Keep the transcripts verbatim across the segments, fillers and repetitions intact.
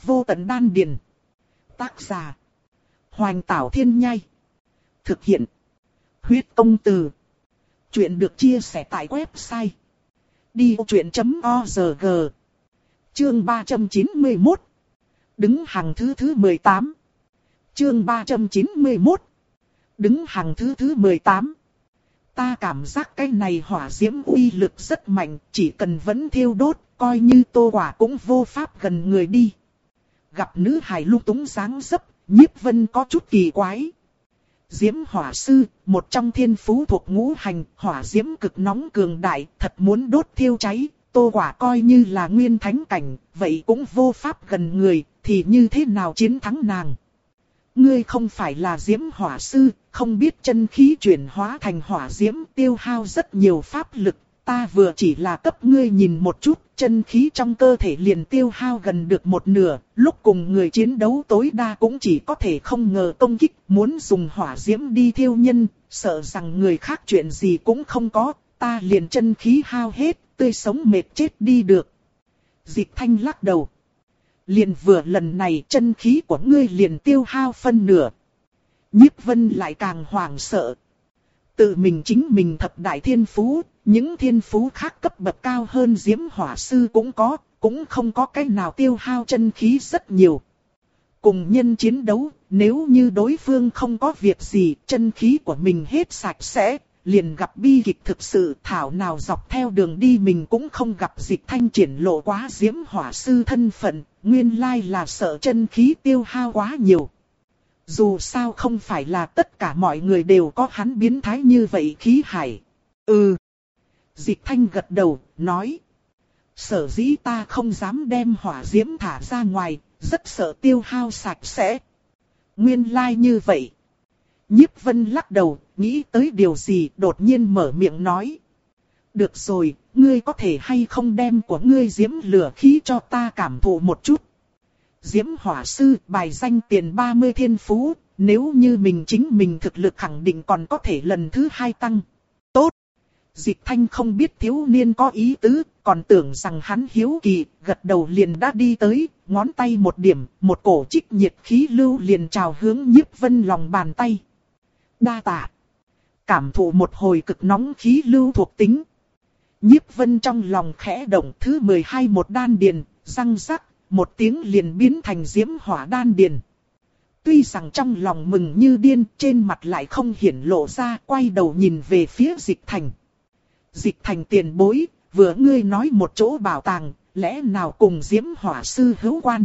Vô tận đan điền. Tác giả. Hoành Tảo Thiên Nhai. Thực hiện. Huyết Công Từ. Chuyện được chia sẻ tại website đi vô chuyện chấm org. Chương ba trăm chín mươi mốt. Đứng hàng thứ thứ mười tám. Chương ba trăm chín mươi mốt. Đứng hàng thứ thứ mười tám. Ta cảm giác cái này hỏa diễm uy lực rất mạnh, chỉ cần vẫn thiêu đốt, coi như Tô Quả cũng vô pháp gần người đi. Gặp nữ hài lung túng dáng dấp, Nhiếp Vân có chút kỳ quái. Diễm hỏa sư, một trong thiên phú thuộc ngũ hành, hỏa diễm cực nóng cường đại, thật muốn đốt thiêu cháy, Tô Quả coi như là nguyên thánh cảnh, vậy cũng vô pháp gần người, thì như thế nào chiến thắng nàng? Ngươi không phải là diễm hỏa sư, không biết chân khí chuyển hóa thành hỏa diễm tiêu hao rất nhiều pháp lực, ta vừa chỉ là cấp ngươi nhìn một chút, chân khí trong cơ thể liền tiêu hao gần được một nửa, lúc cùng người chiến đấu tối đa cũng chỉ có thể không ngờ công kích, muốn dùng hỏa diễm đi thiêu nhân, sợ rằng người khác chuyện gì cũng không có, ta liền chân khí hao hết, tươi sống mệt chết đi được. Dịch Thanh lắc đầu. Liền vừa lần này chân khí của ngươi liền tiêu hao phân nửa. Nhiếp Vân lại càng hoảng sợ. Tự mình chính mình thập đại thiên phú, những thiên phú khác cấp bậc cao hơn diễm hỏa sư cũng có, cũng không có cách nào tiêu hao chân khí rất nhiều. Cùng nhân chiến đấu, nếu như đối phương không có việc gì, chân khí của mình hết sạch sẽ, liền gặp bi kịch thực sự, thảo nào dọc theo đường đi mình cũng không gặp Dịch Thanh triển lộ quá diễm hỏa sư thân phận, nguyên lai là sợ chân khí tiêu hao quá nhiều. Dù sao không phải là tất cả mọi người đều có hắn biến thái như vậy khí hải. Ừ. Dịch Thanh gật đầu, nói. Sở dĩ ta không dám đem hỏa diễm thả ra ngoài, rất sợ tiêu hao sạch sẽ. Nguyên lai như vậy. Nhiếp Vân lắc đầu, nghĩ tới điều gì đột nhiên mở miệng nói. Được rồi, ngươi có thể hay không đem của ngươi diễm lửa khí cho ta cảm thụ một chút. Diễm hỏa sư bài danh tiền ba mươi thiên phú, nếu như mình chính mình thực lực khẳng định còn có thể lần thứ hai tăng. Tốt! Dịch Thanh không biết thiếu niên có ý tứ, còn tưởng rằng hắn hiếu kỳ, gật đầu liền đã đi tới, ngón tay một điểm, một cổ trích nhiệt khí lưu liền trào hướng Nhiếp Vân lòng bàn tay. Đa tạ! Cảm thụ một hồi cực nóng khí lưu thuộc tính. Nhiếp Vân trong lòng khẽ động, thứ mười hai một đan điền, răng rắc. Một tiếng liền biến thành diễm hỏa đan điền. Tuy rằng trong lòng mừng như điên, trên mặt lại không hiển lộ ra, quay đầu nhìn về phía Dịch Thành. Dịch Thành tiền bối, vừa ngươi nói một chỗ bảo tàng, lẽ nào cùng diễm hỏa sư hữu quan?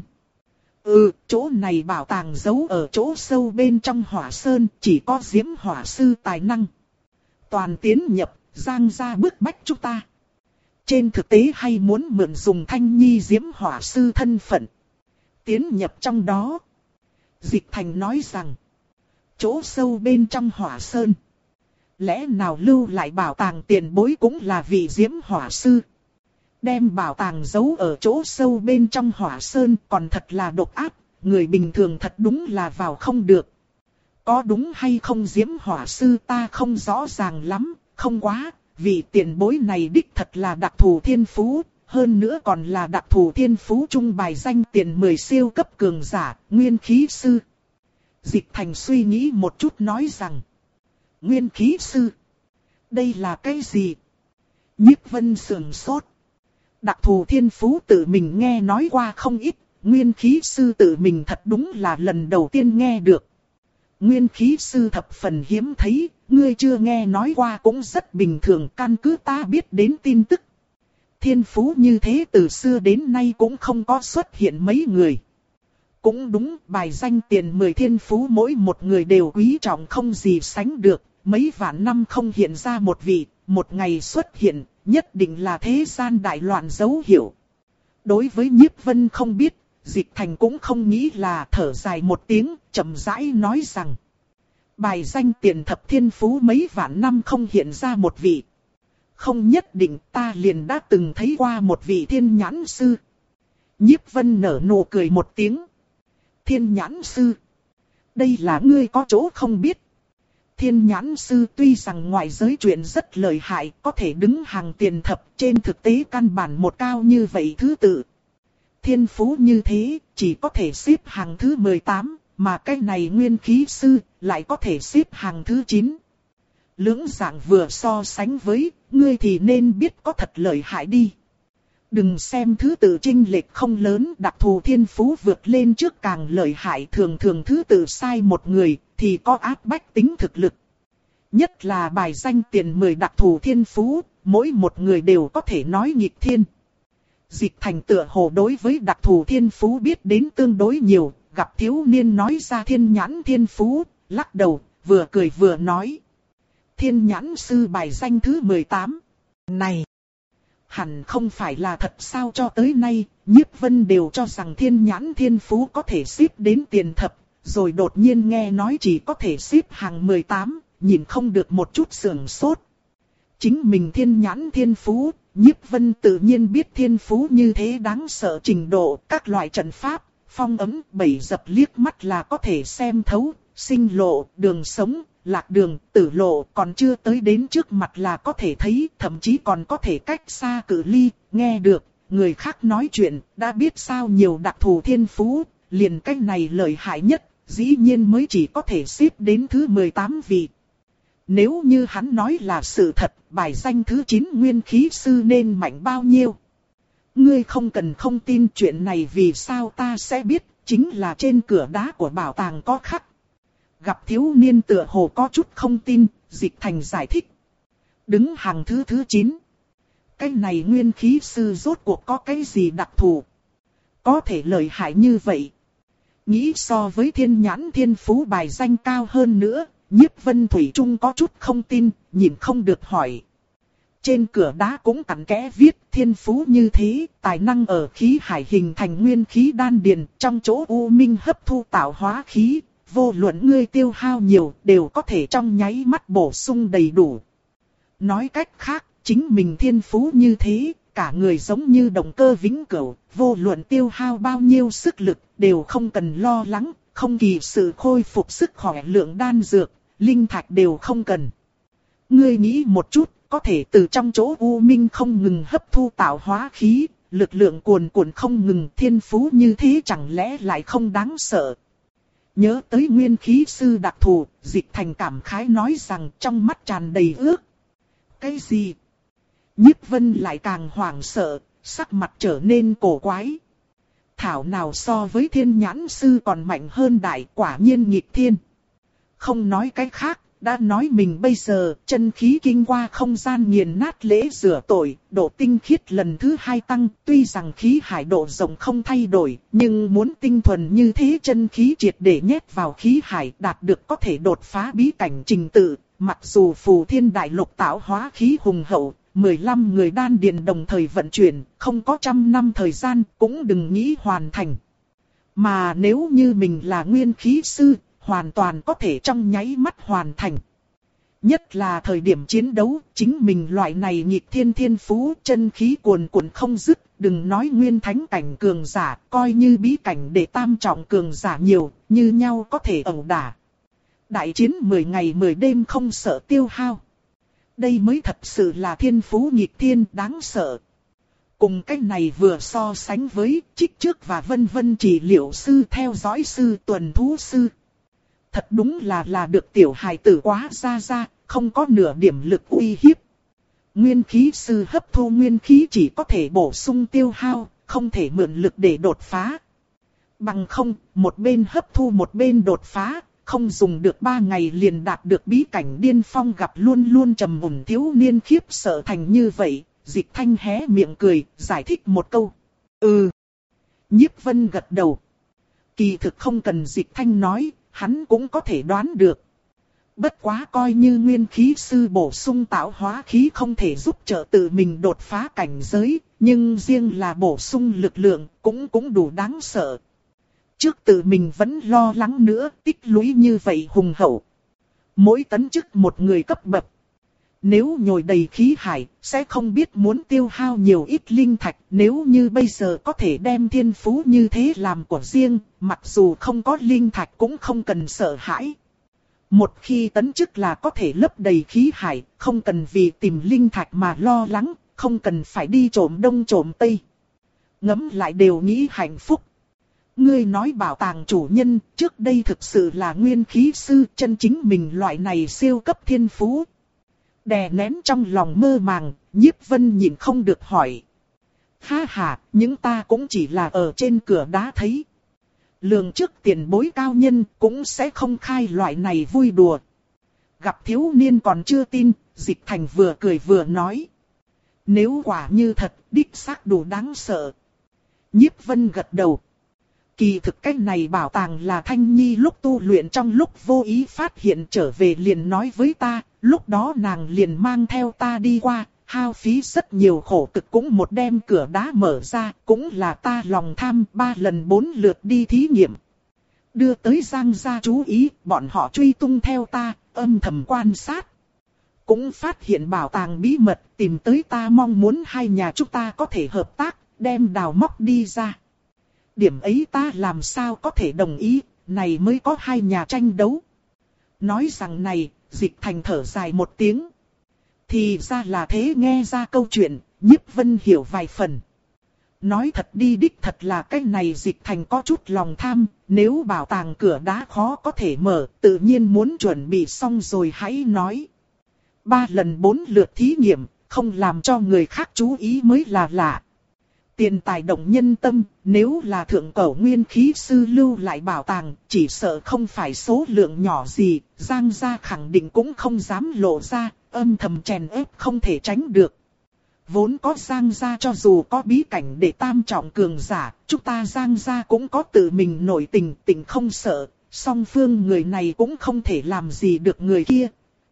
Ừ, chỗ này bảo tàng giấu ở chỗ sâu bên trong hỏa sơn, chỉ có diễm hỏa sư tài năng. Toàn tiến nhập, giang ra bức bách chúng ta. Trên thực tế hay muốn mượn dùng Thanh Nhi diễm hỏa sư thân phận. Tiến nhập trong đó. Dịch Thành nói rằng. Chỗ sâu bên trong hỏa sơn. Lẽ nào lưu lại bảo tàng tiền bối cũng là vị diễm hỏa sư. Đem bảo tàng giấu ở chỗ sâu bên trong hỏa sơn còn thật là độc ác. Người bình thường thật đúng là vào không được. Có đúng hay không diễm hỏa sư ta không rõ ràng lắm. Không quá. Vị tiền bối này đích thật là đặc thù thiên phú, hơn nữa còn là đặc thù thiên phú trung bài danh tiền mười siêu cấp cường giả, nguyên khí sư. Dịch Thành suy nghĩ một chút nói rằng, nguyên khí sư, đây là cái gì? Nhiếp Vân sườn sốt. Đặc thù thiên phú tự mình nghe nói qua không ít, nguyên khí sư tự mình thật đúng là lần đầu tiên nghe được. Nguyên khí sư thập phần hiếm thấy, ngươi chưa nghe nói qua cũng rất bình thường, căn cứ ta biết đến tin tức. Thiên phú như thế từ xưa đến nay cũng không có xuất hiện mấy người. Cũng đúng, bài danh tiền mười thiên phú mỗi một người đều quý trọng không gì sánh được, mấy vạn năm không hiện ra một vị, một ngày xuất hiện, nhất định là thế gian đại loạn dấu hiệu. Đối với Nhiếp Vân không biết, Dịch Thành cũng không nghĩ là thở dài một tiếng, chậm rãi nói rằng. Bài danh tiền thập thiên phú mấy vạn năm không hiện ra một vị. Không nhất định ta liền đã từng thấy qua một vị thiên nhãn sư. Nhiếp Vân nở nụ cười một tiếng. Thiên nhãn sư. Đây là ngươi có chỗ không biết. Thiên nhãn sư tuy rằng ngoại giới chuyện rất lợi hại, có thể đứng hàng tiền thập, trên thực tế căn bản một cao như vậy thứ tự. thiên phú như thế, chỉ có thể xếp hàng thứ mười tám, mà cái này nguyên khí sư, lại có thể xếp hàng thứ chín. Lưỡng dạng vừa so sánh với, ngươi thì nên biết có thật lợi hại đi. Đừng xem thứ tự chênh lệch không lớn, đặc thù thiên phú vượt lên trước càng lợi hại, thường thường thứ tự sai một người, thì có áp bách tính thực lực. Nhất là bài danh tiền mười đặc thù thiên phú, mỗi một người đều có thể nói nghịch thiên. Dịch Thành tựa hồ đối với đặc thù thiên phú biết đến tương đối nhiều, gặp thiếu niên nói ra thiên nhãn thiên phú, lắc đầu, vừa cười vừa nói. Thiên nhãn sư bài danh thứ mười tám. Này! Hẳn không phải là thật sao, cho tới nay, Nhiếp Vân đều cho rằng thiên nhãn thiên phú có thể xếp đến tiền thập, rồi đột nhiên nghe nói chỉ có thể xếp hàng mười tám, nhìn không được một chút sưởng sốt. Chính mình thiên nhãn thiên phú, Nhiếp Vân tự nhiên biết thiên phú như thế đáng sợ trình độ, các loại trận pháp, phong ấm, bẫy dập liếc mắt là có thể xem thấu, sinh lộ, đường sống, lạc đường, tử lộ còn chưa tới đến trước mặt là có thể thấy, thậm chí còn có thể cách xa cự ly, nghe được, người khác nói chuyện, đã biết sao nhiều đặc thù thiên phú, liền cách này lợi hại nhất, dĩ nhiên mới chỉ có thể xếp đến thứ mười tám vị. Nếu như hắn nói là sự thật, bài danh thứ chín nguyên khí sư nên mạnh bao nhiêu? Ngươi không cần không tin, chuyện này vì sao ta sẽ biết, chính là trên cửa đá của bảo tàng có khắc. Gặp thiếu niên tựa hồ có chút không tin, Dịch Thành giải thích. Đứng hàng thứ thứ chín. Cái này nguyên khí sư rốt cuộc có cái gì đặc thù? Có thể lợi hại như vậy. Nghĩ so với thiên nhãn thiên phú bài danh cao hơn nữa, Nhiếp Vân Thủy Trung có chút không tin, nhìn không được hỏi. Trên cửa đá cũng cặn kẽ viết thiên phú như thế, tài năng ở khí hải hình thành nguyên khí đan điền, trong chỗ u minh hấp thu tạo hóa khí, vô luận ngươi tiêu hao nhiều đều có thể trong nháy mắt bổ sung đầy đủ. Nói cách khác, chính mình thiên phú như thế, cả người giống như động cơ vĩnh cửu, vô luận tiêu hao bao nhiêu sức lực đều không cần lo lắng, không kỳ sự khôi phục sức khỏe lượng đan dược, linh thạch đều không cần. Ngươi nghĩ một chút, có thể từ trong chỗ u minh không ngừng hấp thu tạo hóa khí, lực lượng cuồn cuộn không ngừng, thiên phú như thế chẳng lẽ lại không đáng sợ. Nhớ tới nguyên khí sư đặc thù, Dịch Thành cảm khái nói rằng trong mắt tràn đầy ước. Cái gì? Nhiếp Vân lại càng hoảng sợ, sắc mặt trở nên cổ quái. Thảo nào so với thiên nhãn sư còn mạnh hơn đại, quả nhiên nghịch thiên. Không nói cái khác, đã nói mình bây giờ chân khí kinh qua không gian nghiền nát lễ rửa tội, độ tinh khiết lần thứ hai tăng, tuy rằng khí hải độ rộng không thay đổi, nhưng muốn tinh thuần như thế chân khí triệt để nhét vào khí hải đạt được có thể đột phá bí cảnh trình tự, mặc dù phù thiên đại lục tạo hóa khí hùng hậu, mười lăm người đan điền đồng thời vận chuyển, không có trăm năm thời gian cũng đừng nghĩ hoàn thành. Mà nếu như mình là nguyên khí sư, hoàn toàn có thể trong nháy mắt hoàn thành. Nhất là thời điểm chiến đấu, chính mình loại này nghịch thiên thiên phú, chân khí cuồn cuộn không dứt, đừng nói nguyên thánh cảnh cường giả, coi như bí cảnh để tam trọng cường giả nhiều, như nhau có thể ẩu đả. Đại chiến mười ngày mười đêm không sợ tiêu hao. Đây mới thật sự là thiên phú nghịch thiên đáng sợ. Cùng cách này vừa so sánh với trích trước và vân vân trị liệu sư, theo dõi sư, tuần thú sư. Thật đúng là là được tiểu hài tử quá ra ra, không có nửa điểm lực uy hiếp. Nguyên khí sư hấp thu nguyên khí chỉ có thể bổ sung tiêu hao, không thể mượn lực để đột phá. Bằng không, một bên hấp thu một bên đột phá, không dùng được ba ngày liền đạt được bí cảnh điên phong, gặp luôn luôn trầm mùn thiếu niên khiếp sợ thành như vậy. Dịch Thanh hé miệng cười, giải thích một câu. Ừ. Nhiếp Vân gật đầu. Kỳ thực không cần Dịch Thanh nói, hắn cũng có thể đoán được. Bất quá coi như nguyên khí sư bổ sung tạo hóa khí không thể giúp trợ tự mình đột phá cảnh giới, nhưng riêng là bổ sung lực lượng cũng cũng đủ đáng sợ. Trước tự mình vẫn lo lắng nữa, tích lũy như vậy hùng hậu. Mỗi tấn chức một người cấp bậc. Nếu nhồi đầy khí hải, sẽ không biết muốn tiêu hao nhiều ít linh thạch. Nếu như bây giờ có thể đem thiên phú như thế làm của riêng, mặc dù không có linh thạch cũng không cần sợ hãi. Một khi tấn chức là có thể lấp đầy khí hải, không cần vì tìm linh thạch mà lo lắng, không cần phải đi trộm đông trộm tây. Ngẫm lại đều nghĩ hạnh phúc. Ngươi nói bảo tàng chủ nhân, trước đây thực sự là nguyên khí sư, chân chính mình loại này siêu cấp thiên phú. Đè nén trong lòng mơ màng, Nhiếp Vân nhịn không được hỏi. Ha ha, những ta cũng chỉ là ở trên cửa đá thấy. Lường trước tiền bối cao nhân cũng sẽ không khai loại này vui đùa. Gặp thiếu niên còn chưa tin, Dịch Thành vừa cười vừa nói. Nếu quả như thật, đích xác đủ đáng sợ. Nhiếp Vân gật đầu. Kỳ thực cái này bảo tàng là Thanh Nhi lúc tu luyện trong lúc vô ý phát hiện trở về liền nói với ta, lúc đó nàng liền mang theo ta đi qua, hao phí rất nhiều khổ cực cũng một đem cửa đá mở ra, cũng là ta lòng tham ba lần bốn lượt đi thí nghiệm. Đưa tới Giang gia chú ý, bọn họ truy tung theo ta, âm thầm quan sát. Cũng phát hiện bảo tàng bí mật, tìm tới ta mong muốn hai nhà chúng ta có thể hợp tác, đem đào móc đi ra. Điểm ấy ta làm sao có thể đồng ý, này mới có hai nhà tranh đấu. Nói rằng này, Dịch Thành thở dài một tiếng. Thì ra là thế, nghe ra câu chuyện, Nhiếp Vân hiểu vài phần. Nói thật đi, đích thật là cái này Dịch Thành có chút lòng tham, nếu bảo tàng cửa đá khó có thể mở, tự nhiên muốn chuẩn bị xong rồi hãy nói. Ba lần bốn lượt thí nghiệm, không làm cho người khác chú ý mới là lạ. Tiền tài động nhân tâm, nếu là thượng cổ nguyên khí sư lưu lại bảo tàng, chỉ sợ không phải số lượng nhỏ gì, Giang gia khẳng định cũng không dám lộ ra, âm thầm chèn ép không thể tránh được. Vốn có Giang gia cho dù có bí cảnh để tam trọng cường giả, chúng ta Giang gia cũng có tự mình nổi tình, tình không sợ, song phương người này cũng không thể làm gì được người kia.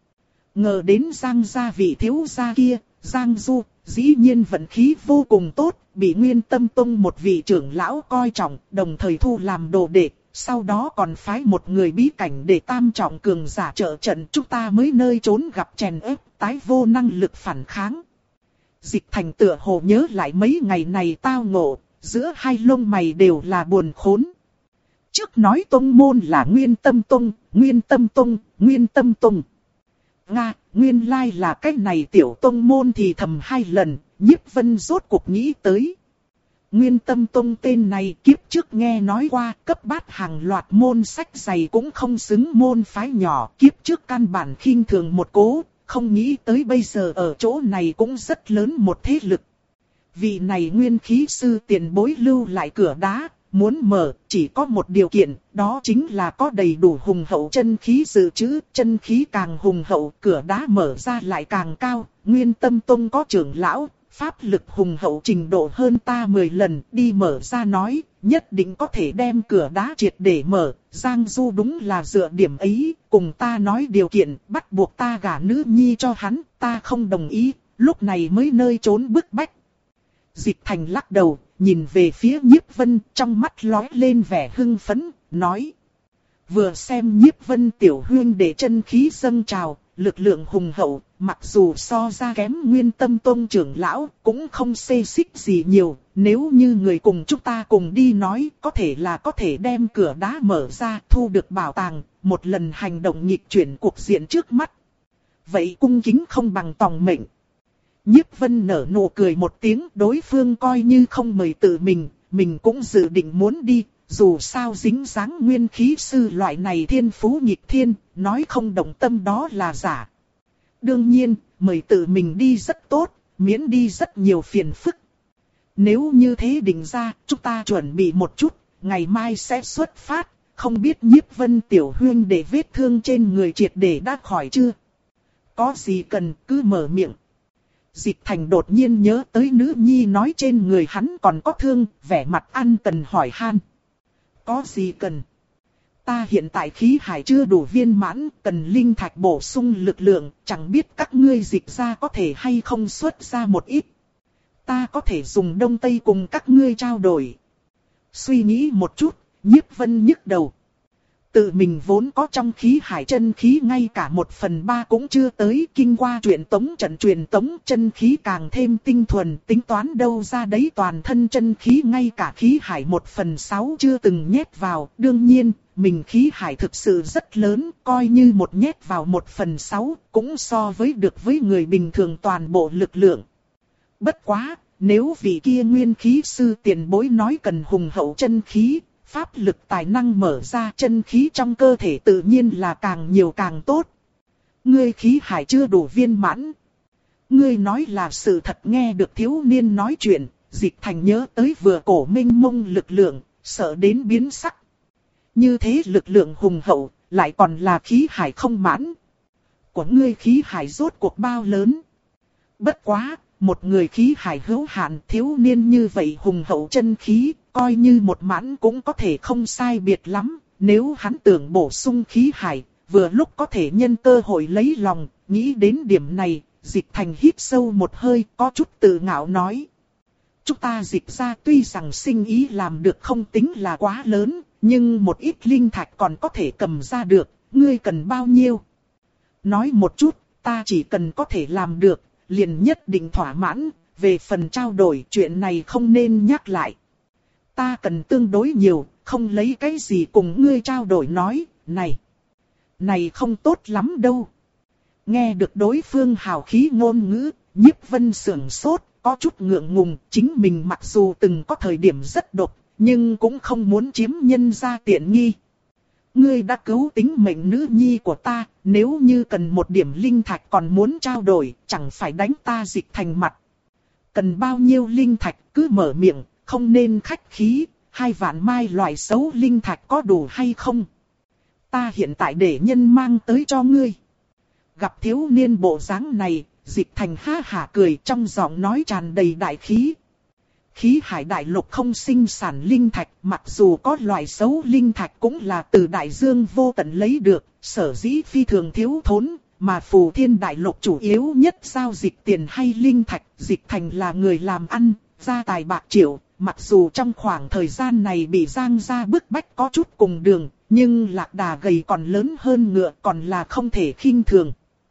Ngờ đến Giang gia vị thiếu gia kia, Giang Du, dĩ nhiên vận khí vô cùng tốt, bị Nguyên Tâm Tông một vị trưởng lão coi trọng, đồng thời thu làm đồ đệ, sau đó còn phái một người bí cảnh để tam trọng cường giả trợ trận, chúng ta mới nơi trốn gặp chèn ép, tái vô năng lực phản kháng. Dịch Thành tựa hồ nhớ lại mấy ngày này tao ngộ, giữa hai lông mày đều là buồn khốn. Trước nói tông môn là Nguyên Tâm Tông, Nguyên Tâm Tông, Nguyên Tâm Tông. Nga, nguyên lai là cái này tiểu tông môn thì thầm hai lần, Nhiếp Vân rốt cuộc nghĩ tới. Nguyên Tâm Tông tên này kiếp trước nghe nói qua, cấp bát hàng loạt môn sách dày cũng không xứng môn phái nhỏ, kiếp trước căn bản khinh thường một cố, không nghĩ tới bây giờ ở chỗ này cũng rất lớn một thế lực. Vị này nguyên khí sư tiền bối lưu lại cửa đá, muốn mở, chỉ có một điều kiện, đó chính là có đầy đủ hùng hậu chân khí dự trữ, chân khí càng hùng hậu, cửa đá mở ra lại càng cao. Nguyên Tâm Tông có trưởng lão, pháp lực hùng hậu trình độ hơn ta mười lần, đi mở ra nói, nhất định có thể đem cửa đá triệt để mở. Giang Du đúng là dựa điểm ấy, cùng ta nói điều kiện, bắt buộc ta gả nữ nhi cho hắn, ta không đồng ý, lúc này mới nơi trốn bức bách. Dịch Thành lắc đầu, nhìn về phía Nhiếp Vân, trong mắt lóe lên vẻ hưng phấn, nói. Vừa xem Nhiếp Vân tiểu huyên để chân khí dâng trào, lực lượng hùng hậu, mặc dù so ra kém Nguyên Tâm Tông trưởng lão, cũng không xê xích gì nhiều. Nếu như người cùng chúng ta cùng đi nói, có thể là có thể đem cửa đá mở ra, thu được bảo tàng, một lần hành động nghịch chuyển cuộc diện trước mắt. Vậy cung kính không bằng tòng mệnh. Nhiếp Vân nở nụ cười một tiếng, đối phương coi như không mời tự mình, mình cũng dự định muốn đi, dù sao dính dáng nguyên khí sư loại này thiên phú nghịch thiên, nói không động tâm đó là giả. Đương nhiên, mời tự mình đi rất tốt, miễn đi rất nhiều phiền phức. Nếu như thế định ra, chúng ta chuẩn bị một chút, ngày mai sẽ xuất phát, không biết Nhiếp Vân tiểu huyên để vết thương trên người triệt để đã khỏi chưa? Có gì cần cứ mở miệng. Dịch Thành đột nhiên nhớ tới nữ nhi nói trên người hắn còn có thương, vẻ mặt ăn cần hỏi han. Có gì cần? Ta hiện tại khí hải chưa đủ viên mãn, cần linh thạch bổ sung lực lượng, chẳng biết các ngươi Dịch ra có thể hay không xuất ra một ít. Ta có thể dùng đông tây cùng các ngươi trao đổi. Suy nghĩ một chút, Nhiếp Vân nhức đầu. Tự mình vốn có trong khí hải chân khí ngay cả một phần ba cũng chưa tới, kinh qua truyền tống trận truyền tống chân khí càng thêm tinh thuần, tính toán đâu ra đấy toàn thân chân khí ngay cả khí hải một phần sáu chưa từng nhét vào. Đương nhiên, mình khí hải thực sự rất lớn, coi như một nhét vào một phần sáu cũng so với được với người bình thường toàn bộ lực lượng. Bất quá, nếu vị kia nguyên khí sư tiền bối nói cần hùng hậu chân khí, pháp lực tài năng mở ra chân khí trong cơ thể tự nhiên là càng nhiều càng tốt. Ngươi khí hải chưa đủ viên mãn. Ngươi nói là sự thật. Nghe được thiếu niên nói chuyện, Dịch Thành nhớ tới vừa cổ minh mông lực lượng, sợ đến biến sắc. Như thế lực lượng hùng hậu, lại còn là khí hải không mãn. Của ngươi khí hải rốt cuộc bao lớn? Bất quá, một người khí hải hữu hạn, thiếu niên như vậy hùng hậu chân khí, coi như một mãn cũng có thể không sai biệt lắm. Nếu hắn tưởng bổ sung khí hải, vừa lúc có thể nhân cơ hội lấy lòng. Nghĩ đến điểm này, Dịch Thành hít sâu một hơi, có chút tự ngạo nói. Chúng ta Dịch ra tuy rằng sinh ý làm được không tính là quá lớn, nhưng một ít linh thạch còn có thể cầm ra được, ngươi cần bao nhiêu? Nói một chút, ta chỉ cần có thể làm được, liền nhất định thỏa mãn. Về phần trao đổi, chuyện này không nên nhắc lại. Ta cần tương đối nhiều, không lấy cái gì cùng ngươi trao đổi. Nói, này, này không tốt lắm đâu. Nghe được đối phương hào khí ngôn ngữ, Nhiếp Vân sưởng sốt, có chút ngượng ngùng. Chính mình mặc dù từng có thời điểm rất độc, nhưng cũng không muốn chiếm nhân gia tiện nghi. Ngươi đã cứu tính mệnh nữ nhi của ta, nếu như cần một điểm linh thạch còn muốn trao đổi, chẳng phải đánh ta Dịch Thành mặt. Cần bao nhiêu linh thạch cứ mở miệng, không nên khách khí. Hai vạn mai loại xấu linh thạch có đủ hay không? Ta hiện tại để nhân mang tới cho ngươi. Gặp thiếu niên bộ dáng này, Dịch Thành ha hả cười, trong giọng nói tràn đầy đại khí. Khí hải đại lục không sinh sản linh thạch, mặc dù có loại xấu linh thạch cũng là từ đại dương vô tận lấy được, sở dĩ phi thường thiếu thốn, mà phù thiên đại lục chủ yếu nhất giao dịch tiền hay linh thạch. Dịch Thành là người làm ăn, gia tài bạc triệu, mặc dù trong khoảng thời gian này bị Giang gia bức bách có chút cùng đường, nhưng lạc đà gầy còn lớn hơn ngựa, còn là không thể khinh thường.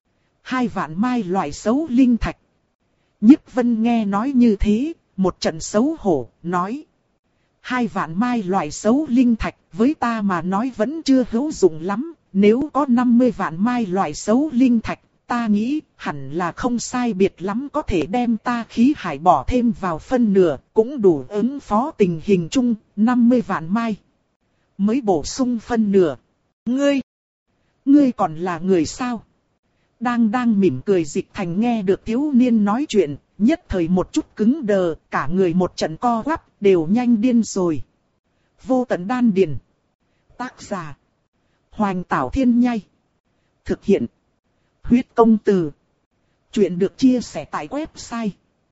Hai vạn mai loại xấu linh thạch. Nhiếp Vân nghe nói như thế, một trận xấu hổ, nói. Hai vạn mai loại xấu linh thạch, với ta mà nói vẫn chưa hữu dụng lắm. Nếu có năm mươi vạn mai loại xấu linh thạch, ta nghĩ hẳn là không sai biệt lắm, có thể đem ta khí hải bỏ thêm vào phân nửa, cũng đủ ứng phó tình hình chung. Năm mươi vạn mai mới bổ sung phân nửa. Ngươi, ngươi còn là người sao? Đang đang mỉm cười Dịch Thành nghe được thiếu niên nói chuyện, nhất thời một chút cứng đờ, cả người một trận co quắp, đều nhanh điên rồi. Vô tận đan điền. Tác giả: Hoành Tảo Thiên Nhai. Thực hiện: Huyết Công Từ. Chuyện được chia sẻ tại website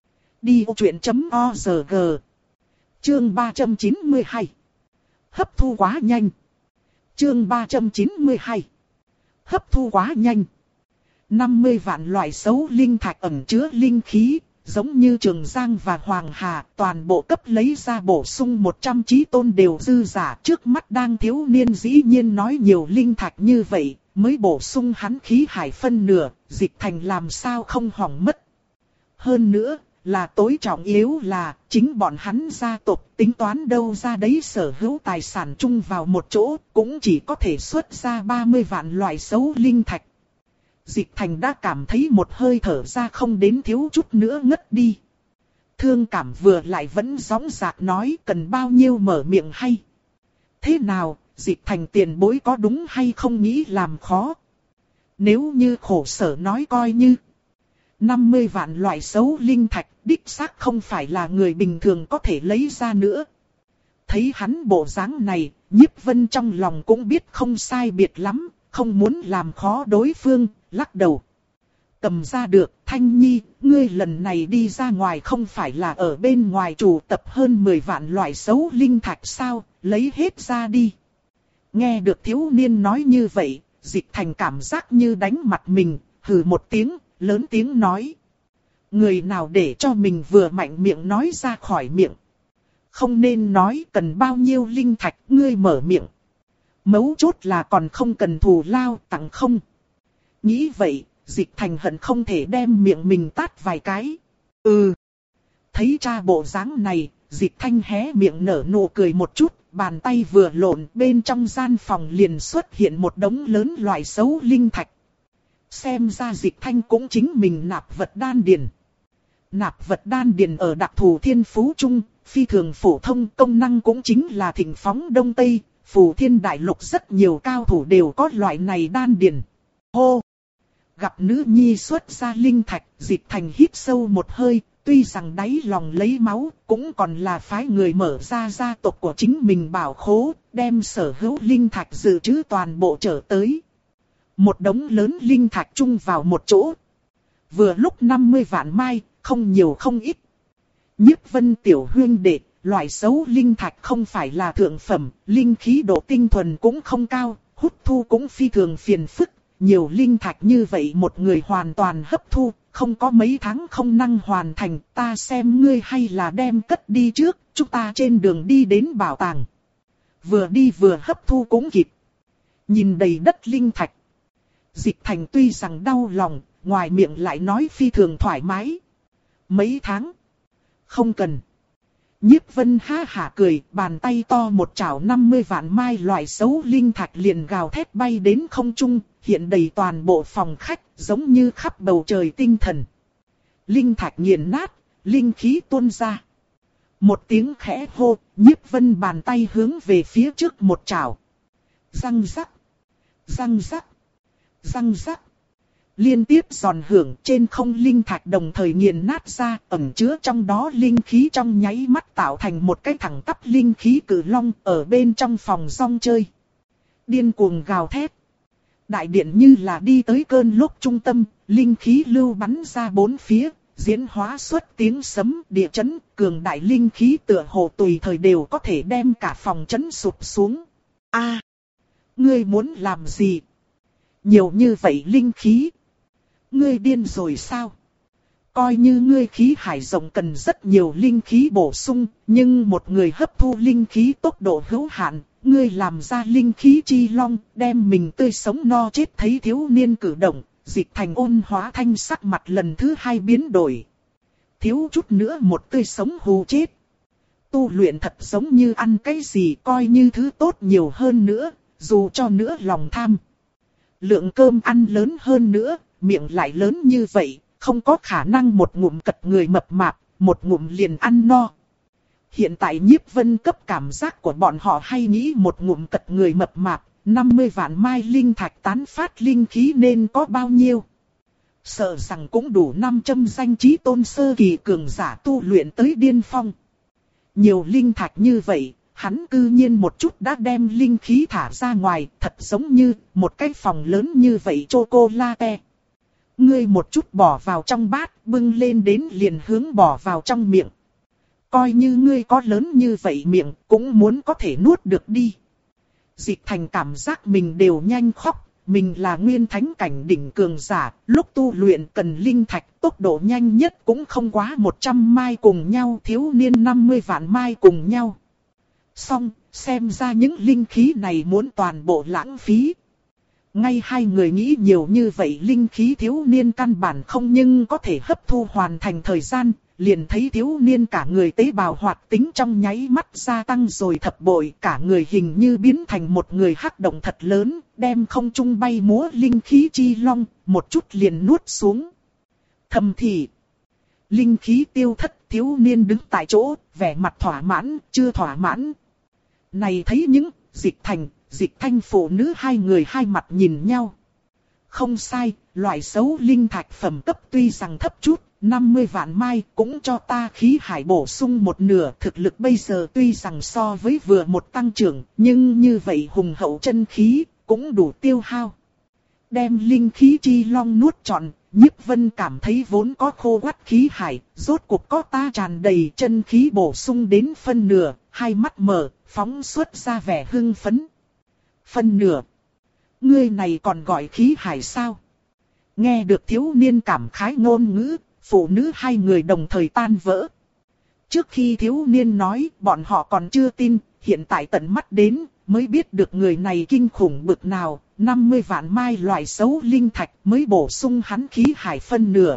đi ô chuyện chấm org. Chương ba trăm chín mươi hai. Hấp thu quá nhanh. Chương ba trăm chín mươi hai. Hấp thu quá nhanh. năm mươi vạn loại xấu linh thạch ẩn chứa linh khí, giống như Trường Giang và Hoàng Hà, toàn bộ cấp lấy ra bổ sung một trăm chí tôn đều dư giả. Trước mắt đang thiếu niên dĩ nhiên nói nhiều linh thạch như vậy, mới bổ sung hắn khí hải phân nửa, Dịch Thành làm sao không hỏng mất. Hơn nữa, là tối trọng yếu là, chính bọn hắn gia tộc tính toán đâu ra đấy sở hữu tài sản chung vào một chỗ, cũng chỉ có thể xuất ra ba mươi vạn loại xấu linh thạch. Dịch Thành đã cảm thấy một hơi thở ra không đến thiếu chút nữa ngất đi. Thương cảm vừa lại vẫn gióng giạc nói cần bao nhiêu mở miệng hay. Thế nào, Dịch Thành tiền bối có đúng hay không nghĩ làm khó? Nếu như khổ sở nói coi như năm mươi vạn loại xấu linh thạch, đích xác không phải là người bình thường có thể lấy ra nữa. Thấy hắn bộ dáng này, Nhiếp Vân trong lòng cũng biết không sai biệt lắm, không muốn làm khó đối phương, lắc đầu. Cầm ra được, Thanh Nhi, ngươi lần này đi ra ngoài không phải là ở bên ngoài chủ tập hơn mười vạn loại xấu linh thạch sao, lấy hết ra đi. Nghe được thiếu niên nói như vậy, Dịch Thành cảm giác như đánh mặt mình, hừ một tiếng, lớn tiếng nói. Người nào để cho mình vừa mạnh miệng nói ra khỏi miệng. Không nên nói cần bao nhiêu linh thạch, ngươi mở miệng. Mấu chốt là còn không cần thù lao tặng không. Nghĩ vậy, Dịch Thành hận không thể đem miệng mình tát vài cái. Ừ. Thấy cha bộ dáng này, Dịch Thanh hé miệng nở nụ cười một chút, bàn tay vừa lộn, bên trong gian phòng liền xuất hiện một đống lớn loại xấu linh thạch. Xem ra Dịch Thanh cũng chính mình nạp vật đan điền. Nạp vật đan điền ở đặc thù thiên phú chung, phi thường phổ thông, công năng cũng chính là thịnh phóng đông tây, phù thiên đại lục rất nhiều cao thủ đều có loại này đan điền. Hô! Gặp nữ nhi xuất ra linh thạch, Dịch Thành hít sâu một hơi, tuy rằng đáy lòng lấy máu, cũng còn là phái người mở ra gia tộc của chính mình bảo khố, đem sở hữu linh thạch dự trữ toàn bộ trở tới. Một đống lớn linh thạch chung vào một chỗ. Vừa lúc năm mươi vạn mai, không nhiều không ít. Nhiếp Vân tiểu huynh đệ, loại xấu linh thạch không phải là thượng phẩm, linh khí độ tinh thuần cũng không cao, hút thu cũng phi thường phiền phức. Nhiều linh thạch như vậy một người hoàn toàn hấp thu, không có mấy tháng không năng hoàn thành, ta xem ngươi hay là đem cất đi trước, chúng ta trên đường đi đến bảo tàng. Vừa đi vừa hấp thu cũng kịp. Nhìn đầy đất linh thạch. Dịch Thành tuy rằng đau lòng, ngoài miệng lại nói phi thường thoải mái. Mấy tháng? Không cần. Nhiếp Vân ha hả cười, bàn tay to một chảo năm mươi vạn mai loại xấu linh thạch liền gào thét bay đến không trung, hiện đầy toàn bộ phòng khách, giống như khắp bầu trời tinh thần. Linh thạch nghiền nát, linh khí tuôn ra. Một tiếng khẽ hô, Nhiếp Vân bàn tay hướng về phía trước một chảo. Răng rắc, răng rắc, răng rắc. Liên tiếp giòn hưởng trên không linh thạch đồng thời nghiền nát ra, ẩn chứa trong đó linh khí trong nháy mắt tạo thành một cái thẳng tắp linh khí cử long ở bên trong phòng rong chơi. Điên cuồng gào thét. Đại điện như là đi tới cơn lốc trung tâm, linh khí lưu bắn ra bốn phía, diễn hóa xuất tiếng sấm, địa chấn, cường đại linh khí tựa hồ tùy thời đều có thể đem cả phòng chấn sụp xuống. A, ngươi muốn làm gì? Nhiều như vậy linh khí. Ngươi điên rồi sao? Coi như ngươi khí hải rộng cần rất nhiều linh khí bổ sung, nhưng một người hấp thu linh khí tốc độ hữu hạn, ngươi làm ra linh khí chi long, đem mình tươi sống no chết. Thấy thiếu niên cử động, Dịch Thành ôn hóa thanh sắc mặt lần thứ hai biến đổi. Thiếu chút nữa một tươi sống hù chết. Tu luyện thật giống như ăn cái gì, coi như thứ tốt nhiều hơn nữa, dù cho nữa lòng tham. Lượng cơm ăn lớn hơn nữa, miệng lại lớn như vậy, không có khả năng một ngụm cật người mập mạp, một ngụm liền ăn no. Hiện tại Nhiếp Vân cấp cảm giác của bọn họ hay nghĩ một ngụm cật người mập mạp, năm mươi vạn mai linh thạch tán phát linh khí nên có bao nhiêu. Sợ rằng cũng đủ năm trăm danh chí tôn sơ kỳ cường giả tu luyện tới điên phong. Nhiều linh thạch như vậy, hắn cư nhiên một chút đã đem linh khí thả ra ngoài, thật giống như một cái phòng lớn như vậy chocolate. Ngươi một chút bỏ vào trong bát, bưng lên đến liền hướng bỏ vào trong miệng. Coi như ngươi có lớn như vậy miệng, cũng muốn có thể nuốt được đi. Dịch Thành cảm giác mình đều nhanh khóc, mình là nguyên thánh cảnh đỉnh cường giả, lúc tu luyện cần linh thạch, tốc độ nhanh nhất cũng không quá một trăm mai cùng nhau, thiếu niên năm mươi vạn mai cùng nhau. Xong, xem ra những linh khí này muốn toàn bộ lãng phí. Ngay hai người nghĩ nhiều như vậy linh khí thiếu niên căn bản không nhưng có thể hấp thu hoàn thành thời gian, liền thấy thiếu niên cả người tế bào hoạt tính trong nháy mắt gia tăng rồi thập bội, cả người hình như biến thành một người hắc động thật lớn, đem không trung bay múa linh khí chi long, một chút liền nuốt xuống. Thầm thì, linh khí tiêu thất, thiếu niên đứng tại chỗ, vẻ mặt thỏa mãn, chưa thỏa mãn. Này thấy những, Dịch Thành, Dịch Thanh phụ nữ hai người hai mặt nhìn nhau. Không sai, loại xấu linh thạch phẩm cấp tuy rằng thấp chút, năm mươi vạn mai cũng cho ta khí hải bổ sung một nửa. Thực lực bây giờ tuy rằng so với vừa một tăng trưởng, nhưng như vậy hùng hậu chân khí cũng đủ tiêu hao. Đem linh khí chi long nuốt trọn, Nhiếp Vân cảm thấy vốn có khô quắt khí hải, rốt cuộc có ta tràn đầy chân khí bổ sung đến phân nửa, hai mắt mở, phóng xuất ra vẻ hưng phấn. Phân nửa? Ngươi này còn gọi khí hải sao? Nghe được thiếu niên cảm khái ngôn ngữ, phụ nữ hai người đồng thời tan vỡ. Trước khi thiếu niên nói, bọn họ còn chưa tin, hiện tại tận mắt đến, mới biết được người này kinh khủng bực nào, năm mươi vạn mai loại xấu linh thạch mới bổ sung hắn khí hải phân nửa.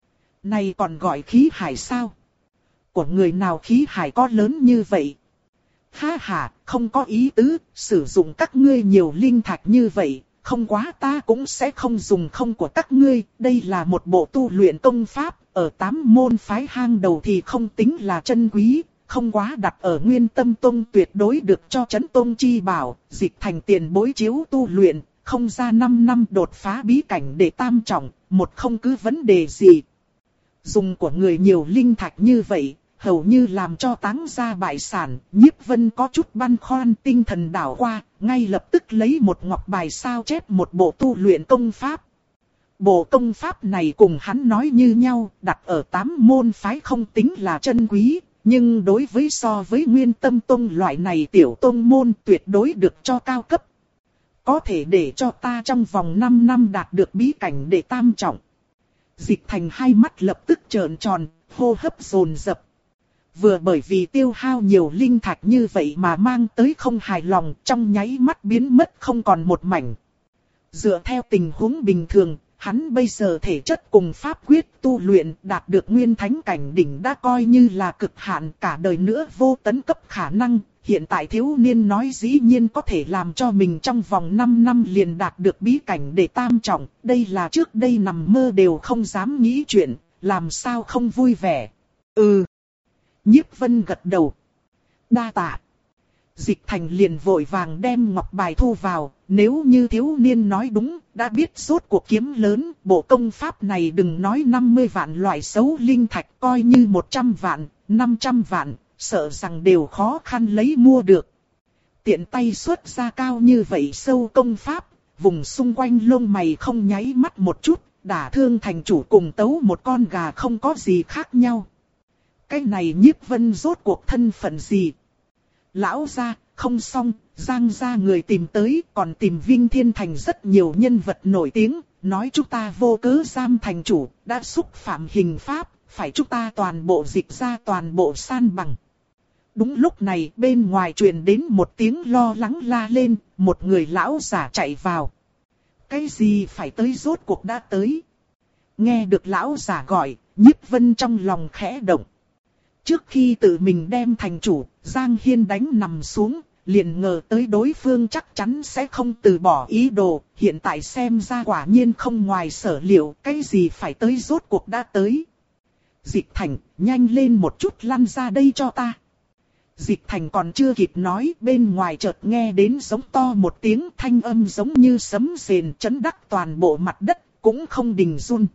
Này còn gọi khí hải sao? Của người nào khí hải có lớn như vậy? Ha ha, không có ý tứ, sử dụng các ngươi nhiều linh thạch như vậy, không quá ta cũng sẽ không dùng không của các ngươi, đây là một bộ tu luyện công pháp, ở tám môn phái hang đầu thì không tính là chân quý, không quá đặt ở Nguyên Tâm Tông tuyệt đối được cho Chấn Tông chi bảo, dịch thành tiền bối chiếu tu luyện, không ra năm năm đột phá bí cảnh để tam trọng, một không cứ vấn đề gì. Dùng của người nhiều linh thạch như vậy, hầu như làm cho táng gia bại sản, Nhiếp Vân có chút băn khoăn, tinh thần đảo qua, ngay lập tức lấy một ngọc bài sao chép một bộ tu luyện công pháp. Bộ công pháp này cùng hắn nói như nhau, đặt ở tám môn phái không tính là chân quý, nhưng đối với so với Nguyên Tâm Tông loại này tiểu tông môn tuyệt đối được cho cao cấp. Có thể để cho ta trong vòng năm năm đạt được bí cảnh để tam trọng. Dịch Thành hai mắt lập tức trợn tròn, hô hấp dồn dập. Vừa bởi vì tiêu hao nhiều linh thạch như vậy mà mang tới không hài lòng, trong nháy mắt biến mất không còn một mảnh. Dựa theo tình huống bình thường, hắn bây giờ thể chất cùng pháp quyết tu luyện đạt được nguyên thánh cảnh đỉnh đã coi như là cực hạn, cả đời nữa vô tấn cấp khả năng. Hiện tại thiếu niên nói dĩ nhiên có thể làm cho mình trong vòng năm năm liền đạt được bí cảnh để tam trọng, đây là trước đây nằm mơ đều không dám nghĩ chuyện, làm sao không vui vẻ. Ừ. Nhiếp Vân gật đầu. Đa tạ. Dịch Thành liền vội vàng đem ngọc bài thu vào, nếu như thiếu niên nói đúng, đã biết rốt cuộc kiếm lớn, bộ công pháp này đừng nói năm mươi vạn loại xấu linh thạch, coi như một trăm vạn, năm trăm vạn, sợ rằng đều khó khăn lấy mua được. Tiện tay xuất ra cao như vậy sâu công pháp, vùng xung quanh lông mày không nháy mắt một chút, đả thương thành chủ cùng tấu một con gà không có gì khác nhau. Cái này Nhiếp Vân rốt cuộc thân phận gì? Lão gia, không xong, Giang gia người tìm tới, còn tìm Vinh Thiên Thành rất nhiều nhân vật nổi tiếng, nói chúng ta vô cớ giam thành chủ, đã xúc phạm hình pháp, phải chúng ta toàn bộ dịch ra toàn bộ san bằng. Đúng lúc này bên ngoài truyền đến một tiếng lo lắng la lên, một người lão giả chạy vào. Cái gì phải tới rốt cuộc đã tới? Nghe được lão giả gọi, Nhiếp Vân trong lòng khẽ động. Trước khi tự mình đem thành chủ, Giang Hiên đánh nằm xuống, liền ngờ tới đối phương chắc chắn sẽ không từ bỏ ý đồ, hiện tại xem ra quả nhiên không ngoài sở liệu, cái gì phải tới rốt cuộc đã tới. Dịch Thành, nhanh lên một chút lăn ra đây cho ta. Dịch Thành còn chưa kịp nói, bên ngoài chợt nghe đến giống to một tiếng, thanh âm giống như sấm rền chấn đắc toàn bộ mặt đất, cũng không đình run.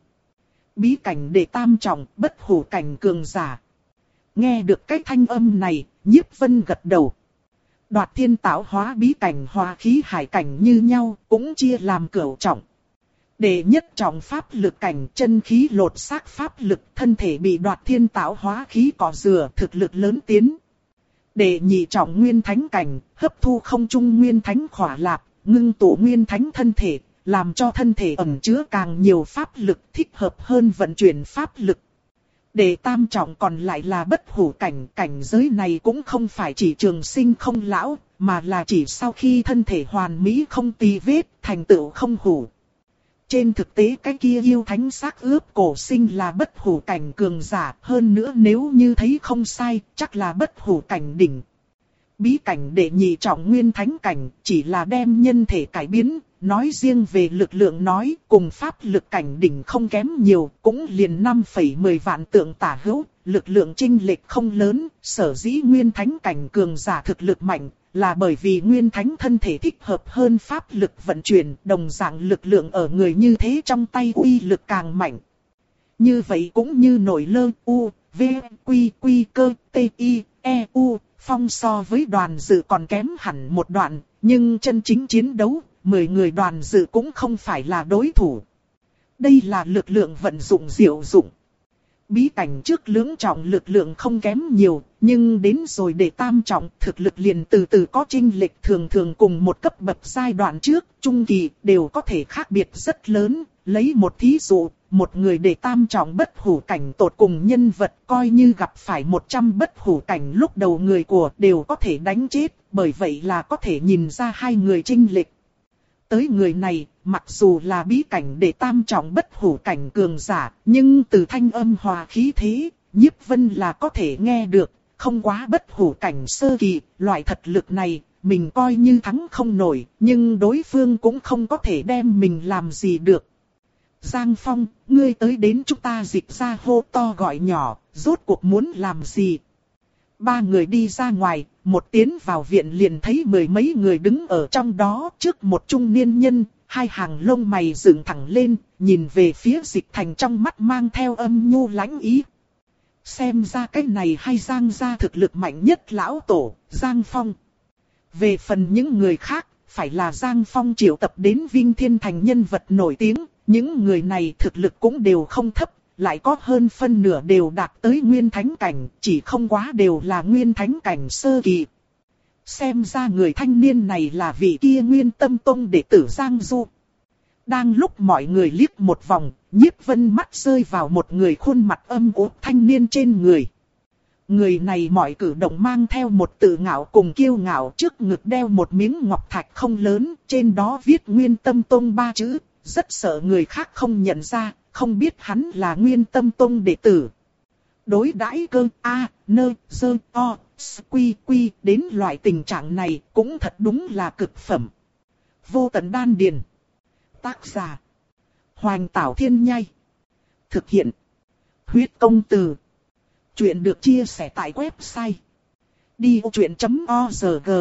Bí cảnh để tam trọng, bất hủ cảnh cường giả. Nghe được cái thanh âm này, Nhiếp Vân gật đầu. Đoạt thiên tạo hóa bí cảnh hóa khí hải cảnh như nhau, cũng chia làm cửu trọng. Đệ nhất trọng pháp lực cảnh, chân khí lột xác pháp lực, thân thể bị đoạt thiên tạo hóa khí cỏ rửa, thực lực lớn tiến. Đệ nhị trọng nguyên thánh cảnh, hấp thu không trung nguyên thánh khỏa lạp, ngưng tụ nguyên thánh thân thể, làm cho thân thể ẩn chứa càng nhiều pháp lực, thích hợp hơn vận chuyển pháp lực. Đệ tam trọng còn lại là bất hủ cảnh, cảnh giới này cũng không phải chỉ trường sinh không lão, mà là chỉ sau khi thân thể hoàn mỹ không tì vết, thành tựu không hủ. Trên thực tế cái kia yêu thánh xác ướp cổ sinh là bất hủ cảnh cường giả, hơn nữa nếu như thấy không sai, chắc là bất hủ cảnh đỉnh. Bí cảnh đệ nhị trọng nguyên thánh cảnh, chỉ là đem nhân thể cải biến, nói riêng về lực lượng nói, cùng pháp lực cảnh đỉnh không kém nhiều, cũng liền năm phẩy mười vạn tượng tả hữu, lực lượng chênh lệch không lớn, sở dĩ nguyên thánh cảnh cường giả thực lực mạnh, là bởi vì nguyên thánh thân thể thích hợp hơn pháp lực vận chuyển, đồng dạng lực lượng ở người như thế trong tay uy lực càng mạnh. Như vậy cũng như nổi lơ u, v, quy, quy cơ, t, i, e, u, phong so với đoàn dự còn kém hẳn một đoạn, nhưng chân chính chiến đấu, mười người đoàn dự cũng không phải là đối thủ. Đây là lực lượng vận dụng diệu dụng. Bí cảnh trước lưỡng trọng lực lượng không kém nhiều, nhưng đến rồi để tam trọng thực lực liền từ từ có chênh lệch, thường thường cùng một cấp bậc giai đoạn trước, trung kỳ đều có thể khác biệt rất lớn. Lấy một thí dụ, một người để tam trọng bất hủ cảnh tột cùng nhân vật coi như gặp phải một trăm bất hủ cảnh lúc đầu người của đều có thể đánh chết, bởi vậy là có thể nhìn ra hai người chênh lệch. Tới người này, mặc dù là bí cảnh để tam trọng bất hủ cảnh cường giả, nhưng từ thanh âm hòa khí thế, Nhiếp Vân là có thể nghe được, không quá bất hủ cảnh sơ kỳ, loại thật lực này, mình coi như thắng không nổi, nhưng đối phương cũng không có thể đem mình làm gì được. Giang Phong, ngươi tới đến chúng ta Dịch ra hô to gọi nhỏ, rốt cuộc muốn làm gì? Ba người đi ra ngoài, một tiến vào viện liền thấy mười mấy người đứng ở trong đó, trước một trung niên nhân, hai hàng lông mày dựng thẳng lên, nhìn về phía Dịch Thành trong mắt mang theo âm nhu lãnh ý. Xem ra cái này hay Giang gia thực lực mạnh nhất lão tổ, Giang Phong. Về phần những người khác, phải là Giang Phong triệu tập đến Vinh Thiên Thành nhân vật nổi tiếng, những người này thực lực cũng đều không thấp, lại có hơn phân nửa đều đạt tới Nguyên Thánh Cảnh, chỉ không quá đều là Nguyên Thánh Cảnh sơ kỳ. Xem ra người thanh niên này là vị kia Nguyên Tâm Tông đệ tử Giang Du. Đang lúc mọi người liếc một vòng, Nhiếp Vân mắt rơi vào một người khuôn mặt âm u thanh niên trên người. Người này mọi cử động mang theo một tự ngạo cùng kiêu ngạo, trước ngực đeo một miếng ngọc thạch không lớn, trên đó viết Nguyên Tâm Tông ba chữ, rất sợ người khác không nhận ra, không biết hắn là Nguyên Tâm Tông đệ tử. Đối đãi cơ a, nơ, dơ, o, quy quy đến loại tình trạng này cũng thật đúng là cực phẩm. Vô tận đan điền. Tác giả Hoành Tảo Thiên Nhai. Thực hiện Huyết Công Từ. Chuyện được chia sẻ tại website đi ô chuyện chấm org.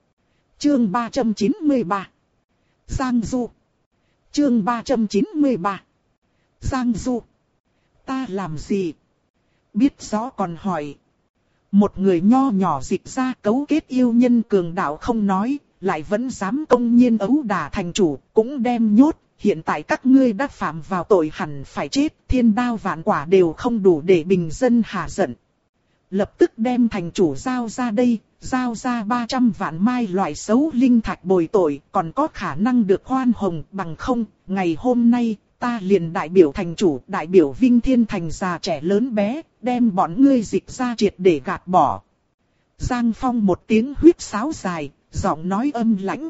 Chương ba trăm chín mươi ba. Giang Du. Chương ba trăm chín mươi ba. Giang Du. Ta làm gì? Biết rõ còn hỏi. Một người nho nhỏ Dịch ra cấu kết yêu nhân cường đạo không nói, lại vẫn dám công nhiên ấu đả thành chủ, cũng đem nhốt. Hiện tại các ngươi đã phạm vào tội hẳn phải chết, thiên đao vạn quả đều không đủ để bình dân hạ giận. Lập tức đem thành chủ giao ra đây, giao ra ba trăm vạn mai loại xấu linh thạch bồi tội, còn có khả năng được khoan hồng, bằng không, ngày hôm nay, ta liền đại biểu thành chủ, đại biểu Vinh Thiên Thành già trẻ lớn bé, đem bọn ngươi Dịch ra triệt để gạt bỏ. Giang Phong một tiếng huýt sáo dài, giọng nói âm lãnh.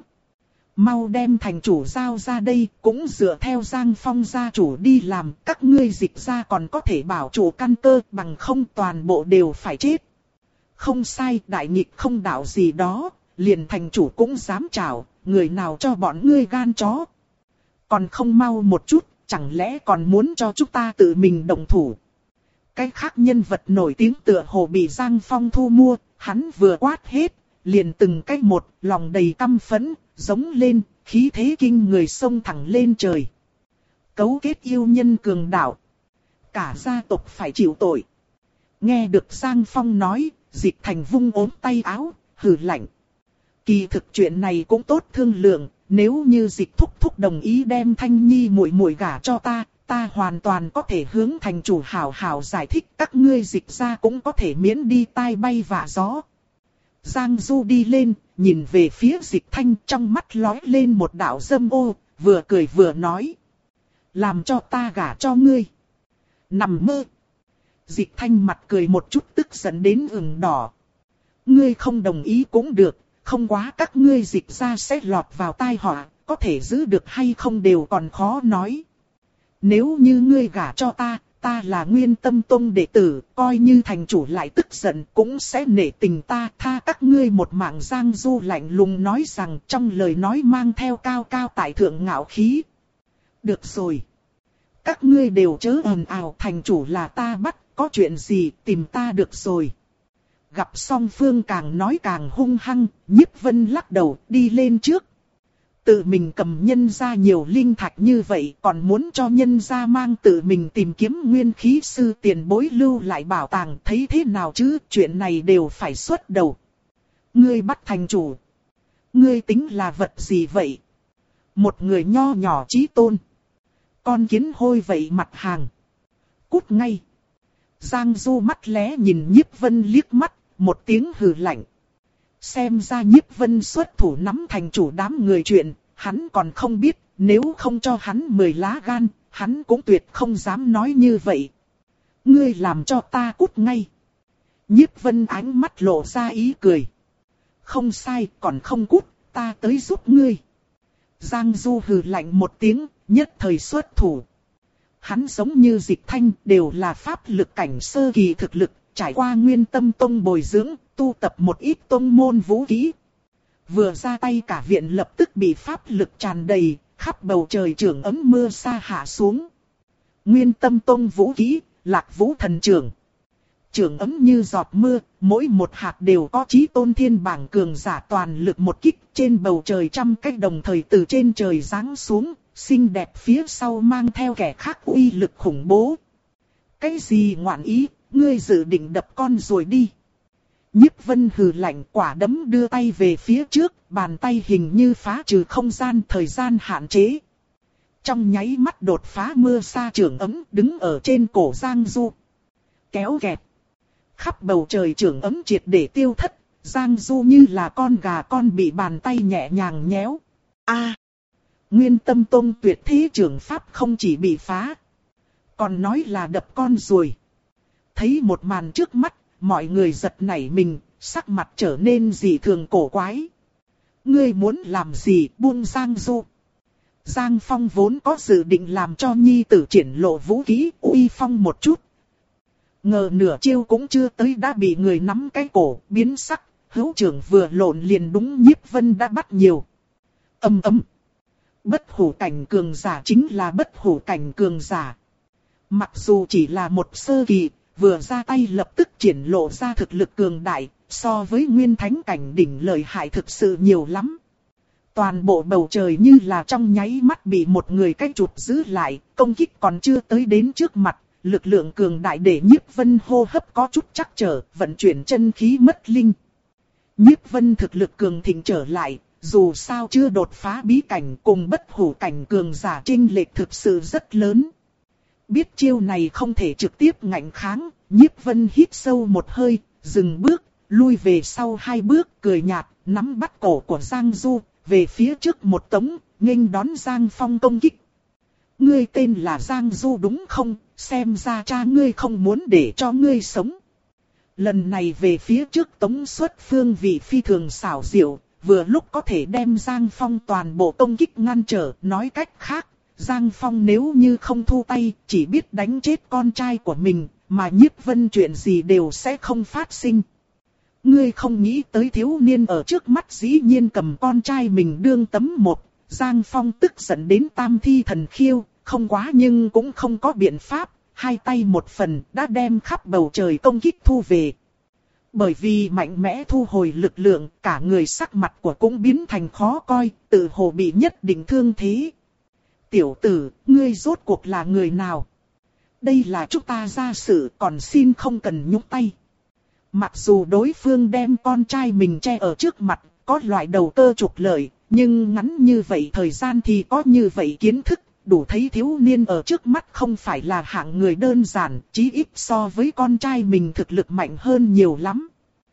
Mau đem thành chủ giao ra đây, cũng dựa theo Giang Phong gia chủ đi làm, các ngươi Dịch ra còn có thể bảo chủ căn cơ, bằng không toàn bộ đều phải chết. Không sai, đại nghịch không đạo gì đó, liền thành chủ cũng dám chào, người nào cho bọn ngươi gan chó. Còn không mau một chút, chẳng lẽ còn muốn cho chúng ta tự mình động thủ. Cái khác nhân vật nổi tiếng tựa hồ bị Giang Phong thu mua, hắn vừa quát hết, liền từng cái một, lòng đầy căm phẫn, giống lên, khí thế kinh người xông thẳng lên trời. Cấu kết yêu nhân cường đạo. Cả gia tộc phải chịu tội. Nghe được Giang Phong nói, Dịch Thành vung ốm tay áo, hừ lạnh. Kỳ thực chuyện này cũng tốt thương lượng, nếu như Dịch thúc thúc đồng ý đem Thanh Nhi muội muội gả cho ta, ta hoàn toàn có thể hướng thành chủ hảo hảo giải thích, các ngươi Dịch ra cũng có thể miễn đi tai bay vạ gió. Giang Du đi lên, nhìn về phía Dịch Thanh, trong mắt lóe lên một đạo dâm ô, vừa cười vừa nói. Làm cho ta gả cho ngươi. Nằm mơ. Dịch Thanh mặt cười một chút tức giận đến ửng đỏ. Ngươi không đồng ý cũng được, không quá các ngươi Dịch ra sẽ lọt vào tai họa, có thể giữ được hay không đều còn khó nói. Nếu như ngươi gả cho ta, ta là Nguyên Tâm Tông đệ tử, coi như thành chủ lại tức giận cũng sẽ nể tình ta, tha các ngươi một mạng. Giang Du lạnh lùng nói rằng, trong lời nói mang theo cao cao tại thượng ngạo khí. Được rồi. Các ngươi đều chớ ồn ào, thành chủ là ta bắt, có chuyện gì tìm ta được rồi. Gặp song phương càng nói càng hung hăng, Nhiếp Vân lắc đầu đi lên trước. Tự mình cầm nhân ra nhiều linh thạch như vậy, còn muốn cho nhân ra mang tự mình tìm kiếm nguyên khí sư tiền bối lưu lại bảo tàng, thấy thế nào chứ, chuyện này đều phải xuất đầu. Ngươi bắt thành chủ. Ngươi tính là vật gì vậy? Một người nho nhỏ chí tôn. Con kiến hôi vậy mặt hàng. Cút ngay. Giang Du mắt lé nhìn Nhiếp Vân liếc mắt, một tiếng hừ lạnh. Xem ra Nhiếp Vân xuất thủ nắm thành chủ đám người chuyện, hắn còn không biết, nếu không cho hắn mười lá gan, hắn cũng tuyệt không dám nói như vậy. Ngươi làm cho ta cút ngay. Nhiếp Vân ánh mắt lộ ra ý cười. Không sai, còn không cút, ta tới giúp ngươi. Giang Du hừ lạnh một tiếng, nhất thời xuất thủ. Hắn giống như Dịch Thanh, đều là pháp lực cảnh sơ kỳ thực lực, trải qua Nguyên Tâm Tông bồi dưỡng, tu tập một ít tông môn vũ kỹ. vừa ra tay cả viện lập tức bị pháp lực tràn đầy, khắp bầu trời trưởng ấm mưa sa hạ xuống. Nguyên Tâm Tông vũ kỹ, Lạc Vũ Thần Trưởng. Trưởng ấm như giọt mưa, mỗi một hạt đều có chí tôn thiên bảng cường giả toàn lực một kích, trên bầu trời trăm cách đồng thời từ trên trời giáng xuống, xinh đẹp phía sau mang theo kẻ khác uy lực khủng bố. Cái gì ngoạn ý, ngươi dự định đập con rồi đi. Nhiếp Vân hừ lạnh, quả đấm đưa tay về phía trước, bàn tay hình như phá trừ không gian thời gian hạn chế. Trong nháy mắt đột phá mưa sa trưởng ấm, đứng ở trên cổ Giang Du. Kéo kẹt. Khắp bầu trời trưởng ấm triệt để tiêu thất, Giang Du như là con gà con bị bàn tay nhẹ nhàng nhéo. A, Nguyên Tâm Tông tuyệt thế trưởng pháp không chỉ bị phá, còn nói là đập con ruồi. Thấy một màn trước mắt, mọi người giật nảy mình, sắc mặt trở nên dị thường cổ quái. Ngươi muốn làm gì, buông Giang Du. Giang Phong vốn có dự định làm cho nhi tử triển lộ vũ khí uy phong một chút. Ngờ nửa chiêu cũng chưa tới đã bị người nắm cái cổ, biến sắc, hữu trưởng vừa lộn liền đúng Nhiếp Vân đã bắt nhiều. Âm ấm. Bất hủ cảnh cường giả chính là bất hủ cảnh cường giả. Mặc dù chỉ là một sơ kỳ, vừa ra tay lập tức triển lộ ra thực lực cường đại, so với nguyên thánh cảnh đỉnh lợi hại thực sự nhiều lắm. Toàn bộ bầu trời như là trong nháy mắt bị một người cách chụp giữ lại, công kích còn chưa tới đến trước mặt, lực lượng cường đại để Nhiếp Vân hô hấp có chút trắc trở, vận chuyển chân khí mất linh. Nhiếp Vân thực lực cường thịnh trở lại, dù sao chưa đột phá bí cảnh cùng bất hủ cảnh cường giả chênh lệch thực sự rất lớn. Biết chiêu này không thể trực tiếp ngạnh kháng, Nhiếp Vân hít sâu một hơi, dừng bước, lui về sau hai bước, cười nhạt, nắm bắt cổ của Giang Du, về phía trước một tống, nghênh đón Giang Phong công kích. Ngươi tên là Giang Du đúng không? Xem ra cha ngươi không muốn để cho ngươi sống. Lần này về phía trước tống xuất phương vị phi thường xảo diệu, vừa lúc có thể đem Giang Phong toàn bộ công kích ngăn trở. Nói cách khác, Giang Phong nếu như không thu tay, chỉ biết đánh chết con trai của mình, mà Nhiếp Vân chuyện gì đều sẽ không phát sinh. Ngươi không nghĩ tới thiếu niên ở trước mắt dĩ nhiên cầm con trai mình đương tấm một. Giang Phong tức giận đến tam thi thần khiêu, không quá nhưng cũng không có biện pháp, hai tay một phần đã đem khắp bầu trời công kích thu về. Bởi vì mạnh mẽ thu hồi lực lượng, cả người sắc mặt của cũng biến thành khó coi, tự hồ bị nhất định thương thế. Tiểu tử, ngươi rốt cuộc là người nào? Đây là chúng ta ra sự, còn xin không cần nhúc tay. Mặc dù đối phương đem con trai mình che ở trước mặt, có loại đầu cơ trục lợi, nhưng ngắn như vậy thời gian thì có như vậy kiến thức, đủ thấy thiếu niên ở trước mắt không phải là hạng người đơn giản, chí ít so với con trai mình thực lực mạnh hơn nhiều lắm.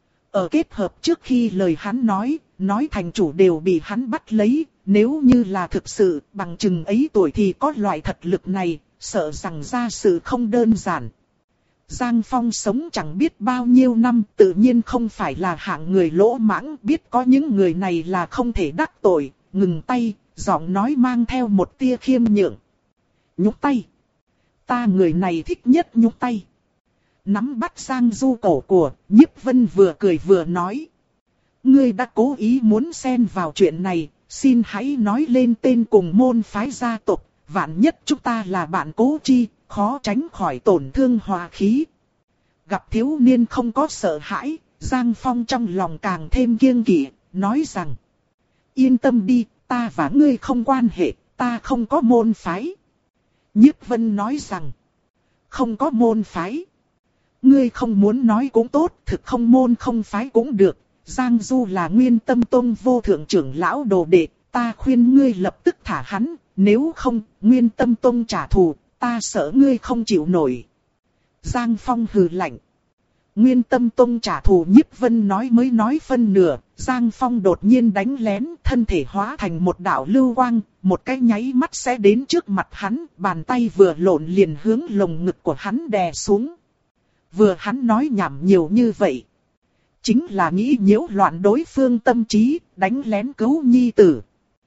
Ở kết hợp trước khi lời hắn nói, nói thành chủ đều bị hắn bắt lấy, nếu như là thực sự bằng chừng ấy tuổi thì có loại thật lực này, sợ rằng ra sự không đơn giản. Giang Phong sống chẳng biết bao nhiêu năm, tự nhiên không phải là hạng người lỗ mãng, biết có những người này là không thể đắc tội, ngừng tay, giọng nói mang theo một tia khiêm nhượng. Nhúc tay. Ta người này thích nhất nhúc tay. Nắm bắt Giang Du cổ của, Nhiếp Vân vừa cười vừa nói. Ngươi đã cố ý muốn xen vào chuyện này, xin hãy nói lên tên cùng môn phái gia tộc, vạn nhất chúng ta là bạn cố chi, khó tránh khỏi tổn thương hòa khí. Gặp thiếu niên không có sợ hãi, Giang Phong trong lòng càng thêm kiêng kỵ, nói rằng. Yên tâm đi, ta và ngươi không quan hệ, ta không có môn phái. Nhiếp Vân nói rằng. Không có môn phái. Ngươi không muốn nói cũng tốt, thực không môn không phái cũng được. Giang Du là Nguyên Tâm Tông vô thượng trưởng lão đồ đệ, ta khuyên ngươi lập tức thả hắn, nếu không, Nguyên Tâm Tông trả thù, ta sợ ngươi không chịu nổi. Giang Phong hừ lạnh. Nguyên Tâm Tông trả thù, Nhiếp Vân nói mới nói phân nửa, Giang Phong đột nhiên đánh lén, thân thể hóa thành một đạo lưu quang, một cái nháy mắt sẽ đến trước mặt hắn, bàn tay vừa lộn liền hướng lồng ngực của hắn đè xuống. Vừa hắn nói nhảm nhiều như vậy, chính là nghĩ nhiễu loạn đối phương tâm trí, đánh lén cứu nhi tử.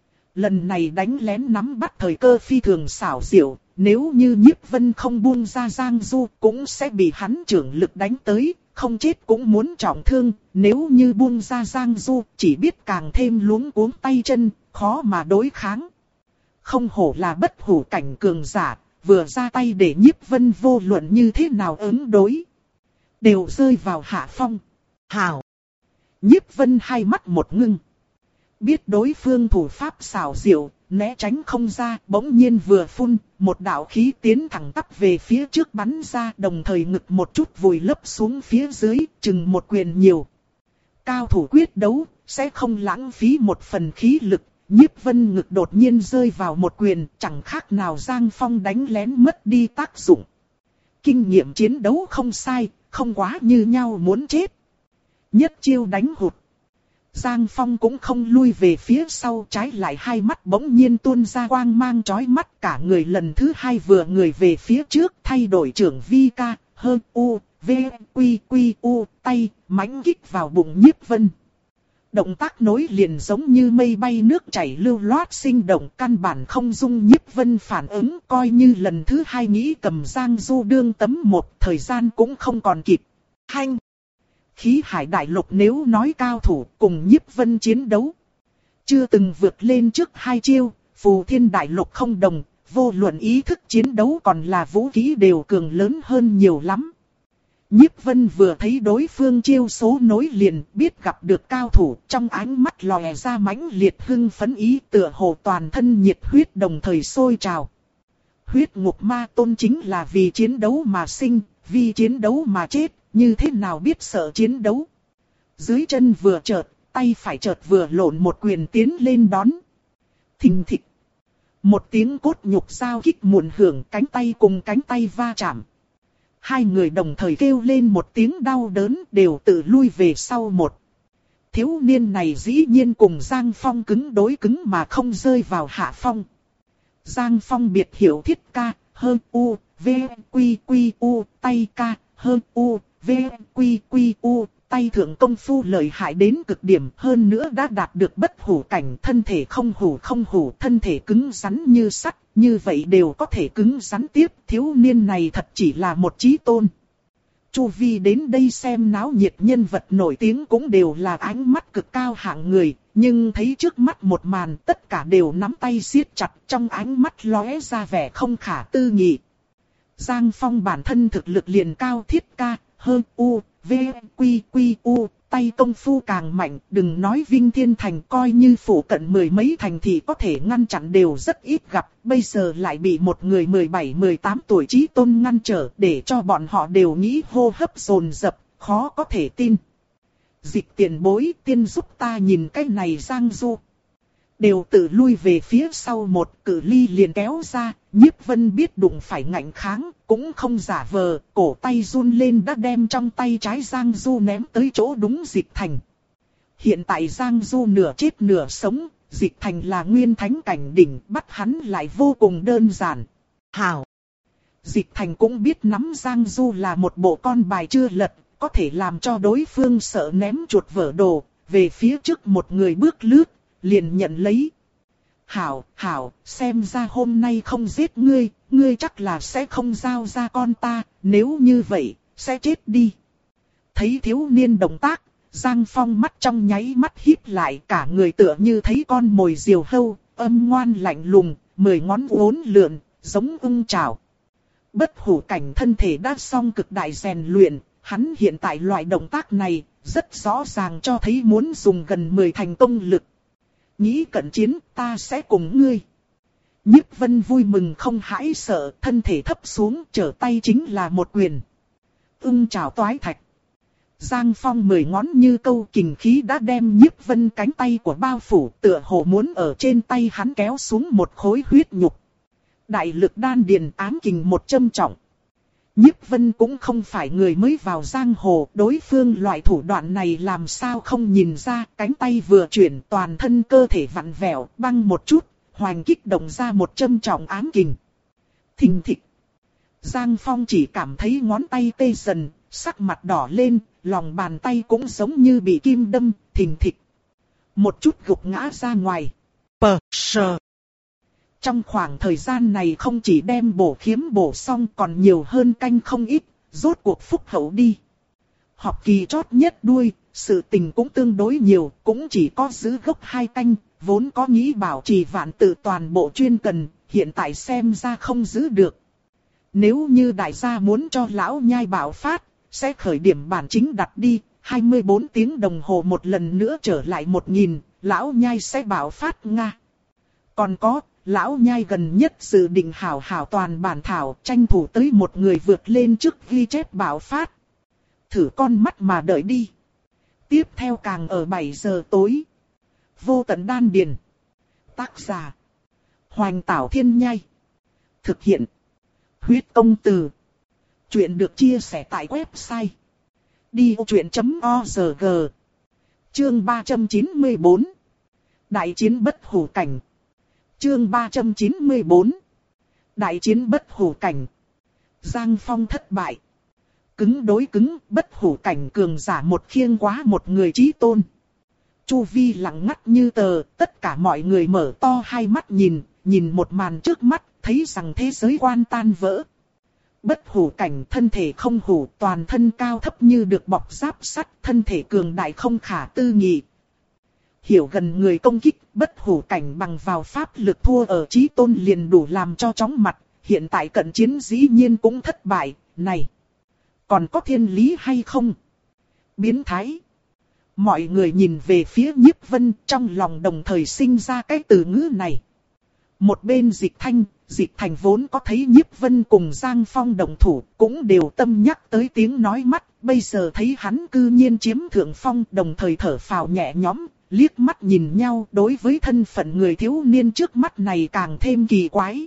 Lần này đánh lén nắm bắt thời cơ phi thường xảo diệu, nếu như Nhiếp Vân không buông ra Giang Du cũng sẽ bị hắn trưởng lực đánh tới, không chết cũng muốn trọng thương, nếu như buông ra Giang Du, chỉ biết càng thêm luống cuống tay chân, khó mà đối kháng. Không hổ là bất hủ cảnh cường giả, vừa ra tay để Nhiếp Vân vô luận như thế nào ứng đối, đều rơi vào hạ phong. Hảo! Nhiếp Vân hai mắt một ngưng. Biết đối phương thủ pháp xảo diệu, né tránh không ra, bỗng nhiên vừa phun, một đạo khí tiến thẳng tắp về phía trước bắn ra, đồng thời ngực một chút vùi lấp xuống phía dưới, chừng một quyền nhiều. Cao thủ quyết đấu, sẽ không lãng phí một phần khí lực, Nhiếp Vân ngực đột nhiên rơi vào một quyền, chẳng khác nào Giang Phong đánh lén mất đi tác dụng. Kinh nghiệm chiến đấu không sai, không quá như nhau muốn chết. Nhất chiêu đánh hụt. Giang Phong cũng không lui về phía sau, trái lại hai mắt bỗng nhiên tuôn ra quang mang chói mắt, cả người lần thứ hai vừa người về phía trước, thay đổi trưởng vi ca, hơn u, v, quy quy u, tay, mãnh kích vào bụng Nhiếp Vân. Động tác nối liền giống như mây bay nước chảy lưu loát sinh động, căn bản không dung Nhiếp Vân phản ứng, coi như lần thứ hai nghĩ cầm Giang Du đương tấm một, thời gian cũng không còn kịp. Hanh! Khí hải đại lục nếu nói cao thủ cùng Nhiếp Vân chiến đấu, chưa từng vượt lên trước hai chiêu, phù thiên đại lục không đồng, vô luận ý thức chiến đấu còn là vũ khí đều cường lớn hơn nhiều lắm. Nhiếp Vân vừa thấy đối phương chiêu số nối liền, biết gặp được cao thủ, trong ánh mắt lòe ra mãnh liệt hưng phấn ý, tựa hồ toàn thân nhiệt huyết đồng thời sôi trào. Huyết ngục ma tôn chính là vì chiến đấu mà sinh, vì chiến đấu mà chết, như thế nào biết sợ chiến đấu. Dưới chân vừa chợt, tay phải chợt vừa lộn một quyền tiến lên đón. Thình thịch. Một tiếng cốt nhục giao kích muộn hưởng, cánh tay cùng cánh tay va chạm. Hai người đồng thời kêu lên một tiếng đau đớn, đều tự lui về sau một. Thiếu niên này dĩ nhiên cùng Giang Phong cứng đối cứng mà không rơi vào hạ phong. Giang Phong biệt hiểu thiết ca, hơn u, v, quy quy u, tay ca, hơn u, v, quy quy u, tay thượng công phu lợi hại đến cực điểm, hơn nữa đã đạt được bất hủ cảnh, thân thể không hủ không hủ, thân thể cứng rắn như sắt, như vậy đều có thể cứng rắn tiếp, thiếu niên này thật chỉ là một chí tôn. Chu vi đến đây xem náo nhiệt nhân vật nổi tiếng cũng đều là ánh mắt cực cao hạng người, nhưng thấy trước mắt một màn tất cả đều nắm tay siết chặt, trong ánh mắt lóe ra vẻ không khả tư nghị. Giang Phong bản thân thực lực liền cao thiết ca, hơn u, v, quy quy u, tay công phu càng mạnh, đừng nói Vinh Thiên Thành, coi như phủ cận mười mấy thành thì có thể ngăn chặn đều rất ít gặp, bây giờ lại bị một người mười bảy mười tám tuổi chí tôn ngăn trở, để cho bọn họ đều nghĩ hô hấp dồn dập, khó có thể tin. Dịch tiền bối, tiên giúp ta nhìn cái này Giang Du. Đều tự lui về phía sau một, cự ly liền kéo ra, Nhiếp Vân biết đụng phải ngạnh kháng, cũng không giả vờ, cổ tay run lên đã đem trong tay trái Giang Du ném tới chỗ đúng Dịch Thành. Hiện tại Giang Du nửa chết nửa sống, Dịch Thành là nguyên thánh cảnh đỉnh, bắt hắn lại vô cùng đơn giản. Hảo! Dịch Thành cũng biết nắm Giang Du là một bộ con bài chưa lật, có thể làm cho đối phương sợ ném chuột vỡ đồ, về phía trước một người bước lướt, liền nhận lấy. Hảo, hảo, xem ra hôm nay không giết ngươi, ngươi chắc là sẽ không giao ra con ta, nếu như vậy, sẽ chết đi. Thấy thiếu niên động tác, Giang Phong mắt trong nháy mắt híp lại, cả người tựa như thấy con mồi diều hâu, âm ngoan lạnh lùng, mười ngón uốn lượn, giống ưng chảo. Bất hủ cảnh thân thể đã xong cực đại rèn luyện, hắn hiện tại loại động tác này, rất rõ ràng cho thấy muốn dùng gần mười thành công lực. Nghĩ cận chiến, ta sẽ cùng ngươi. Nhiếp Vân vui mừng không hãi sợ, thân thể thấp xuống, trở tay chính là một quyền. Ưng chảo toái thạch. Giang Phong mười ngón như câu kình khí đã đem Nhiếp Vân cánh tay của bao phủ, tựa hồ muốn ở trên tay hắn kéo xuống một khối huyết nhục. Đại lực đan điền ám kình một châm trọng. Nhiếp Vân cũng không phải người mới vào giang hồ, đối phương loại thủ đoạn này làm sao không nhìn ra, cánh tay vừa chuyển toàn thân cơ thể vặn vẹo, băng một chút, hoành kích động ra một châm trọng ám kình. Thình thịch. Giang Phong chỉ cảm thấy ngón tay tê dần, sắc mặt đỏ lên, lòng bàn tay cũng giống như bị kim đâm, thình thịch. Một chút gục ngã ra ngoài. Pờ, sờ. Trong khoảng thời gian này không chỉ đem bổ khiếm bổ xong còn nhiều hơn canh không ít, rốt cuộc phúc hậu đi. học kỳ chót nhất đuôi, sự tình cũng tương đối nhiều, cũng chỉ có giữ gốc hai canh, vốn có nghĩ bảo trì vạn tự toàn bộ chuyên cần, hiện tại xem ra không giữ được. Nếu như đại gia muốn cho lão nhai bạo phát, sẽ khởi điểm bản chính đặt đi, hai mươi bốn tiếng đồng hồ một lần nữa trở lại một nghìn, lão nhai sẽ bạo phát nga. Còn có, lão nhai gần nhất dự định hảo hảo toàn bản thảo, tranh thủ tới một người vượt lên trước ghi chép bạo phát. Thử con mắt mà đợi đi. Tiếp theo càng ở bảy giờ tối. Vô tận đan điền. Tác giả. Hoành Tảo Thiên Nhai. Thực hiện. Huyết Công Từ. Chuyện được chia sẻ tại website. đi ô chuyện chấm o rờ giê. Chương ba trăm chín mươi bốn. Đại chiến bất hủ cảnh. Chương ba trăm chín mươi bốn. Đại chiến bất hủ cảnh. Giang Phong thất bại. Cứng đối cứng, bất hủ cảnh cường giả một khiêng quá một người chí tôn. Chu vi lặng ngắt như tờ, tất cả mọi người mở to hai mắt nhìn, nhìn một màn trước mắt, thấy rằng thế giới quan tan vỡ. Bất hủ cảnh thân thể không hủ, toàn thân cao thấp như được bọc giáp sắt, thân thể cường đại không khả tư nghị. Hiểu gần người công kích, bất hủ cảnh bằng vào pháp lực thua ở chí tôn liền đủ làm cho chóng mặt, hiện tại cận chiến dĩ nhiên cũng thất bại, này. Còn có thiên lý hay không? Biến thái. Mọi người nhìn về phía Nhiếp Vân, trong lòng đồng thời sinh ra cái từ ngữ này. Một bên Dịch Thanh, Dịch Thành vốn có thấy Nhiếp Vân cùng Giang Phong đồng thủ, cũng đều tâm nhắc tới tiếng nói mắt, bây giờ thấy hắn cư nhiên chiếm thượng phong, đồng thời thở phào nhẹ nhõm, liếc mắt nhìn nhau, đối với thân phận người thiếu niên trước mắt này càng thêm kỳ quái.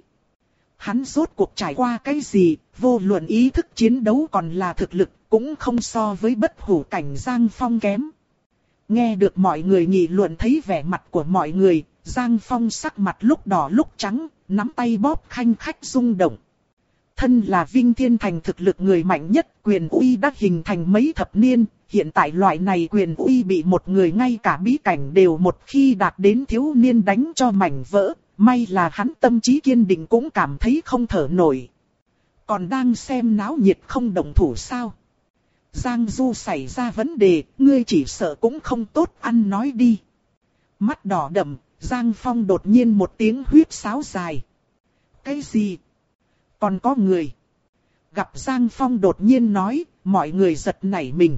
Hắn rốt cuộc trải qua cái gì, vô luận ý thức chiến đấu còn là thực lực, cũng không so với bất hủ cảnh Giang Phong kém. Nghe được mọi người nghị luận, thấy vẻ mặt của mọi người, Giang Phong sắc mặt lúc đỏ lúc trắng, nắm tay bóp khanh khách rung động. Thân là Vinh Thiên Thành thực lực người mạnh nhất, quyền uy đã hình thành mấy thập niên, hiện tại loại này quyền uy bị một người ngay cả bí cảnh đều một khi đạt đến thiếu niên đánh cho mảnh vỡ, may là hắn tâm trí kiên định cũng cảm thấy không thở nổi. Còn đang xem náo nhiệt không động thủ sao? Giang Du xảy ra vấn đề, ngươi chỉ sợ cũng không tốt ăn nói đi. Mắt đỏ đậm, Giang Phong đột nhiên một tiếng huýt sáo dài. Cái gì? Còn có người. Gặp Giang Phong đột nhiên nói, mọi người giật nảy mình.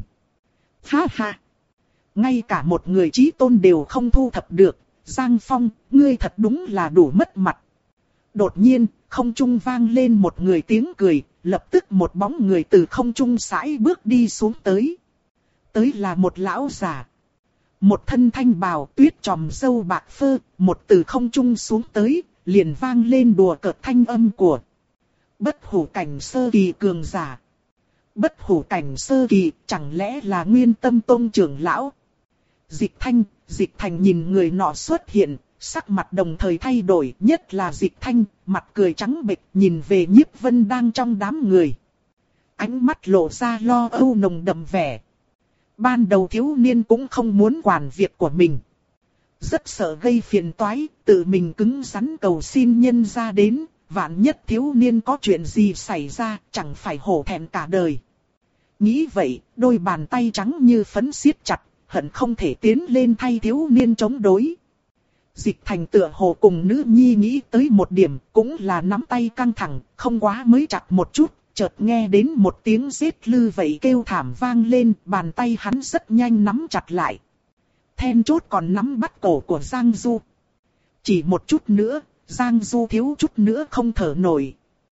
Ha ha! Ngay cả một người chí tôn đều không thu thập được. Giang Phong, ngươi thật đúng là đủ mất mặt. Đột nhiên, không trung vang lên một người tiếng cười, lập tức một bóng người từ không trung sải bước đi xuống tới. Tới là một lão già. Một thân thanh bào tuyết tròm râu bạc phơ, một từ không trung xuống tới, liền vang lên đùa cợt thanh âm của bất hủ cảnh sơ kỳ cường giả. Bất hủ cảnh sơ kỳ, chẳng lẽ là Nguyên Tâm Tông trưởng lão? Dịch Thanh, Dịch Thành nhìn người nọ xuất hiện, sắc mặt đồng thời thay đổi, nhất là Dịch Thanh, mặt cười trắng bệch nhìn về Nhiếp Vân đang trong đám người. Ánh mắt lộ ra lo âu nồng đậm vẻ. Ban đầu thiếu niên cũng không muốn quản việc của mình. Rất sợ gây phiền toái, tự mình cứng rắn cầu xin nhân ra đến, vạn nhất thiếu niên có chuyện gì xảy ra, chẳng phải hổ thẹn cả đời. Nghĩ vậy, đôi bàn tay trắng như phấn siết chặt, hận không thể tiến lên thay thiếu niên chống đối. Dịch Thành tựa hồ cùng nữ nhi nghĩ tới một điểm, cũng là nắm tay căng thẳng, không quá mới chặt một chút, chợt nghe đến một tiếng rít lư vậy kêu thảm vang lên, bàn tay hắn rất nhanh nắm chặt lại. Then chốt còn nắm bắt cổ của Giang Du. Chỉ một chút nữa, Giang Du thiếu chút nữa không thở nổi.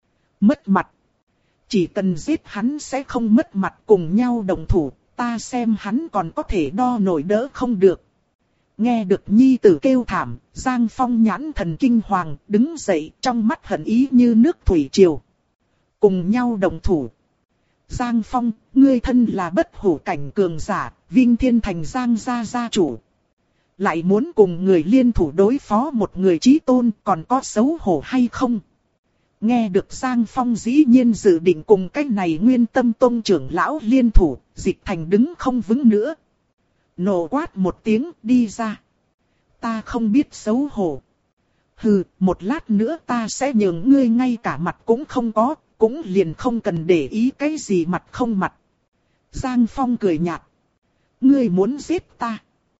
Mất mặt. Chỉ cần giết hắn sẽ không mất mặt, cùng nhau đồng thủ, ta xem hắn còn có thể đo nổi đỡ không được. Nghe được nhi tử kêu thảm, Giang Phong nhãn thần kinh hoàng, đứng dậy, trong mắt hận ý như nước thủy triều. Cùng nhau đồng thủ. Giang Phong, ngươi thân là bất hủ cảnh cường giả, Vinh Thiên Thành Giang gia gia chủ. Lại muốn cùng người liên thủ đối phó một người chí tôn, còn có xấu hổ hay không? Nghe được Giang Phong dĩ nhiên dự định cùng cái này Nguyên Tâm Tông trưởng lão liên thủ, Dịch Thành đứng không vững nữa. Nổ quát một tiếng, đi ra. Ta không biết xấu hổ. Hừ, một lát nữa ta sẽ nhường ngươi ngay cả mặt cũng không có, cũng liền không cần để ý cái gì mặt không mặt. Giang Phong cười nhạt. Ngươi muốn giết ta?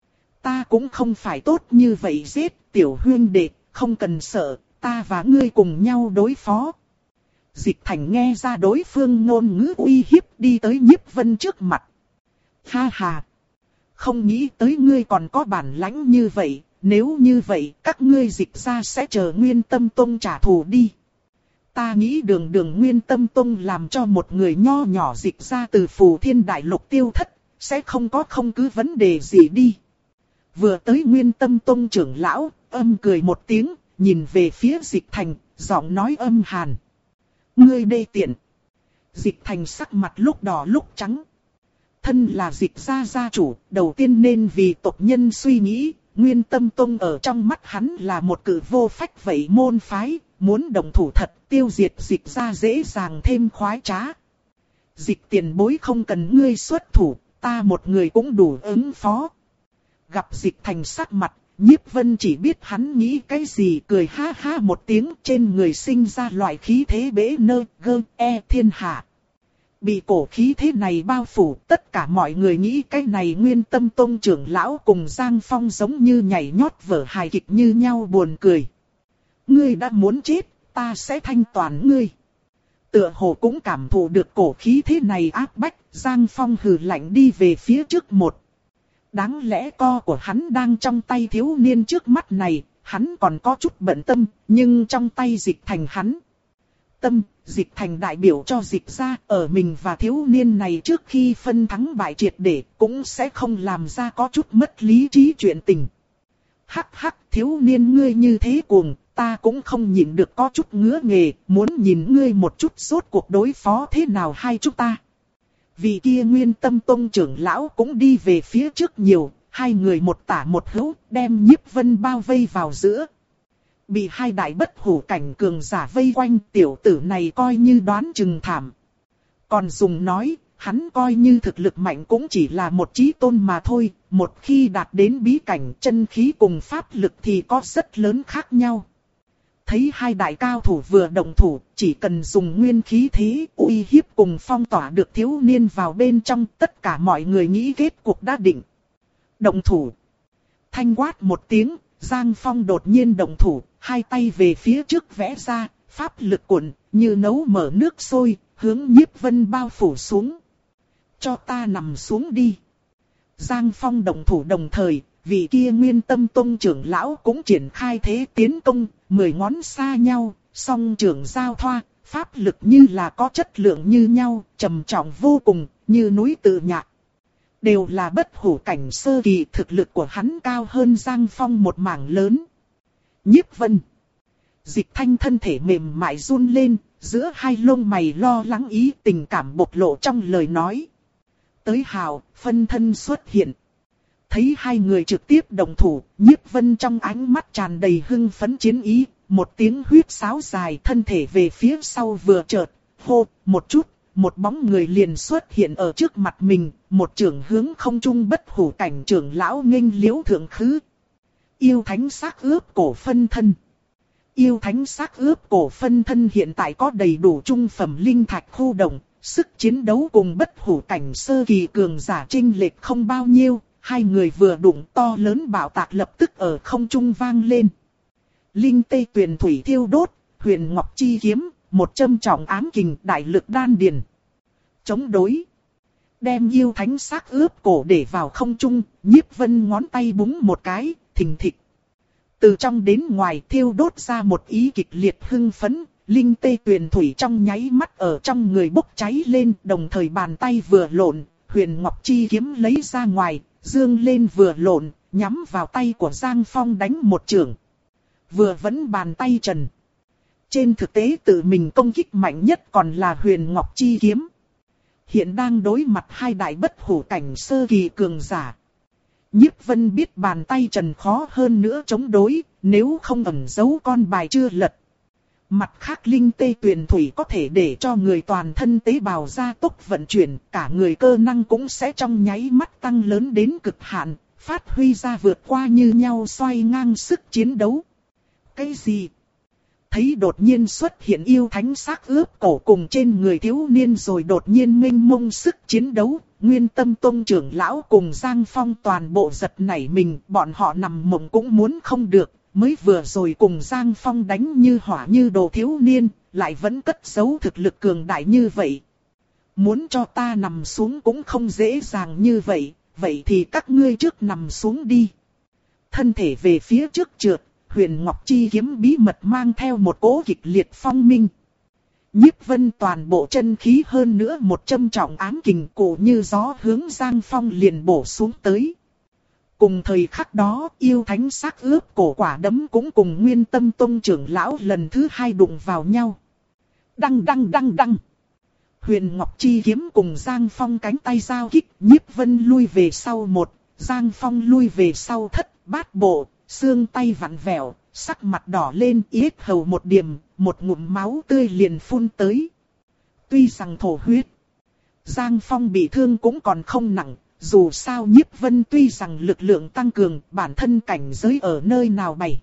Ta cũng không phải tốt như vậy giết, tiểu huyên đệ, không cần sợ, ta và ngươi cùng nhau đối phó. Dịch Thành nghe ra đối phương ngôn ngữ uy hiếp đi tới Nhiếp Vân trước mặt. Ha ha! Không nghĩ tới ngươi còn có bản lãnh như vậy, nếu như vậy các ngươi Dịch ra sẽ chờ Nguyên Tâm Tông trả thù đi. Ta nghĩ đường đường Nguyên Tâm Tông làm cho một người nho nhỏ Dịch ra từ Phù Thiên Đại Lục tiêu thất, sẽ không có không cứ vấn đề gì đi. Vừa tới Nguyên Tâm Tông trưởng lão, âm cười một tiếng, nhìn về phía Dịch Thành, giọng nói âm hàn. Ngươi đê tiện. Dịch Thành sắc mặt lúc đỏ lúc trắng. Thân là Dịch gia gia chủ, đầu tiên nên vì tộc nhân suy nghĩ, Nguyên Tâm Tông ở trong mắt hắn là một cử vô phách vậy môn phái, muốn đồng thủ thật, tiêu diệt Dịch gia dễ dàng thêm khoái trá. Dịch tiền bối không cần ngươi xuất thủ, ta một người cũng đủ ứng phó. Gặp Dịch Thành sắc mặt, Nhiếp Vân chỉ biết hắn nghĩ cái gì, cười ha ha một tiếng, trên người sinh ra loại khí thế bế nơ gơ e thiên hạ. Bị cổ khí thế này bao phủ, tất cả mọi người nghĩ cái này Nguyên Tâm Tông trưởng lão cùng Giang Phong giống như nhảy nhót vở hài kịch như nhau buồn cười. Ngươi đã muốn chết, ta sẽ thanh toán ngươi. Tựa hồ cũng cảm thụ được cổ khí thế này áp bách, Giang Phong hừ lạnh đi về phía trước một. Đáng lẽ co của hắn đang trong tay thiếu niên trước mắt này, hắn còn có chút bận tâm, nhưng trong tay Dịch Thành hắn. Tâm, Dịch Thành đại biểu cho Dịch gia, ở mình và thiếu niên này trước khi phân thắng bại triệt để, cũng sẽ không làm ra có chút mất lý trí chuyện tình. Hắc hắc, thiếu niên ngươi như thế cuồng, ta cũng không nhịn được có chút ngứa nghề, muốn nhìn ngươi một chút rốt cuộc đối phó thế nào hai chúng ta. Vị kia Nguyên Tâm Tông trưởng lão cũng đi về phía trước nhiều, hai người một tả một hữu, đem Nhiếp Vân bao vây vào giữa. Bị hai đại bất hủ cảnh cường giả vây quanh, tiểu tử này coi như đoán chừng thảm. Còn dùng nói, hắn coi như thực lực mạnh cũng chỉ là một chí tôn mà thôi, một khi đạt đến bí cảnh chân khí cùng pháp lực thì có rất lớn khác nhau. Thấy hai đại cao thủ vừa động thủ, chỉ cần dùng nguyên khí thế uy hiếp cùng phong tỏa được thiếu niên vào bên trong, tất cả mọi người nghĩ kết cuộc đã định. Động thủ. Thanh quát một tiếng, Giang Phong đột nhiên động thủ, hai tay về phía trước vẽ ra, pháp lực cuộn, như nấu mở nước sôi, hướng Nhiếp Vân bao phủ xuống. Cho ta nằm xuống đi. Giang Phong động thủ đồng thời, vị kia Nguyên Tâm Tông trưởng lão cũng triển khai thế tiến công, mười ngón xa nhau, song trưởng giao thoa, pháp lực như là có chất lượng như nhau, trầm trọng vô cùng, như núi tự nhạc. Đều là bất hủ cảnh sơ kỳ, thực lực của hắn cao hơn Giang Phong một mảng lớn. Nhiếp Vân. Dịch Thanh thân thể mềm mại run lên, giữa hai lông mày lo lắng ý tình cảm bộc lộ trong lời nói. Tới hào, phân thân xuất hiện. Thấy hai người trực tiếp đồng thủ, Nhiếp Vân trong ánh mắt tràn đầy hưng phấn chiến ý, một tiếng huýt sáo dài, thân thể về phía sau vừa chợt, hô, một chút, một bóng người liền xuất hiện ở trước mặt mình, một trưởng hướng không trung bất hủ cảnh trưởng lão nghênh liễu thượng khứ. Yêu thánh xác ướp cổ phân thân. Yêu thánh xác ướp cổ phân thân hiện tại có đầy đủ trung phẩm linh thạch khu động, sức chiến đấu cùng bất hủ cảnh sơ kỳ cường giả chênh lệch không bao nhiêu. Hai người vừa đụng to lớn bạo tạc lập tức ở không trung vang lên. Linh tê tuyền thủy thiêu đốt, huyền ngọc chi kiếm, một châm trọng ám kình đại lực đan điền. Chống đối. Đem yêu thánh xác ướp cổ để vào không trung, Nhiếp Vân ngón tay búng một cái, thình thịch. Từ trong đến ngoài thiêu đốt ra một ý kịch liệt hưng phấn, linh tê tuyền thủy trong nháy mắt ở trong người bốc cháy lên, đồng thời bàn tay vừa lộn, huyền ngọc chi kiếm lấy ra ngoài. Dương lên vừa lộn, nhắm vào tay của Giang Phong đánh một chưởng. Vừa vẫn bàn tay trần. Trên thực tế tự mình công kích mạnh nhất còn là huyền ngọc chi kiếm. Hiện đang đối mặt hai đại bất hủ cảnh sơ kỳ cường giả. Nhiếp Vân biết bàn tay trần khó hơn nữa chống đối, nếu không ẩn giấu con bài chưa lật. Mặt khác linh tê tuyền thủy có thể để cho người toàn thân tế bào gia tốc vận chuyển, cả người cơ năng cũng sẽ trong nháy mắt tăng lớn đến cực hạn, phát huy ra vượt qua như nhau xoay ngang sức chiến đấu. Cái gì? thấy đột nhiên xuất hiện yêu thánh xác ướp cổ cùng trên người thiếu niên rồi đột nhiên nghênh mông sức chiến đấu. Nguyên Tâm Tông trưởng lão cùng Giang Phong toàn bộ giật nảy mình, bọn họ nằm mộng cũng muốn không được, mới vừa rồi cùng Giang Phong đánh như hỏa như đồ thiếu niên, lại vẫn cất giấu thực lực cường đại như vậy. Muốn cho ta nằm xuống cũng không dễ dàng như vậy, vậy thì các ngươi trước nằm xuống đi. Thân thể về phía trước trượt, Huyền Ngọc Chi kiếm bí mật mang theo một cỗ kịch liệt phong minh. Nhiếp Vân toàn bộ chân khí hơn nữa một châm trọng ám kình cổ như gió hướng Giang Phong liền bổ xuống tới. Cùng thời khắc đó, yêu thánh xác ướp cổ quả đấm cũng cùng Nguyên Tâm Tông trưởng lão lần thứ hai đụng vào nhau. Đăng đăng đăng đăng. Huyền Ngọc Chi kiếm cùng Giang Phong cánh tay giao kích, Nhiếp Vân lui về sau một, Giang Phong lui về sau thất, bát bộ, xương tay vặn vẹo, sắc mặt đỏ lên, yết hầu một điểm, một ngụm máu tươi liền phun tới. Tuy rằng thổ huyết, Giang Phong bị thương cũng còn không nặng, dù sao Nhiếp Vân tuy rằng lực lượng tăng cường, bản thân cảnh giới ở nơi nào bày.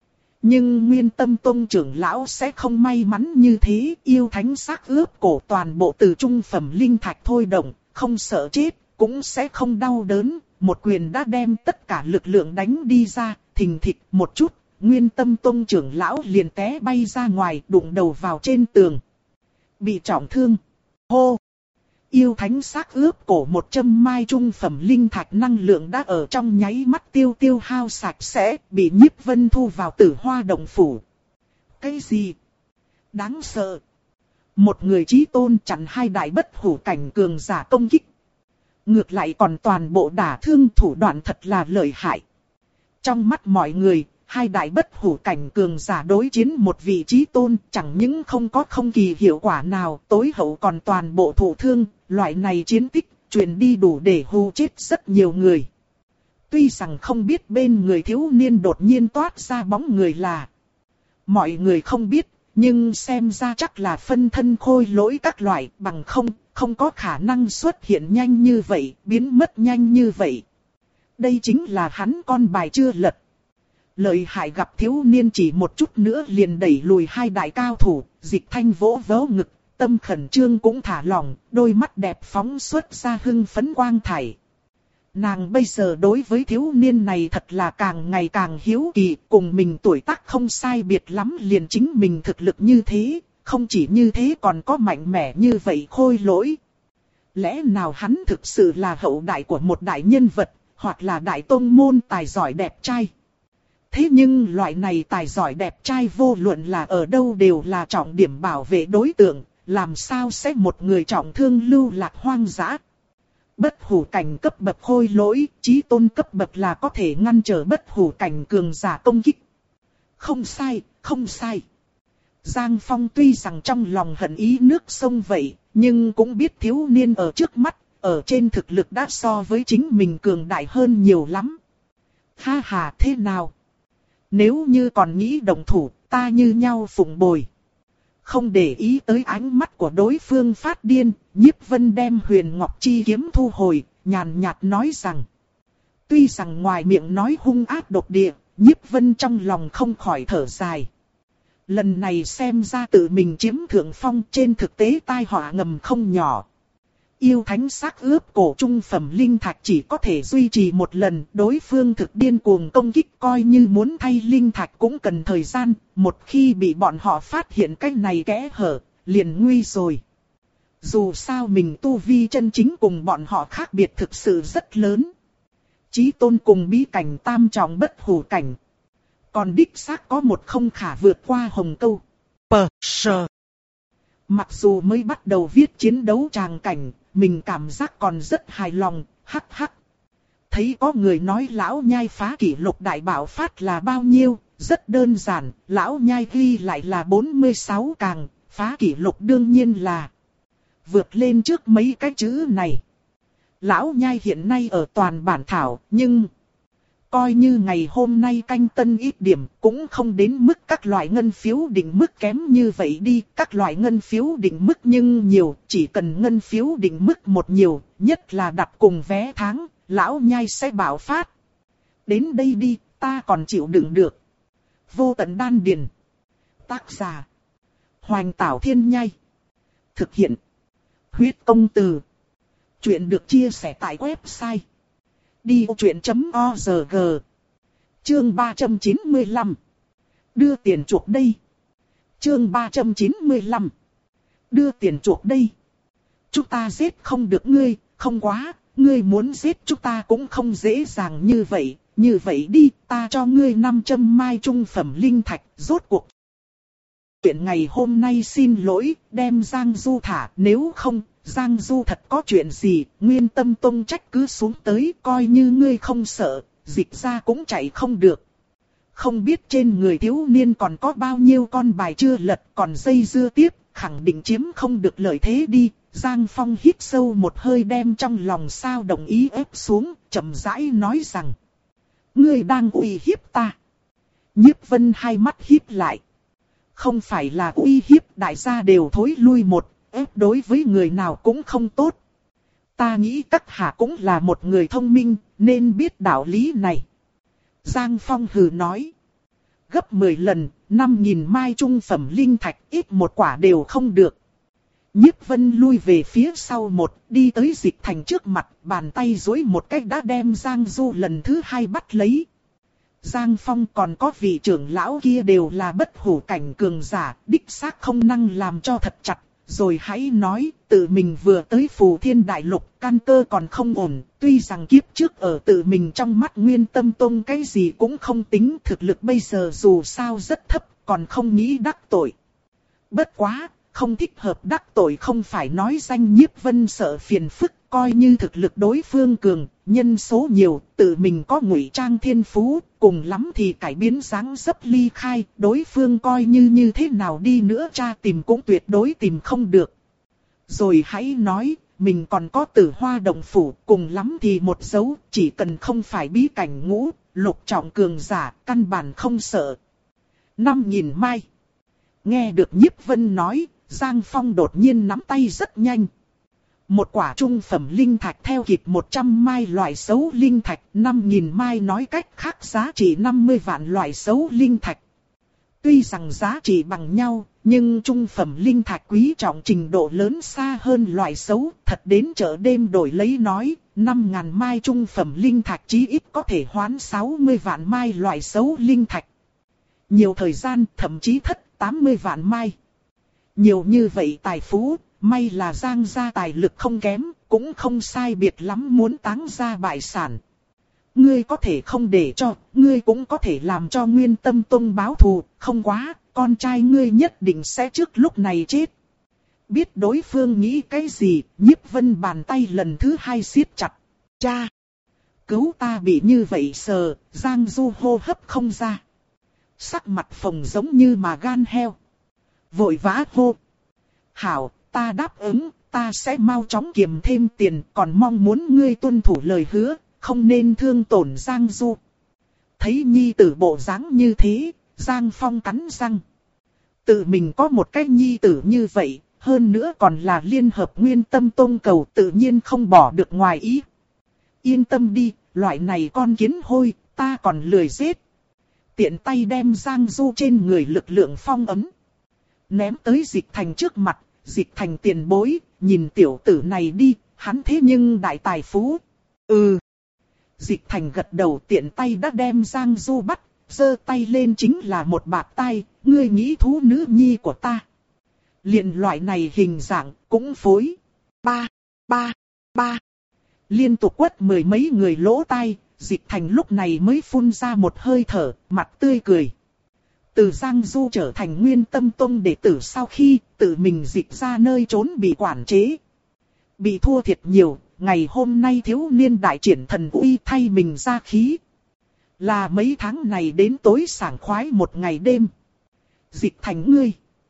Nhưng Nguyên Tâm Tông trưởng lão sẽ không may mắn như thế, yêu thánh xác ướp cổ toàn bộ từ trung phẩm linh thạch thôi động, không sợ chết, cũng sẽ không đau đớn, một quyền đã đem tất cả lực lượng đánh đi ra, thình thịch một chút, Nguyên Tâm Tông trưởng lão liền té bay ra ngoài, đụng đầu vào trên tường. Bị trọng thương. Hô! Yêu thánh xác ướp cổ một châm mai trung phẩm linh thạch năng lượng đã ở trong nháy mắt tiêu tiêu hao sạch sẽ, bị Nhiếp Vân thu vào Tử Hoa động phủ. Cái gì? Đáng sợ! Một người chí tôn chặn hai đại bất hủ cảnh cường giả công kích. Ngược lại còn toàn bộ đả thương, thủ đoạn thật là lợi hại. Trong mắt mọi người, hai đại bất hủ cảnh cường giả đối chiến một vị chí tôn, chẳng những không có không kỳ hiệu quả nào, tối hậu còn toàn bộ thụ thương, loại này chiến tích, truyền đi đủ để hù chết rất nhiều người. Tuy rằng không biết bên người thiếu niên đột nhiên toát ra bóng người là, mọi người không biết, nhưng xem ra chắc là phân thân khôi lỗi các loại, bằng không, không có khả năng xuất hiện nhanh như vậy, biến mất nhanh như vậy. Đây chính là hắn con bài chưa lật. Lợi hại gặp thiếu niên chỉ một chút nữa liền đẩy lùi hai đại cao thủ, Dịch Thanh vỗ vỗ ngực, tâm khẩn trương cũng thả lỏng, đôi mắt đẹp phóng xuất ra hưng phấn quang thải. Nàng bây giờ đối với thiếu niên này thật là càng ngày càng hiếu kỳ, cùng mình tuổi tác không sai biệt lắm, liền chính mình thực lực như thế, không chỉ như thế còn có mạnh mẽ như vậy khôi lỗi. Lẽ nào hắn thực sự là hậu đại của một đại nhân vật, hoặc là đại tông môn tài giỏi đẹp trai? Thế nhưng loại này tài giỏi đẹp trai vô luận là ở đâu đều là trọng điểm bảo vệ đối tượng, làm sao sẽ một người trọng thương lưu lạc hoang dã? Bất hủ cảnh cấp bậc khôi lỗi, chí tôn cấp bậc là có thể ngăn trở bất hủ cảnh cường giả công kích. Không sai, không sai. Giang Phong tuy rằng trong lòng hận ý nước sông vậy, nhưng cũng biết thiếu niên ở trước mắt, ở trên thực lực đã so với chính mình cường đại hơn nhiều lắm. Ha ha, thế nào? Nếu như còn nghĩ đồng thủ, ta như nhau phụng bồi. Không để ý tới ánh mắt của đối phương phát điên, Nhiếp Vân đem Huyền Ngọc Chi kiếm thu hồi, nhàn nhạt nói rằng. Tuy rằng ngoài miệng nói hung ác độc địa, Nhiếp Vân trong lòng không khỏi thở dài. Lần này xem ra tự mình chiếm thượng phong, trên thực tế tai họa ngầm không nhỏ. Yêu thánh xác ướp cổ trung phẩm linh thạch chỉ có thể duy trì một lần, đối phương thực điên cuồng công kích, coi như muốn thay linh thạch cũng cần thời gian, một khi bị bọn họ phát hiện cái này kẽ hở, liền nguy rồi. Dù sao mình tu vi chân chính cùng bọn họ khác biệt thực sự rất lớn. Chí tôn cùng bí cảnh tam trọng bất hủ cảnh. Còn đích xác có một không khả vượt qua hồng câu. Pờ, sờ. Mặc dù mới bắt đầu viết chiến đấu tràng cảnh, mình cảm giác còn rất hài lòng, hắc hắc. Thấy có người nói lão nhai phá kỷ lục đại bảo phát là bao nhiêu, rất đơn giản, lão nhai ghi lại là bốn mươi sáu càng, phá kỷ lục đương nhiên là vượt lên trước mấy cái chữ này. Lão nhai hiện nay ở toàn bản thảo, nhưng coi như ngày hôm nay canh tân ít điểm, cũng không đến mức các loại ngân phiếu định mức kém như vậy đi. Các loại ngân phiếu định mức nhưng nhiều, chỉ cần ngân phiếu định mức một nhiều, nhất là đặt cùng vé tháng, lão nhai sẽ bảo phát. Đến đây đi, ta còn chịu đựng được. Vô tận đan điền. Tác giả. Hoành Tảo Thiên Nhai. Thực hiện. Huyết Công Từ. Chuyện được chia sẻ tại website đi ô chuyện chấm org. Chương ba trăm chín mươi lăm. Đưa tiền chuộc đây. Chương ba trăm chín mươi lăm. Đưa tiền chuộc đây. Chúng ta giết không được ngươi, không quá, ngươi muốn giết chúng ta cũng không dễ dàng như vậy. Như vậy đi, ta cho ngươi năm trăm mai trung phẩm linh thạch, rốt cuộc. Chuyện ngày hôm nay xin lỗi, đem Giang Du thả, nếu không, Giang Du thật có chuyện gì, Nguyên Tâm Tông trách cứ xuống tới, coi như ngươi không sợ, dịch ra cũng chạy không được. Không biết trên người thiếu niên còn có bao nhiêu con bài chưa lật, còn dây dưa tiếp, khẳng định chiếm không được lợi thế đi. Giang Phong hít sâu một hơi đem trong lòng sao đồng ý ép xuống, chậm rãi nói rằng. Ngươi đang uy hiếp ta. Nhiếp Vân hai mắt híp lại. Không phải là uy hiếp, đại gia đều thối lui một, ép đối với người nào cũng không tốt. Ta nghĩ các hạ cũng là một người thông minh, nên biết đạo lý này. Giang Phong hừ nói. Gấp mười lần, năm nghìn mai trung phẩm linh thạch, ít một quả đều không được. Nhiếp Vân lui về phía sau một, đi tới Dịch Thành trước mặt, bàn tay duỗi một cách đã đem Giang Du lần thứ hai bắt lấy. Giang Phong còn có vị trưởng lão kia đều là bất hủ cảnh cường giả, đích xác không năng làm cho thật chặt. Rồi hãy nói, tự mình vừa tới Phù Thiên Đại Lục, căn cơ còn không ổn, tuy rằng kiếp trước ở tự mình trong mắt Nguyên Tâm Tông cái gì cũng không tính, thực lực bây giờ dù sao rất thấp, còn không nghĩ đắc tội. Bất quá, không thích hợp đắc tội không phải nói danh Nhiếp Vân sợ phiền phức, coi như thực lực đối phương cường, nhân số nhiều, tự mình có ngụy trang thiên phú, cùng lắm thì cải biến dáng dấp ly khai, đối phương coi như như thế nào đi nữa tra tìm cũng tuyệt đối tìm không được. Rồi hãy nói, mình còn có Tử Hoa Động Phủ, cùng lắm thì một dấu, chỉ cần không phải bí cảnh ngũ, lục trọng cường giả, căn bản không sợ. Năm nghìn mai. Nghe được Nhiếp Vân nói, Giang Phong đột nhiên nắm tay rất nhanh. Một quả trung phẩm linh thạch theo kịp một trăm mai loại xấu linh thạch, năm nghìn mai nói cách khác giá trị năm mươi vạn loại xấu linh thạch. Tuy rằng giá trị bằng nhau, nhưng trung phẩm linh thạch quý trọng trình độ lớn xa hơn loại xấu, thật đến chợ đêm đổi lấy nói, năm nghìn mai trung phẩm linh thạch chí ít có thể hoán sáu mươi vạn mai loại xấu linh thạch. Nhiều thời gian thậm chí thất tám mươi vạn mai. Nhiều như vậy tài phú, may là Giang gia tài lực không kém, cũng không sai biệt lắm muốn táng ra bại sản. Ngươi có thể không để cho, ngươi cũng có thể làm cho Nguyên Tâm Tông báo thù, không quá, con trai ngươi nhất định sẽ trước lúc này chết. Biết đối phương nghĩ cái gì, Nhiếp Vân bàn tay lần thứ hai siết chặt. Cha! Cứu ta bị như vậy sờ, Giang Du hô hấp không ra. Sắc mặt phồng giống như mà gan heo. Vội vã hô. Hảo, ta đáp ứng, ta sẽ mau chóng kiếm thêm tiền, còn mong muốn ngươi tuân thủ lời hứa, không nên thương tổn Giang Du. Thấy nhi tử bộ dáng như thế, Giang Phong cắn răng. Tự mình có một cái nhi tử như vậy, hơn nữa còn là liên hợp Nguyên Tâm Tông cầu, tự nhiên không bỏ được ngoài ý. Yên tâm đi, loại này con kiến hôi, ta còn lười giết. Tiện tay đem Giang Du trên người lực lượng phong ấm. Ném tới Dịch Thành trước mặt, Dịch Thành tiền bối, nhìn tiểu tử này đi, hắn thế nhưng đại tài phú. Ừ. Dịch Thành gật đầu tiện tay đã đem Giang Du bắt, giơ tay lên chính là một bạt tay, ngươi nghĩ thú nữ nhi của ta. Liền loại này hình dạng, cũng phối. Ba, ba, ba. Liên tục quất mười mấy người lỗ tai, Dịch Thành lúc này mới phun ra một hơi thở, mặt tươi cười. Từ Giang Du trở thành Nguyên Tâm Tông đệ tử sau khi tự mình dịch ra nơi trốn bị quản chế. Bị thua thiệt nhiều, ngày hôm nay thiếu niên đại triển thần uy thay mình ra khí. Là mấy tháng này đến tối sảng khoái một ngày đêm. Dịch Thành ngươi.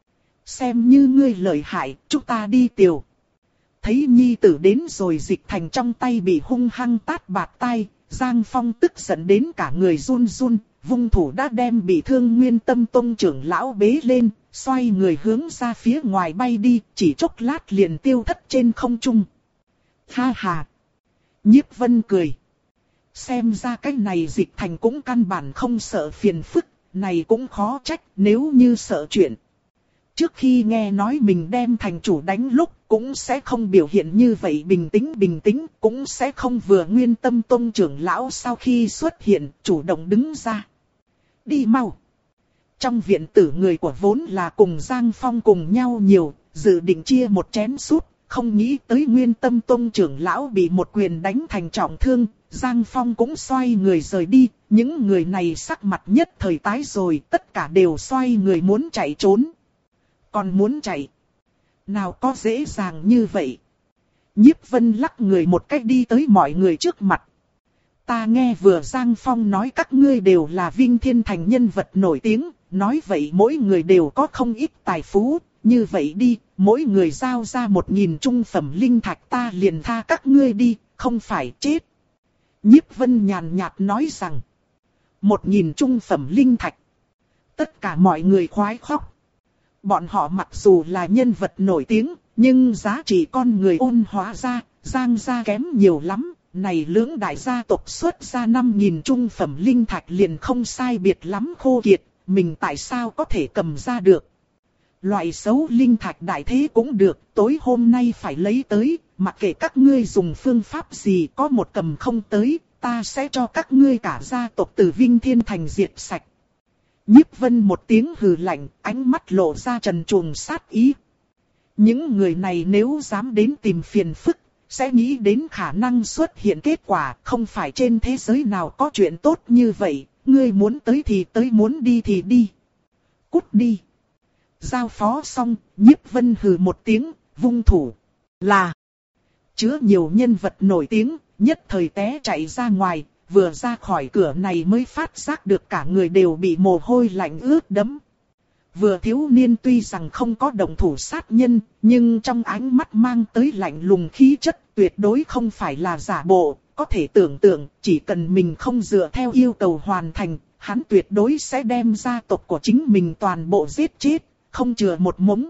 Xem như ngươi lợi hại, chúng ta đi tiểu. Thấy nhi tử đến rồi Dịch Thành trong tay bị hung hăng tát bạt tay, Giang Phong tức giận đến cả người run run. Vung thủ đã đem bị thương Nguyên Tâm Tông trưởng lão bế lên, xoay người hướng ra phía ngoài bay đi, chỉ chốc lát liền tiêu thất trên không trung. Ha ha! Nhiếp Vân cười. Xem ra cái này Dịch Thành cũng căn bản không sợ phiền phức, này cũng khó trách nếu như sợ chuyện. Trước khi nghe nói mình đem thành chủ đánh lúc cũng sẽ không biểu hiện như vậy bình tĩnh bình tĩnh, cũng sẽ không vừa Nguyên Tâm Tông trưởng lão sau khi xuất hiện chủ động đứng ra. Đi mau. Trong viện tử người của vốn là cùng Giang Phong cùng nhau nhiều, dự định chia một chén súp, không nghĩ tới Nguyên Tâm Tông trưởng lão bị một quyền đánh thành trọng thương, Giang Phong cũng xoay người rời đi, những người này sắc mặt nhất thời tái rồi, tất cả đều xoay người muốn chạy trốn. Còn muốn chạy? Nào có dễ dàng như vậy? Nhiếp Vân lắc người một cách đi tới mọi người trước mặt. Ta nghe vừa Giang Phong nói các ngươi đều là Vinh Thiên Thành nhân vật nổi tiếng, nói vậy mỗi người đều có không ít tài phú, như vậy đi, mỗi người giao ra một nghìn trung phẩm linh thạch ta liền tha các ngươi đi, không phải chết. Nhiếp Vân nhàn nhạt nói rằng, một nghìn trung phẩm linh thạch. Tất cả mọi người khoái khóc. Bọn họ mặc dù là nhân vật nổi tiếng, nhưng giá trị con người ôn hóa ra, Giang gia kém nhiều lắm. Này lưỡng đại gia tộc xuất ra năm nghìn trung phẩm linh thạch liền không sai biệt lắm khô kiệt, mình tại sao có thể cầm ra được. Loại xấu linh thạch đại thế cũng được, tối hôm nay phải lấy tới, mặc kệ các ngươi dùng phương pháp gì có một cầm không tới, ta sẽ cho các ngươi cả gia tộc từ Vinh Thiên Thành diệt sạch. Nhiếp Vân một tiếng hừ lạnh, ánh mắt lộ ra trần truồng sát ý. Những người này nếu dám đến tìm phiền phức, sẽ nghĩ đến khả năng xuất hiện kết quả, không phải trên thế giới nào có chuyện tốt như vậy, ngươi muốn tới thì tới, muốn đi thì đi. Cút đi. Giao phó xong, Nhiếp Vân hừ một tiếng, vung thủ. Là chứa nhiều nhân vật nổi tiếng, nhất thời té chạy ra ngoài, vừa ra khỏi cửa này mới phát giác được cả người đều bị mồ hôi lạnh ướt đẫm. Vừa thiếu niên tuy rằng không có động thủ sát nhân, nhưng trong ánh mắt mang tới lạnh lùng khí chất tuyệt đối không phải là giả bộ, có thể tưởng tượng chỉ cần mình không dựa theo yêu cầu hoàn thành, hắn tuyệt đối sẽ đem gia tộc của chính mình toàn bộ giết chết, không chừa một mống.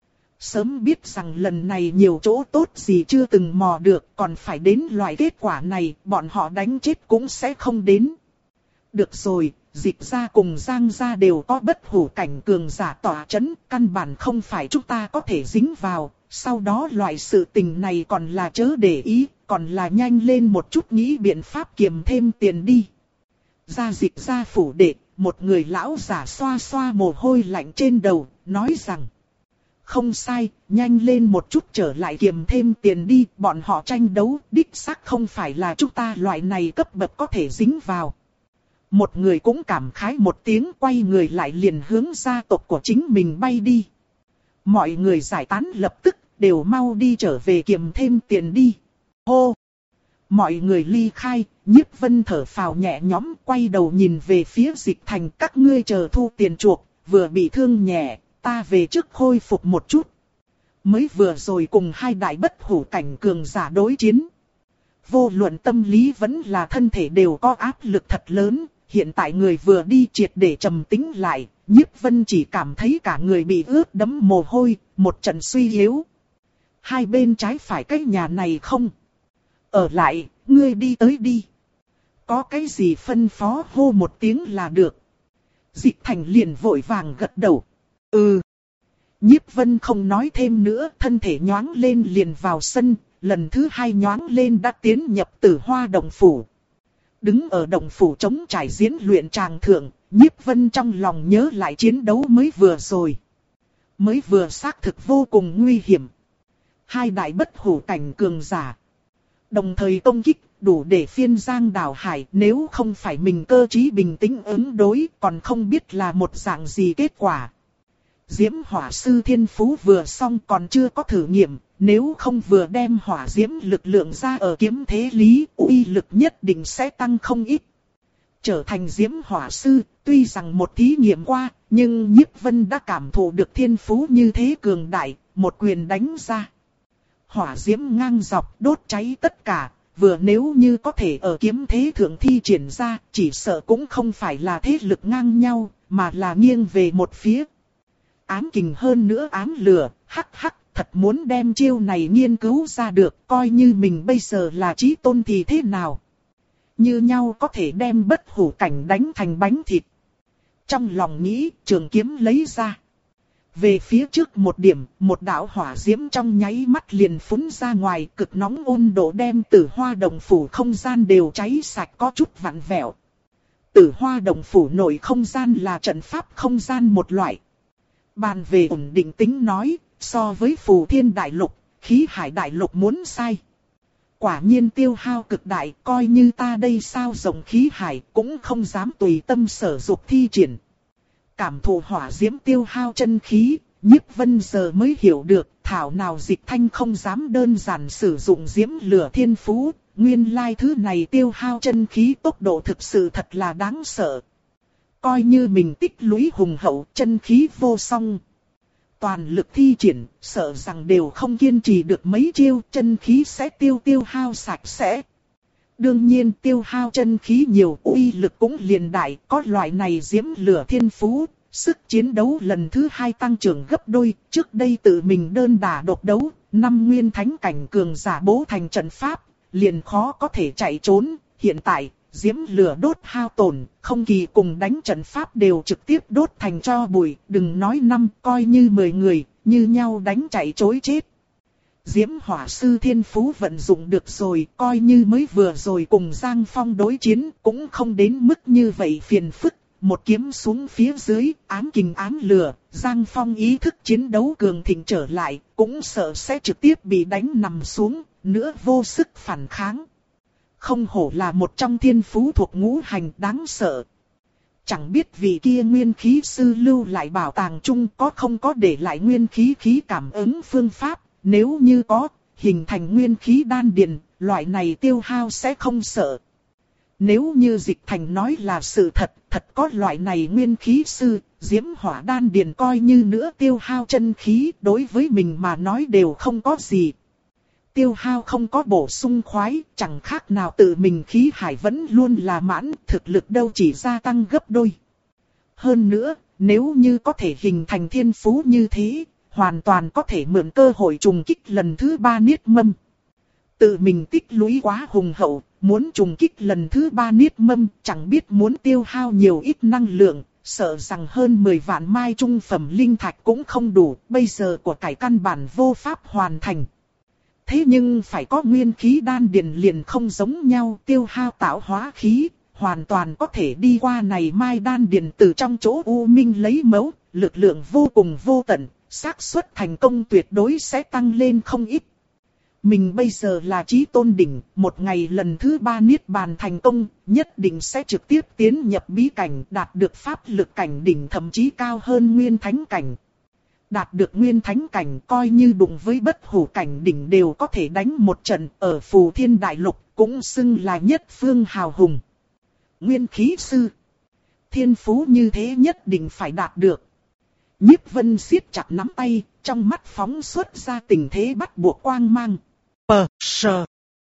Sớm biết rằng lần này nhiều chỗ tốt gì chưa từng mò được, còn phải đến loại kết quả này, bọn họ đánh chết cũng sẽ không đến. Được rồi, Dịch gia cùng Giang gia đều có bất hủ cảnh cường giả tỏa chấn, căn bản không phải chúng ta có thể dính vào, sau đó loại sự tình này còn là chớ để ý, còn là nhanh lên một chút nghĩ biện pháp kiềm thêm tiền đi. Gia Dịch gia phủ đệ, một người lão giả xoa xoa mồ hôi lạnh trên đầu, nói rằng, không sai, nhanh lên một chút trở lại kiềm thêm tiền đi, bọn họ tranh đấu, đích xác không phải là chúng ta loại này cấp bậc có thể dính vào. Một người cũng cảm khái một tiếng, quay người lại liền hướng gia tộc của chính mình bay đi. Mọi người giải tán lập tức, đều mau đi trở về kiềm thêm tiền đi. Hô! Mọi người ly khai, Nhiếp Vân thở phào nhẹ nhõm, quay đầu nhìn về phía Dịch Thành, các ngươi chờ thu tiền chuộc, vừa bị thương nhẹ, ta về trước khôi phục một chút. Mới vừa rồi cùng hai đại bất hủ cảnh cường giả đối chiến. Vô luận tâm lý vẫn là thân thể đều có áp lực thật lớn, hiện tại người vừa đi triệt để trầm tĩnh lại, Nhiếp Vân chỉ cảm thấy cả người bị ướt đẫm mồ hôi, một trận suy yếu. Hai bên trái phải cái nhà này không? Ở lại, ngươi đi tới đi. Có cái gì phân phó hô một tiếng là được. Dịch Thành liền vội vàng gật đầu. Ừ. Nhiếp Vân không nói thêm nữa, thân thể nhoáng lên liền vào sân, lần thứ hai nhoáng lên đã tiến nhập Tử Hoa động phủ. Đứng ở động phủ chống trải diễn luyện tràng thượng, Nhiếp Vân trong lòng nhớ lại chiến đấu mới vừa rồi. Mới vừa xác thực vô cùng nguy hiểm. Hai đại bất hủ cảnh cường giả. Đồng thời công kích, đủ để phiên giang đảo hải, nếu không phải mình cơ trí bình tĩnh ứng đối, còn không biết là một dạng gì kết quả. Diễm hỏa sư thiên phú vừa xong còn chưa có thử nghiệm, nếu không vừa đem hỏa diễm lực lượng ra ở kiếm thế lý, uy lực nhất định sẽ tăng không ít. Trở thành diễm hỏa sư, tuy rằng một thí nghiệm qua, nhưng Nhiếp Vân đã cảm thụ được thiên phú như thế cường đại, một quyền đánh ra. Hỏa diễm ngang dọc đốt cháy tất cả, vừa nếu như có thể ở kiếm thế thượng thi triển ra, chỉ sợ cũng không phải là thế lực ngang nhau, mà là nghiêng về một phía. Ám kình hơn nữa ám lửa, hắc hắc, thật muốn đem chiêu này nghiên cứu ra được, coi như mình bây giờ là chí tôn thì thế nào. Như nhau có thể đem bất hủ cảnh đánh thành bánh thịt. Trong lòng nghĩ, trường kiếm lấy ra. Về phía trước một điểm, một đạo hỏa diễm trong nháy mắt liền phúng ra ngoài, cực nóng ôn độ đem Tử Hoa Động Phủ không gian đều cháy sạch có chút vặn vẹo. Tử Hoa Động Phủ nội không gian là trận pháp không gian một loại. Bàn về ổn định tính nói, so với Phù Thiên Đại Lục, Khí Hải Đại Lục muốn sai. Quả nhiên tiêu hao cực đại, coi như ta đây sao rộng khí hải cũng không dám tùy tâm sở dục thi triển. Cảm thụ hỏa diễm tiêu hao chân khí, Nhiếp Vân giờ mới hiểu được, thảo nào Dịch Thanh không dám đơn giản sử dụng diễm lửa thiên phú, nguyên lai thứ này tiêu hao chân khí tốc độ thực sự thật là đáng sợ. Coi như mình tích lũy hùng hậu, chân khí vô song. Toàn lực thi triển, sợ rằng đều không kiên trì được mấy chiêu, chân khí sẽ tiêu tiêu hao sạch sẽ. Đương nhiên tiêu hao chân khí nhiều, uy lực cũng liền đại, có loại này diễm lửa thiên phú, sức chiến đấu lần thứ hai tăng trưởng gấp đôi, trước đây tự mình đơn đả độc đấu, năm nguyên thánh cảnh cường giả bố thành trận pháp, liền khó có thể chạy trốn, hiện tại, diễm lửa đốt hao tổn, không kỳ cùng đánh trận pháp đều trực tiếp đốt thành tro bụi, đừng nói năm, coi như mười người, như nhau đánh chạy trối chết. Diễm hỏa sư thiên phú vận dụng được rồi, coi như mới vừa rồi cùng Giang Phong đối chiến, cũng không đến mức như vậy phiền phức. Một kiếm xuống phía dưới, ám kình ám lửa, Giang Phong ý thức chiến đấu cường thịnh trở lại, cũng sợ sẽ trực tiếp bị đánh nằm xuống, nữa vô sức phản kháng. Không hổ là một trong thiên phú thuộc ngũ hành đáng sợ. Chẳng biết vị kia nguyên khí sư lưu lại bảo tàng chung có không có để lại nguyên khí khí cảm ứng phương pháp, nếu như có, hình thành nguyên khí đan điền, loại này tiêu hao sẽ không sợ. Nếu như Dịch Thành nói là sự thật, thật có loại này nguyên khí sư, diễm hỏa đan điền coi như nữa tiêu hao chân khí, đối với mình mà nói đều không có gì. Tiêu hao không có bổ sung khoái, chẳng khác nào tự mình khí hải vẫn luôn là mãn, thực lực đâu chỉ gia tăng gấp đôi. Hơn nữa, nếu như có thể hình thành thiên phú như thế, hoàn toàn có thể mượn cơ hội trùng kích lần thứ ba niết mâm. Tự mình tích lũy quá hùng hậu, muốn trùng kích lần thứ ba niết mâm, chẳng biết muốn tiêu hao nhiều ít năng lượng, sợ rằng hơn mười vạn mai trung phẩm linh thạch cũng không đủ, bây giờ của cải căn bản vô pháp hoàn thành. Thế nhưng phải có nguyên khí đan điền liền không giống nhau, tiêu hao tạo hóa khí, hoàn toàn có thể đi qua này mai đan điền từ trong chỗ u minh lấy mẫu, lực lượng vô cùng vô tận, xác suất thành công tuyệt đối sẽ tăng lên không ít. Mình bây giờ là chí tôn đỉnh, một ngày lần thứ ba niết bàn thành công, nhất định sẽ trực tiếp tiến nhập bí cảnh, đạt được pháp lực cảnh đỉnh thậm chí cao hơn nguyên thánh cảnh. Đạt được nguyên thánh cảnh coi như đụng với bất hủ cảnh đỉnh đều có thể đánh một trận, ở Phù Thiên Đại Lục cũng xưng là nhất phương hào hùng. Nguyên khí sư, thiên phú như thế nhất định phải đạt được. Nhiếp Vân siết chặt nắm tay, trong mắt phóng xuất ra tình thế bắt buộc quang mang. Pờ, sờ.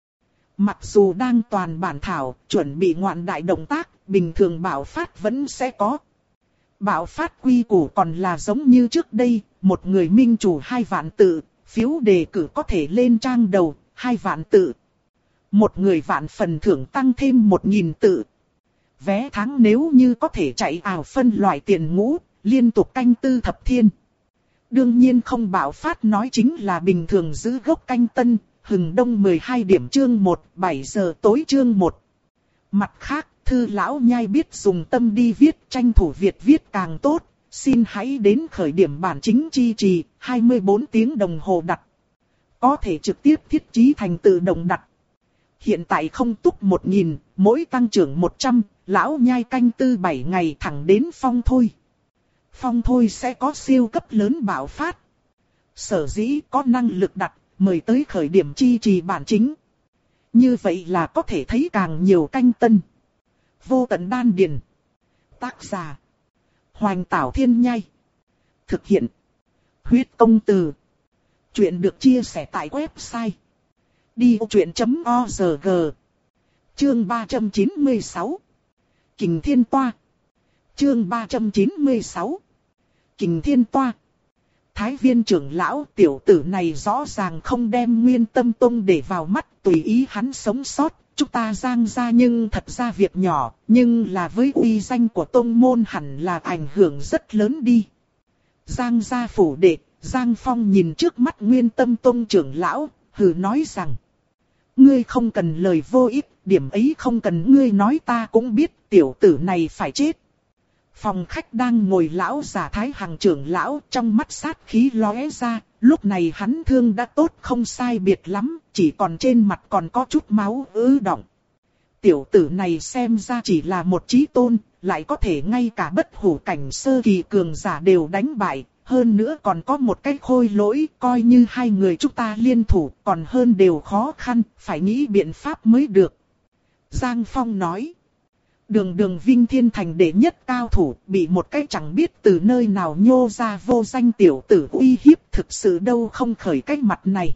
Mặc dù đang toàn bản thảo, chuẩn bị ngoạn đại động tác, bình thường bạo phát vẫn sẽ có. Bạo phát quy củ còn là giống như trước đây, một người minh chủ hai vạn tự, phiếu đề cử có thể lên trang đầu, hai vạn tự. Một người vạn phần thưởng tăng thêm một nghìn tự. Vé tháng nếu như có thể chạy ảo phân loại tiền ngũ, liên tục canh tư thập thiên. Đương nhiên không bạo phát nói chính là bình thường giữ gốc canh tân, hừng đông mười hai điểm chương một, bảy giờ tối chương một. Mặt khác, thư lão nhai biết dùng tâm đi viết, tranh thủ Việt viết càng tốt, xin hãy đến khởi điểm bản chính chi trì, hai mươi bốn tiếng đồng hồ đặt. Có thể trực tiếp thiết trí thành tự động đặt. Hiện tại không túc một nghìn, mỗi tăng trưởng một trăm, lão nhai canh tư bảy ngày thẳng đến phong thôi. Phong thôi sẽ có siêu cấp lớn bạo phát. Sở dĩ có năng lực đặt, mời tới khởi điểm chi trì bản chính. Như vậy là có thể thấy càng nhiều canh tân. Vô tận đan điền. Tác giả: Hoành Tảo Thiên Nhai. Thực hiện: Huyết Công Từ. Chuyện được chia sẻ tại website đi ô chuyện chấm org. Chương ba trăm chín mươi sáu. Kình Thiên Toa. Chương ba trăm chín mươi sáu. Kình Thiên Toa. Thái viên trưởng lão, tiểu tử này rõ ràng không đem Nguyên Tâm Tông để vào mắt, tùy ý hắn sống sót. Chúng ta Giang gia nhưng thật ra việc nhỏ, nhưng là với uy danh của tông môn hẳn là ảnh hưởng rất lớn đi. Giang gia phủ đệ, Giang Phong nhìn trước mắt Nguyên Tâm Tông trưởng lão, hừ nói rằng. Ngươi không cần lời vô ích, điểm ấy không cần ngươi nói ta cũng biết, tiểu tử này phải chết. Phòng khách đang ngồi lão giả Thái Hằng trưởng lão, trong mắt sát khí lóe ra, lúc này hắn thương đã tốt không sai biệt lắm, chỉ còn trên mặt còn có chút máu ứ đọng. Tiểu tử này xem ra chỉ là một chí tôn, lại có thể ngay cả bất hủ cảnh sơ kỳ cường giả đều đánh bại, hơn nữa còn có một cái khôi lỗi, coi như hai người chúng ta liên thủ, còn hơn đều khó khăn, phải nghĩ biện pháp mới được. Giang Phong nói. Đường đường Vinh Thiên Thành đệ nhất cao thủ, bị một cái chẳng biết từ nơi nào nhô ra vô danh tiểu tử uy hiếp, thực sự đâu không khởi cái mặt này.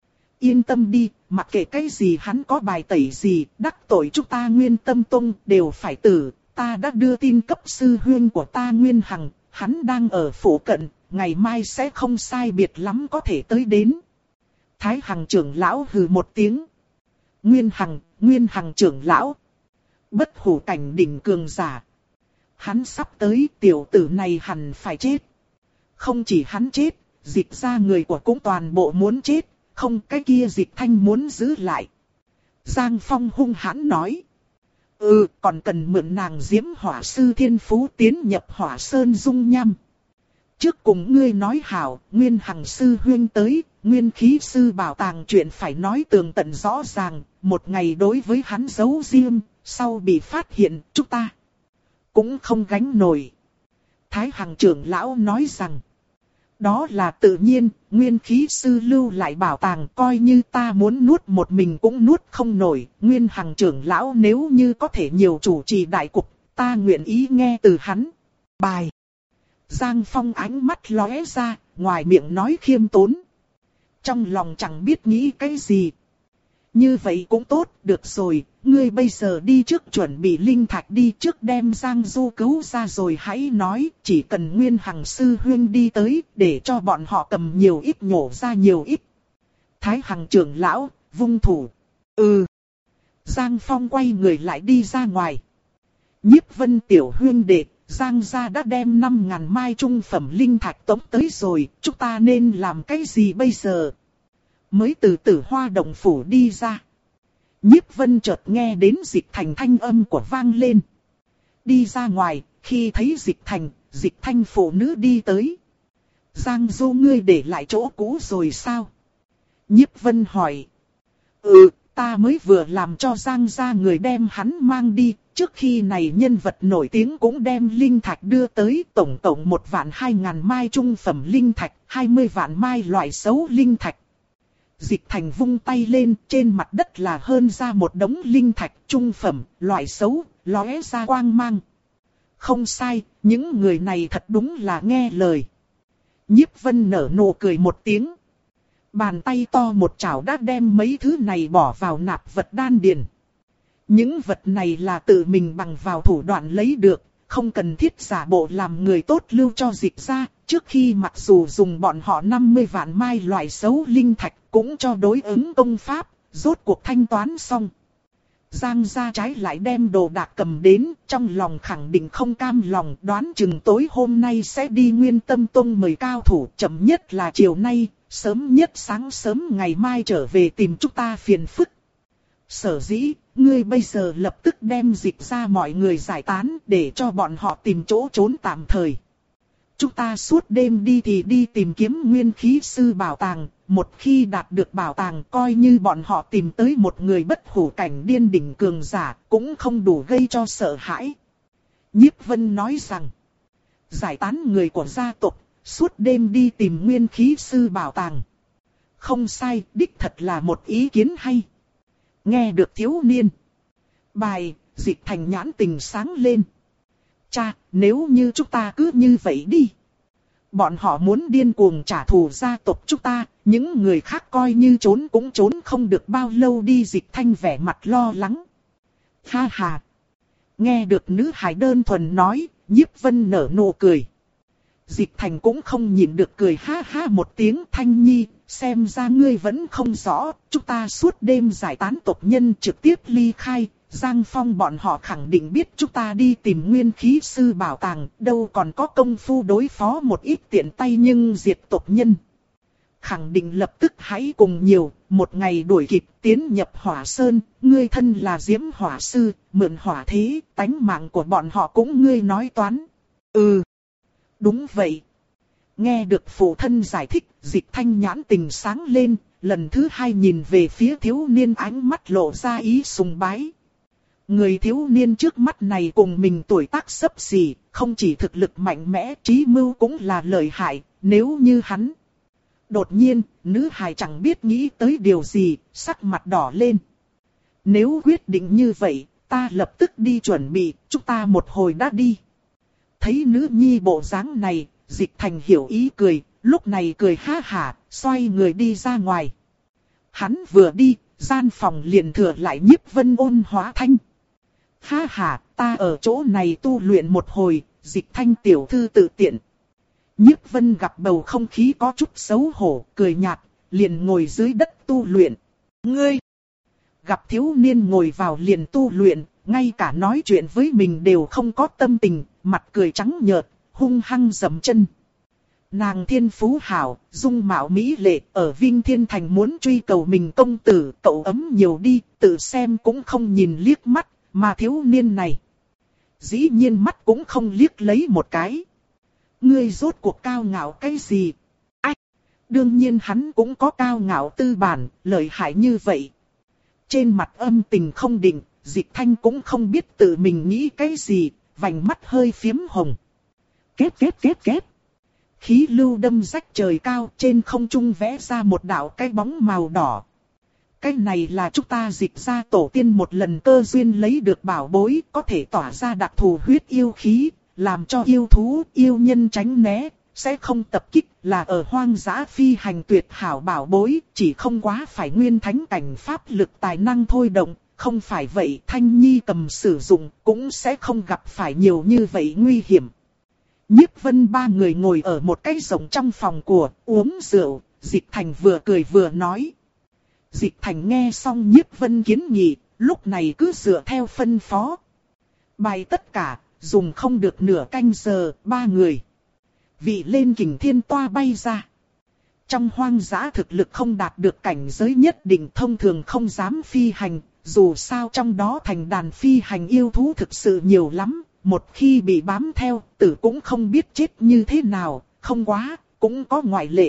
Yên tâm đi, mặc kệ cái gì hắn có bài tẩy gì, đắc tội chúng ta Nguyên Tâm Tông đều phải tử. Ta đã đưa tin cấp sư huynh của ta Nguyên Hằng, hắn đang ở phủ cận, ngày mai sẽ không sai biệt lắm có thể tới đến. Thái Hằng trưởng lão hừ một tiếng. Nguyên Hằng, Nguyên Hằng trưởng lão. Bất hủ cảnh đỉnh cường giả. Hắn sắp tới, tiểu tử này hẳn phải chết. Không chỉ hắn chết, Dịch ra người của cũng toàn bộ muốn chết, không cái kia Dịch Thanh muốn giữ lại. Giang Phong hung hãn nói. Ừ, còn cần mượn nàng Diễm Hỏa Sư Thiên Phú tiến nhập Hỏa Sơn dung nham. Trước cùng ngươi nói hảo, Nguyên Hằng sư huynh tới, Nguyên Khí sư bảo tàng chuyện phải nói tường tận rõ ràng, một ngày đối với hắn giấu riêng, sau bị phát hiện, chúng ta cũng không gánh nổi. Thái Hằng trưởng lão nói rằng, đó là tự nhiên, Nguyên Khí sư lưu lại bảo tàng, coi như ta muốn nuốt một mình cũng nuốt không nổi. Nguyên Hằng trưởng lão nếu như có thể nhiều chủ trì đại cục, ta nguyện ý nghe từ hắn. Bài. Giang Phong ánh mắt lóe ra, ngoài miệng nói khiêm tốn. Trong lòng chẳng biết nghĩ cái gì. Như vậy cũng tốt, được rồi, ngươi bây giờ đi trước chuẩn bị linh thạch đi trước đem Giang Du cứu ra rồi hãy nói, chỉ cần Nguyên Hằng sư huynh đi tới, để cho bọn họ cầm nhiều ít nhổ ra nhiều ít. Thái Hằng trưởng lão, vung thủ. Ừ. Giang Phong quay người lại đi ra ngoài. Nhiếp Vân tiểu huynh đệ, Giang gia đã đem năm ngàn mai trung phẩm linh thạch tống tới rồi, chúng ta nên làm cái gì bây giờ? Mới từ Tử Hoa động phủ đi ra. Nhiếp Vân chợt nghe đến Dịch Thành thanh âm của vang lên. Đi ra ngoài, khi thấy Dịch Thành, Dịch Thanh phụ nữ đi tới. Giang Du ngươi để lại chỗ cũ rồi sao? Nhiếp Vân hỏi. Ừ, ta mới vừa làm cho Giang gia người đem hắn mang đi. Trước khi này nhân vật nổi tiếng cũng đem linh thạch đưa tới, tổng tổng một vạn hai ngàn mai trung phẩm linh thạch, hai mươi vạn mai loại xấu linh thạch. Dịch Thành vung tay lên, trên mặt đất là hơn ra một đống linh thạch trung phẩm, loại xấu, lóe ra quang mang. Không sai, những người này thật đúng là nghe lời. Nhiếp Vân nở nụ cười một tiếng. Bàn tay to một chảo đã đem mấy thứ này bỏ vào nạp vật đan điền. Những vật này là tự mình bằng vào thủ đoạn lấy được, không cần thiết giả bộ làm người tốt lưu cho Dịch ra. Trước khi mặc dù dùng bọn họ năm mươi vạn mai loại xấu linh thạch cũng cho đối ứng công pháp, rốt cuộc thanh toán xong. Giang gia trái lại đem đồ đạc cầm đến, trong lòng khẳng định không cam lòng, đoán chừng tối hôm nay sẽ đi Nguyên Tâm Tông mời cao thủ, chậm nhất là chiều nay, sớm nhất sáng sớm ngày mai trở về tìm chúng ta phiền phức. Sở dĩ, ngươi bây giờ lập tức đem Dịch ra mọi người giải tán để cho bọn họ tìm chỗ trốn tạm thời. Chúng ta suốt đêm đi thì đi tìm kiếm Nguyên Khí sư bảo tàng, một khi đạt được bảo tàng coi như bọn họ tìm tới một người bất hủ cảnh điên đỉnh cường giả cũng không đủ gây cho sợ hãi. Nhiếp Vân nói rằng, giải tán người của gia tộc, suốt đêm đi tìm Nguyên Khí sư bảo tàng. Không sai, đích thật là một ý kiến hay. Nghe được thiếu niên. Bài, Dịch Thành nhãn tình sáng lên. Cha, nếu như chúng ta cứ như vậy đi. Bọn họ muốn điên cuồng trả thù gia tộc chúng ta, những người khác coi như trốn cũng trốn không được bao lâu đi. Dịch Thanh vẻ mặt lo lắng. Ha ha. Nghe được nữ hài đơn thuần nói, Nhiếp Vân nở nụ cười. Dịch Thành cũng không nhịn được cười ha ha một tiếng. Thanh Nhi, xem ra ngươi vẫn không rõ, chúng ta suốt đêm giải tán tộc nhân trực tiếp ly khai. Giang Phong bọn họ khẳng định biết chúng ta đi tìm nguyên khí sư bảo tàng, đâu còn có công phu đối phó một ít tiện tay nhưng diệt tộc nhân. Khẳng định lập tức hãy cùng nhiều, một ngày đuổi kịp tiến nhập hỏa sơn, ngươi thân là diễm hỏa sư, mượn hỏa thế, tánh mạng của bọn họ cũng ngươi nói toán. Ừ, đúng vậy. Nghe được phụ thân giải thích, Dịch Thanh nhãn tình sáng lên, lần thứ hai nhìn về phía thiếu niên, ánh mắt lộ ra ý sùng bái. Người thiếu niên trước mắt này cùng mình tuổi tác xấp xỉ, không chỉ thực lực mạnh mẽ, trí mưu cũng là lợi hại, nếu như hắn. Đột nhiên, nữ hài chẳng biết nghĩ tới điều gì, sắc mặt đỏ lên. Nếu quyết định như vậy, ta lập tức đi chuẩn bị, chúng ta một hồi đã đi. Thấy nữ nhi bộ dáng này, Dịch Thành hiểu ý cười, lúc này cười ha hả, xoay người đi ra ngoài. Hắn vừa đi, gian phòng liền thừa lại Nhiếp Vân ôn hóa thanh. Ha ha, ta ở chỗ này tu luyện một hồi, Dịch Thanh tiểu thư tự tiện. Nhiếp Vân gặp bầu không khí có chút xấu hổ, cười nhạt, liền ngồi dưới đất tu luyện. Ngươi! Gặp thiếu niên ngồi vào liền tu luyện, ngay cả nói chuyện với mình đều không có tâm tình, mặt cười trắng nhợt, hung hăng dậm chân. Nàng thiên phú hảo, dung mạo mỹ lệ, ở Vinh Thiên Thành muốn truy cầu mình công tử, cậu ấm nhiều đi, tự xem cũng không nhìn liếc mắt, mà thiếu niên này. Dĩ nhiên mắt cũng không liếc lấy một cái. Ngươi rốt cuộc cao ngạo cái gì? Ách! Đương nhiên hắn cũng có cao ngạo tư bản, lợi hại như vậy. Trên mặt âm tình không định, Dịch Thanh cũng không biết tự mình nghĩ cái gì, vành mắt hơi phiếm hồng. Kết kết kết kết. Khí lưu đâm rách trời cao, trên không trung vẽ ra một đạo cái bóng màu đỏ. Cái này là chúng ta Dịch ra tổ tiên một lần cơ duyên lấy được bảo bối, có thể tỏa ra đặc thù huyết yêu khí, làm cho yêu thú, yêu nhân tránh né, sẽ không tập kích, là ở hoang dã phi hành tuyệt hảo bảo bối, chỉ không quá phải nguyên thánh cảnh pháp lực tài năng thôi động, không phải vậy Thanh Nhi cầm sử dụng, cũng sẽ không gặp phải nhiều như vậy nguy hiểm. Nhiếp Vân ba người ngồi ở một cái rộng trong phòng của, uống rượu, Dịch Thành vừa cười vừa nói. Dịch Thành nghe xong Nhiếp Vân kiến nghị, lúc này cứ dựa theo phân phó. Bài tất cả, dùng không được nửa canh giờ, ba người. Vị lên kình thiên toa bay ra. Trong hoang dã thực lực không đạt được cảnh giới nhất định thông thường không dám phi hành, dù sao trong đó thành đàn phi hành yêu thú thực sự nhiều lắm, một khi bị bám theo, tử cũng không biết chết như thế nào, không quá, cũng có ngoại lệ.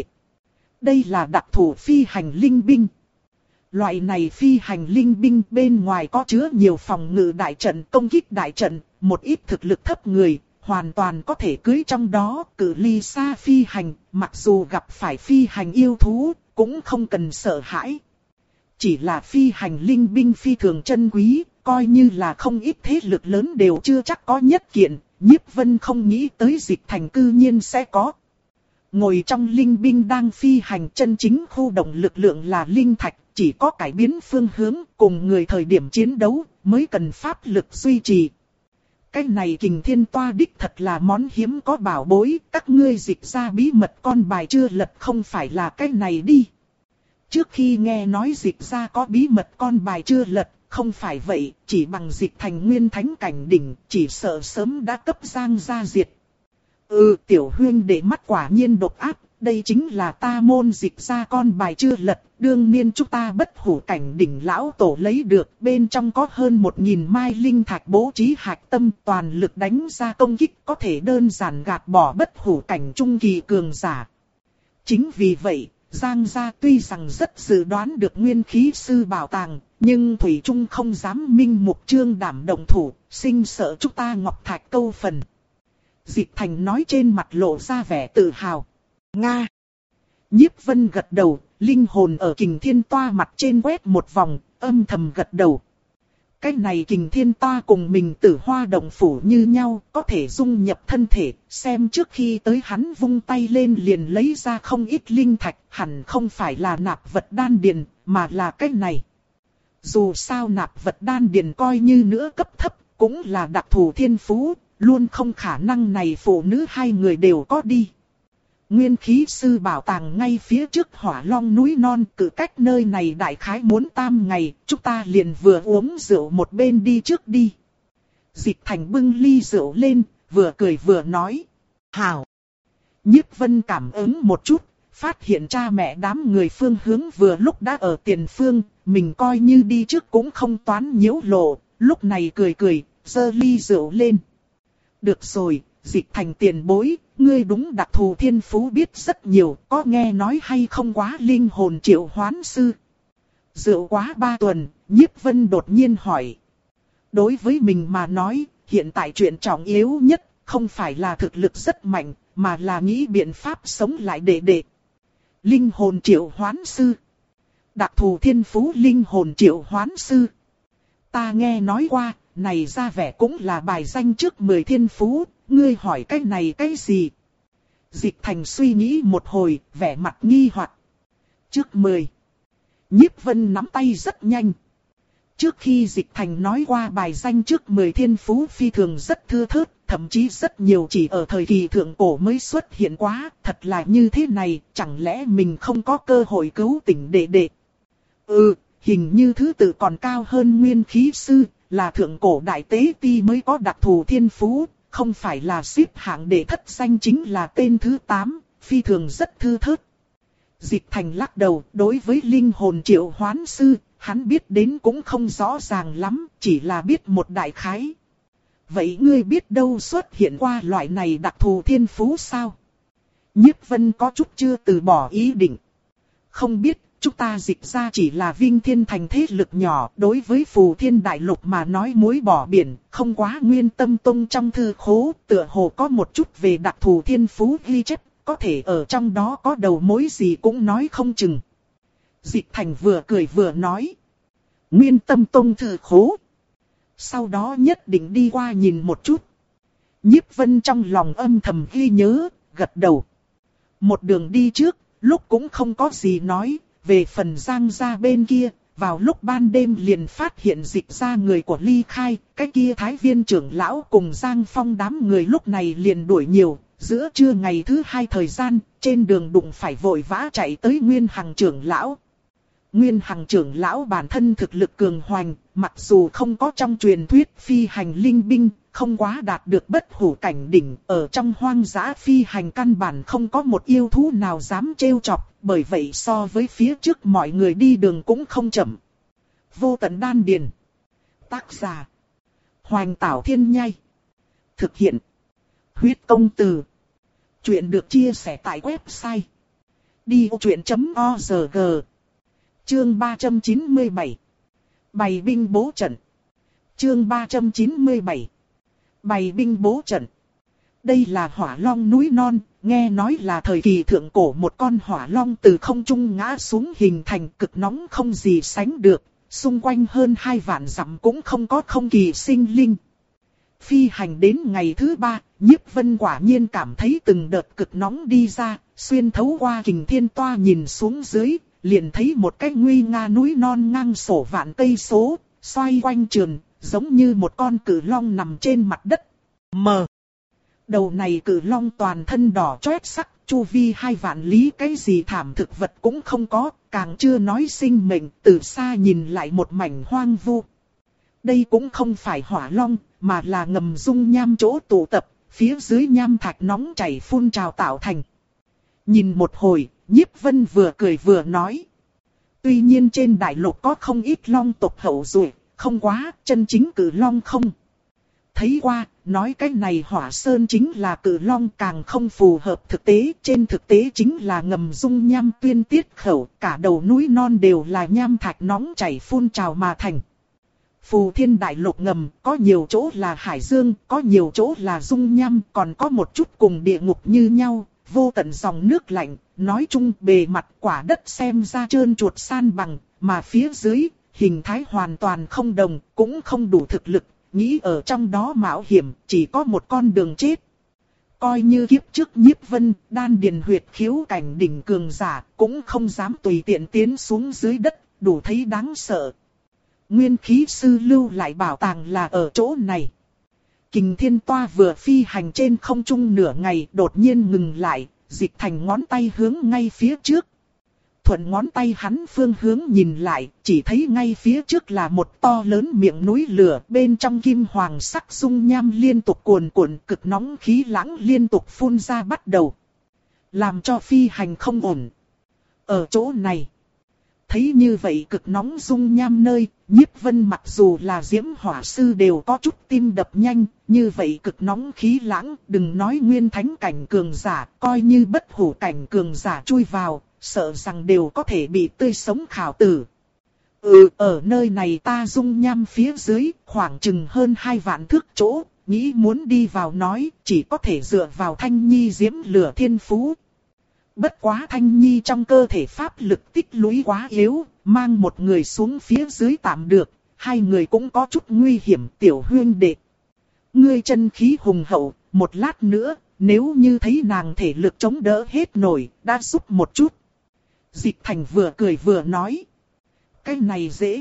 Đây là đặc thù phi hành linh binh. Loại này phi hành linh binh bên ngoài có chứa nhiều phòng ngự đại trận, công kích đại trận, một ít thực lực thấp người, hoàn toàn có thể cưới trong đó, cự ly xa phi hành, mặc dù gặp phải phi hành yêu thú, cũng không cần sợ hãi. Chỉ là phi hành linh binh phi thường chân quý, coi như là không ít thế lực lớn đều chưa chắc có nhất kiện, Nhiếp Vân không nghĩ tới Dịch Thành cư nhiên sẽ có. Ngồi trong linh binh đang phi hành, chân chính khu động lực lượng là linh thạch, chỉ có cải biến phương hướng cùng người thời điểm chiến đấu mới cần pháp lực duy trì. Cái này Kình Thiên Toa đích thật là món hiếm có bảo bối, các ngươi Dịch ra bí mật con bài chưa lật không phải là cái này đi. Trước khi nghe nói Dịch ra có bí mật con bài chưa lật, không phải vậy, chỉ bằng Dịch Thành nguyên thánh cảnh đỉnh, chỉ sợ sớm đã cấp Giang gia diệt. Ừ, tiểu huyên để mắt quả nhiên độc ác, đây chính là ta môn Dịch ra con bài chưa lật, đương nhiên chúng ta bất hủ cảnh đỉnh lão tổ lấy được, bên trong có hơn một nghìn mai linh thạch bố trí hạch tâm, toàn lực đánh ra công kích, có thể đơn giản gạt bỏ bất hủ cảnh trung kỳ cường giả. Chính vì vậy, Giang gia tuy rằng rất dự đoán được nguyên khí sư bảo tàng, nhưng thủy trung không dám minh mục trương đảm động thủ, sinh sợ chúng ta ngọc thạch câu phần. Dịch Thành nói trên mặt lộ ra vẻ tự hào. Nga. Nhiếp Vân gật đầu, linh hồn ở Kình Thiên Toa mặt trên quét một vòng, âm thầm gật đầu. Cái này Kình Thiên Toa cùng mình Tử Hoa Động Phủ như nhau, có thể dung nhập thân thể, xem trước khi tới hắn vung tay lên liền lấy ra không ít linh thạch, hẳn không phải là nạp vật đan điền, mà là cái này. Dù sao nạp vật đan điền coi như nữa cấp thấp, cũng là đặc thù thiên phú, luôn không khả năng này phụ nữ hai người đều có đi. Nguyên khí sư bảo tàng ngay phía trước Hỏa Long núi non, cự cách nơi này đại khái muốn tam ngày, chúng ta liền vừa uống rượu một bên đi trước đi. Dịch Thành bưng ly rượu lên, vừa cười vừa nói. Hảo. Nhiếp Vân cảm ứng một chút, phát hiện cha mẹ đám người phương hướng vừa lúc đã ở tiền phương, mình coi như đi trước cũng không toán nhiễu lộ, lúc này cười cười, giơ ly rượu lên. Được rồi, Dịch Thành tiền bối, ngươi đúng đặc thù thiên phú biết rất nhiều, có nghe nói hay không quá linh hồn triệu hoán sư. Rượu quá ba tuần, Nhiếp Vân đột nhiên hỏi. Đối với mình mà nói, hiện tại chuyện trọng yếu nhất, không phải là thực lực rất mạnh, mà là nghĩ biện pháp sống lại để để. Linh hồn triệu hoán sư. Đặc thù thiên phú linh hồn triệu hoán sư. Ta nghe nói qua, này ra vẻ cũng là bài danh trước mười thiên phú, ngươi hỏi cái này cái gì? Dịch Thành suy nghĩ một hồi, vẻ mặt nghi hoặc. Trước mười. Nhiếp Vân nắm tay rất nhanh. Trước khi Dịch Thành nói qua bài danh trước mười thiên phú phi thường rất thưa thớt, thậm chí rất nhiều chỉ ở thời kỳ thượng cổ mới xuất hiện quá, thật là như thế này, chẳng lẽ mình không có cơ hội cứu tỉnh đệ đệ? Ừ, hình như thứ tự còn cao hơn nguyên khí sư, là thượng cổ đại tế ti mới có đặc thù thiên phú, không phải là xếp hạng đệ thất danh chính là tên thứ tám, phi thường rất thưa thớt. Dịch Thành lắc đầu, đối với linh hồn triệu hoán sư, hắn biết đến cũng không rõ ràng lắm, chỉ là biết một đại khái. Vậy ngươi biết đâu xuất hiện qua loại này đặc thù thiên phú sao? Nhiếp Vân có chút chưa từ bỏ ý định. Không biết, chúng ta Dịch ra chỉ là Vinh Thiên Thành thế lực nhỏ, đối với Phù Thiên Đại Lục mà nói muối bỏ biển, không quá Nguyên Tâm Tông trong thư khố, tựa hồ có một chút về đặc thù thiên phú ghi chép, có thể ở trong đó có đầu mối gì cũng nói không chừng. Dịch Thành vừa cười vừa nói. Nguyên Tâm Tông thư khố. Sau đó nhất định đi qua nhìn một chút. Nhiếp Vân trong lòng âm thầm ghi nhớ, gật đầu. Một đường đi trước, lúc cũng không có gì nói, về phần Giang gia bên kia, vào lúc ban đêm liền phát hiện Dịch ra người của Ly Khai, cái kia Thái Viên trưởng lão cùng Giang Phong đám người lúc này liền đuổi nhiều, giữa trưa ngày thứ hai thời gian, trên đường đụng phải vội vã chạy tới Nguyên Hằng trưởng lão. Nguyên Hằng trưởng lão bản thân thực lực cường hoành, mặc dù không có trong truyền thuyết phi hành linh binh, không quá đạt được bất hủ cảnh đỉnh, ở trong hoang dã phi hành căn bản không có một yêu thú nào dám trêu chọc, bởi vậy so với phía trước mọi người đi đường cũng không chậm. Vô tận đan điền. Tác giả. Hoành Tảo Thiên Nhai. Thực hiện. Huyết Công Từ. Chuyện được chia sẻ tại website đi ô chuyện chấm org. Chương ba trăm chín mươi bảy. Bày binh bố trận. Chương ba trăm chín mươi bảy. Bày binh bố trận. Đây là Hỏa Long núi non, nghe nói là thời kỳ thượng cổ một con hỏa long từ không trung ngã xuống hình thành cực nóng không gì sánh được, xung quanh hơn hai vạn dặm cũng không có không kỳ sinh linh. Phi hành đến ngày thứ ba, Nhiếp Vân quả nhiên cảm thấy từng đợt cực nóng đi ra, xuyên thấu qua kình thiên toa nhìn xuống dưới, liền thấy một cái nguy nga núi non ngang sổ vạn cây số, xoay quanh trườn, giống như một con cự long nằm trên mặt đất. Mờ. Đầu này cự long toàn thân đỏ chót sắc, chu vi hai vạn lý cái gì thảm thực vật cũng không có, càng chưa nói sinh mệnh, từ xa nhìn lại một mảnh hoang vu. Đây cũng không phải hỏa long, mà là ngầm dung nham chỗ tụ tập, phía dưới nham thạch nóng chảy phun trào tạo thành. Nhìn một hồi, Nhiếp Vân vừa cười vừa nói. Tuy nhiên trên đại lục có không ít long tộc hậu duệ, không quá, chân chính cử long không. Thấy qua, nói cái này hỏa sơn chính là cử long càng không phù hợp thực tế. Trên thực tế chính là ngầm dung nham tuyên tiết khẩu, cả đầu núi non đều là nham thạch nóng chảy phun trào mà thành. Phù Thiên Đại Lục ngầm, có nhiều chỗ là hải dương, có nhiều chỗ là dung nham, còn có một chút cùng địa ngục như nhau, vô tận dòng nước lạnh, nói chung bề mặt quả đất xem ra trơn chuột san bằng, mà phía dưới, hình thái hoàn toàn không đồng, cũng không đủ thực lực, nghĩ ở trong đó mạo hiểm, chỉ có một con đường chết. Coi như kiếp trước Nhiếp Vân, đan điền huyệt khiếu cảnh đỉnh cường giả, cũng không dám tùy tiện tiến xuống dưới đất, đủ thấy đáng sợ. Nguyên khí sư lưu lại bảo tàng là ở chỗ này. Kình thiên toa vừa phi hành trên không trung nửa ngày đột nhiên ngừng lại, dịch thành ngón tay hướng ngay phía trước. Thuận ngón tay hắn phương hướng nhìn lại, chỉ thấy ngay phía trước là một to lớn miệng núi lửa, bên trong kim hoàng sắc dung nham liên tục cuồn cuộn, cực nóng khí lãng liên tục phun ra bắt đầu, làm cho phi hành không ổn. Ở chỗ này, thấy như vậy cực nóng dung nham nơi, Nhiếp Vân mặc dù là diễm hỏa sư đều có chút tim đập nhanh, như vậy cực nóng khí lãng, đừng nói nguyên thánh cảnh cường giả, coi như bất hủ cảnh cường giả chui vào, sợ rằng đều có thể bị tươi sống khảo tử. Ừ, ở nơi này ta dung nham phía dưới, khoảng chừng hơn hai vạn thước chỗ, nghĩ muốn đi vào nói, chỉ có thể dựa vào Thanh Nhi diễm lửa thiên phú. Bất quá Thanh Nhi trong cơ thể pháp lực tích lũy quá yếu, mang một người xuống phía dưới tạm được, hai người cũng có chút nguy hiểm. Tiểu huyên đệ, ngươi chân khí hùng hậu, một lát nữa, nếu như thấy nàng thể lực chống đỡ hết nổi, đã giúp một chút. Dịch Thành vừa cười vừa nói, cái này dễ.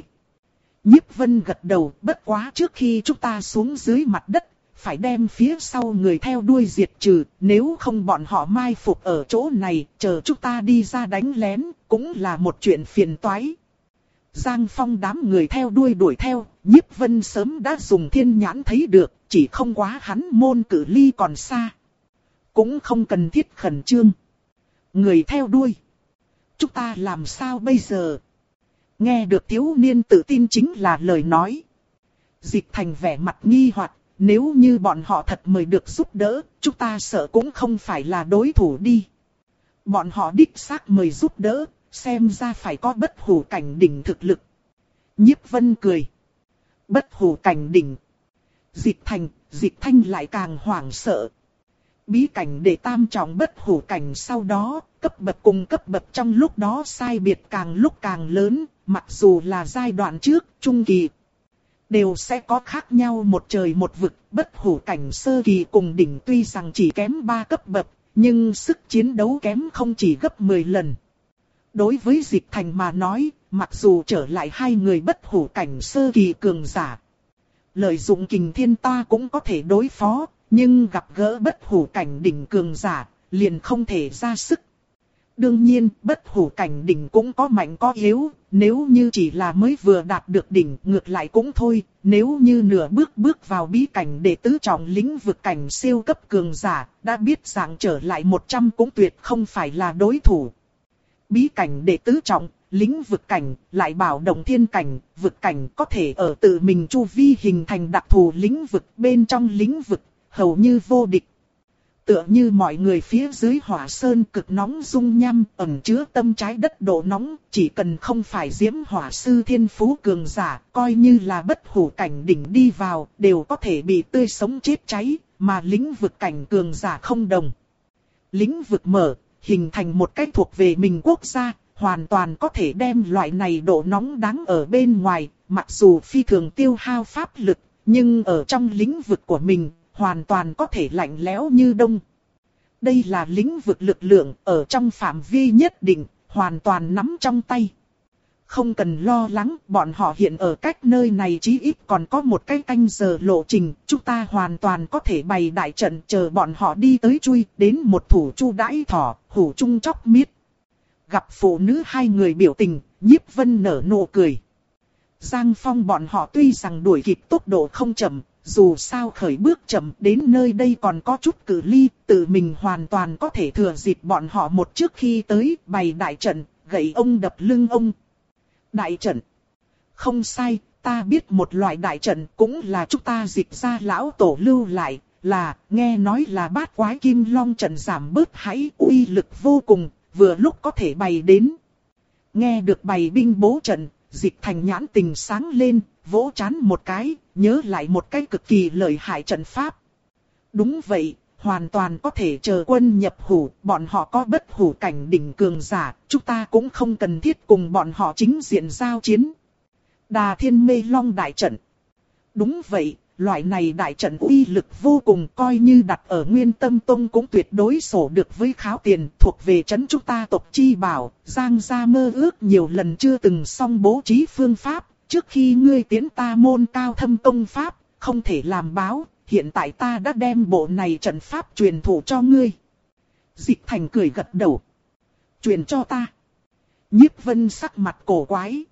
Nhiếp Vân gật đầu, bất quá trước khi chúng ta xuống dưới mặt đất, phải đem phía sau người theo đuôi diệt trừ, nếu không bọn họ mai phục ở chỗ này, chờ chúng ta đi ra đánh lén, cũng là một chuyện phiền toái. Giang Phong đám người theo đuôi đuổi theo, Nhiếp Vân sớm đã dùng thiên nhãn thấy được, chỉ không quá hắn môn cự ly còn xa. Cũng không cần thiết khẩn trương. Người theo đuôi, chúng ta làm sao bây giờ? Nghe được thiếu niên tự tin chính là lời nói. Dịch Thành vẻ mặt nghi hoặc. Nếu như bọn họ thật mời được giúp đỡ, chúng ta sợ cũng không phải là đối thủ đi. Bọn họ đích xác mời giúp đỡ, xem ra phải có bất hủ cảnh đỉnh thực lực. Nhiếp Vân cười. Bất hủ cảnh đỉnh. Dịch Thành, Dịch Thanh lại càng hoảng sợ. Bí cảnh để tam trọng bất hủ cảnh sau đó, cấp bậc cùng cấp bậc trong lúc đó sai biệt càng lúc càng lớn, mặc dù là giai đoạn trước, trung kỳ. Đều sẽ có khác nhau một trời một vực, bất hủ cảnh sơ kỳ cùng đỉnh tuy rằng chỉ kém ba cấp bậc, nhưng sức chiến đấu kém không chỉ gấp mười lần. Đối với Dịch Thành mà nói, mặc dù trở lại hai người bất hủ cảnh sơ kỳ cường giả, lợi dụng kình thiên ta cũng có thể đối phó, nhưng gặp gỡ bất hủ cảnh đỉnh cường giả, liền không thể ra sức. Đương nhiên, bất hủ cảnh đỉnh cũng có mạnh có yếu, nếu như chỉ là mới vừa đạt được đỉnh ngược lại cũng thôi, nếu như nửa bước bước vào bí cảnh để tứ trọng lĩnh vực cảnh siêu cấp cường giả, đã biết rằng trở lại một trăm cũng tuyệt không phải là đối thủ. Bí cảnh để tứ trọng, lĩnh vực cảnh, lại bảo động thiên cảnh, vực cảnh có thể ở tự mình chu vi hình thành đặc thù lĩnh vực bên trong lĩnh vực, hầu như vô địch. Tựa như mọi người phía dưới hỏa sơn cực nóng dung nham ẩn chứa tâm trái đất độ nóng, chỉ cần không phải diễm hỏa sư thiên phú cường giả, coi như là bất hủ cảnh đỉnh đi vào, đều có thể bị tươi sống chết cháy, mà lĩnh vực cảnh cường giả không đồng. Lĩnh vực mở, hình thành một cách thuộc về mình quốc gia, hoàn toàn có thể đem loại này độ nóng đáng ở bên ngoài, mặc dù phi thường tiêu hao pháp lực, nhưng ở trong lĩnh vực của mình, hoàn toàn có thể lạnh lẽo như đông. Đây là lĩnh vực lực lượng ở trong phạm vi nhất định, hoàn toàn nắm trong tay. Không cần lo lắng, bọn họ hiện ở cách nơi này chí ít còn có một cái canh giờ lộ trình, chúng ta hoàn toàn có thể bày đại trận chờ bọn họ đi tới chui, đến một thủ chu đãi thỏ, hủ chung chóc miết. Gặp phụ nữ hai người biểu tình, Nhiếp Vân nở nụ cười. Giang Phong bọn họ tuy rằng đuổi kịp tốc độ không chậm, dù sao khởi bước chậm đến nơi đây còn có chút cự ly, tự mình hoàn toàn có thể thừa dịp bọn họ một trước khi tới bày đại trận, gậy ông đập lưng ông. Đại trận. Không sai, ta biết một loại đại trận cũng là chúng ta dịch ra lão tổ lưu lại, là nghe nói là bát quái kim long trận giảm bớt hãy uy lực vô cùng, vừa lúc có thể bày đến. Nghe được bày binh bố trận, Dịch Thành nhãn tình sáng lên, vỗ trán một cái, nhớ lại một cái cực kỳ lợi hại trận pháp. Đúng vậy, hoàn toàn có thể chờ quân nhập hủ, bọn họ có bất hủ cảnh đỉnh cường giả, chúng ta cũng không cần thiết cùng bọn họ chính diện giao chiến. Đà Thiên Mê Long đại trận. Đúng vậy, loại này đại trận uy lực vô cùng, coi như đặt ở Nguyên Tâm Tông cũng tuyệt đối sổ được với kháo tiền, thuộc về trấn chúng ta tộc chi bảo. Giang gia mơ ước nhiều lần chưa từng xong bố trí phương pháp, trước khi ngươi tiến ta môn cao thâm công pháp, không thể làm báo, hiện tại ta đã đem bộ này trận pháp truyền thụ cho ngươi. Dịch Thành cười gật đầu. Truyền cho ta. Nhiếp Vân sắc mặt cổ quái.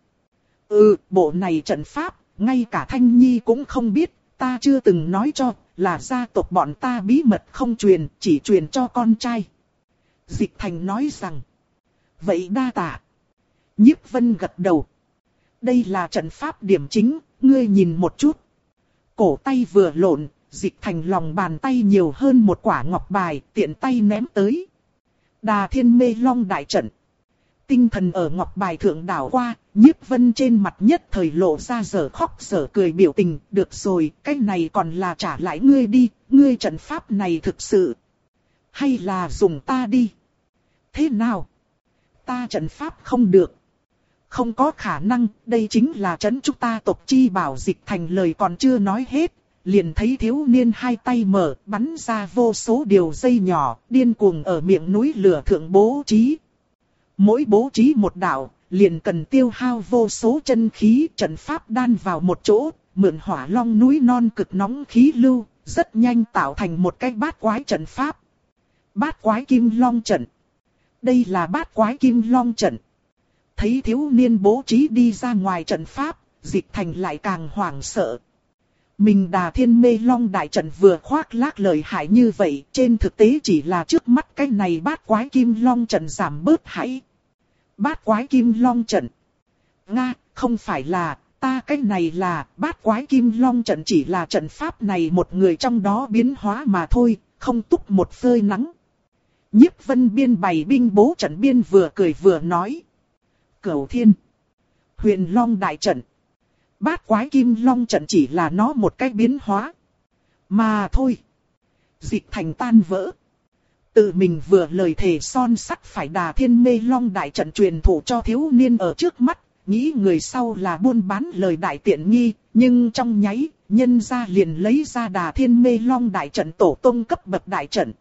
Ừ, bộ này trận pháp, ngay cả Thanh Nhi cũng không biết, ta chưa từng nói cho, là gia tộc bọn ta bí mật không truyền, chỉ truyền cho con trai. Dịch Thành nói rằng. Vậy đa tạ. Nhiếp Vân gật đầu. Đây là trận pháp điểm chính, ngươi nhìn một chút. Cổ tay vừa lộn, Dịch Thành lòng bàn tay nhiều hơn một quả ngọc bài, tiện tay ném tới. Đà Thiên Mê Long đại trận. Tinh thần ở ngọc bài thượng đảo qua, Nhiếp Vân trên mặt nhất thời lộ ra dở khóc dở cười biểu tình. Được rồi, cái này còn là trả lại ngươi đi, ngươi trận pháp này thực sự. Hay là dùng ta đi. Thế nào? Ta trận pháp không được. Không có khả năng, đây chính là trấn chúng ta tộc chi bảo. Dịch Thành lời còn chưa nói hết, liền thấy thiếu niên hai tay mở, bắn ra vô số điều dây nhỏ, điên cuồng ở miệng núi lửa thượng bố trí. Mỗi bố trí một đạo, liền cần tiêu hao vô số chân khí, trận pháp đan vào một chỗ, mượn hỏa long núi non cực nóng khí lưu, rất nhanh tạo thành một cái bát quái trận pháp. Bát quái kim long trận. Đây là bát quái kim long trận. Thấy thiếu niên bố trí đi ra ngoài trận pháp, Dịch Thành lại càng hoảng sợ. Mình Đà Thiên Mê Long đại trận vừa khoác lác lợi hại như vậy, trên thực tế chỉ là trước mắt cái này bát quái kim long trận giảm bớt hãy. Bát quái kim long trận. Nga, không phải là, ta cái này là, bát quái kim long trận chỉ là trận pháp này một người trong đó biến hóa mà thôi, không túc một phơi nắng. Nhiếp Vân biên bày binh bố trận biên vừa cười vừa nói. Cửu Thiên, Huyền Long đại trận. Bát quái kim long trận chỉ là nó một cái biến hóa mà thôi. Dịch Thành tan vỡ. Tự mình vừa lời thề son sắt phải Đà Thiên Mê Long đại trận truyền thụ cho thiếu niên ở trước mắt, nghĩ người sau là buôn bán lời đại tiện nghi, nhưng trong nháy, nhân ra liền lấy ra Đà Thiên Mê Long đại trận tổ tông cấp bậc đại trận.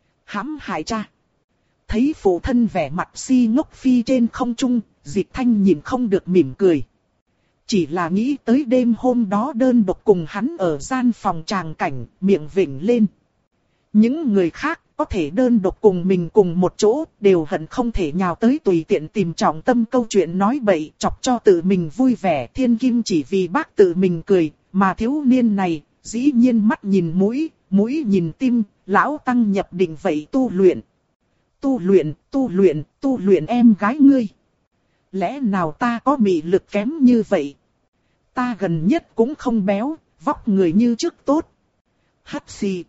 Hãm hại cha. Thấy phụ thân vẻ mặt si ngốc phi trên không trung, Dịch Thanh nhìn không được mỉm cười. Chỉ là nghĩ tới đêm hôm đó đơn độc cùng hắn ở gian phòng tràng cảnh, miệng vểnh lên. Những người khác có thể đơn độc cùng mình cùng một chỗ, đều hận không thể nhào tới tùy tiện tìm trọng tâm câu chuyện nói bậy, chọc cho tự mình vui vẻ. Thiên Kim chỉ vì bác tự mình cười, mà thiếu niên này, dĩ nhiên mắt nhìn mũi, mũi nhìn tim, lão tăng nhập định vậy tu luyện. Tu luyện, tu luyện, tu luyện em gái ngươi. Lẽ nào ta có mị lực kém như vậy? Ta gần nhất cũng không béo, vóc người như trước tốt. Hắt xì.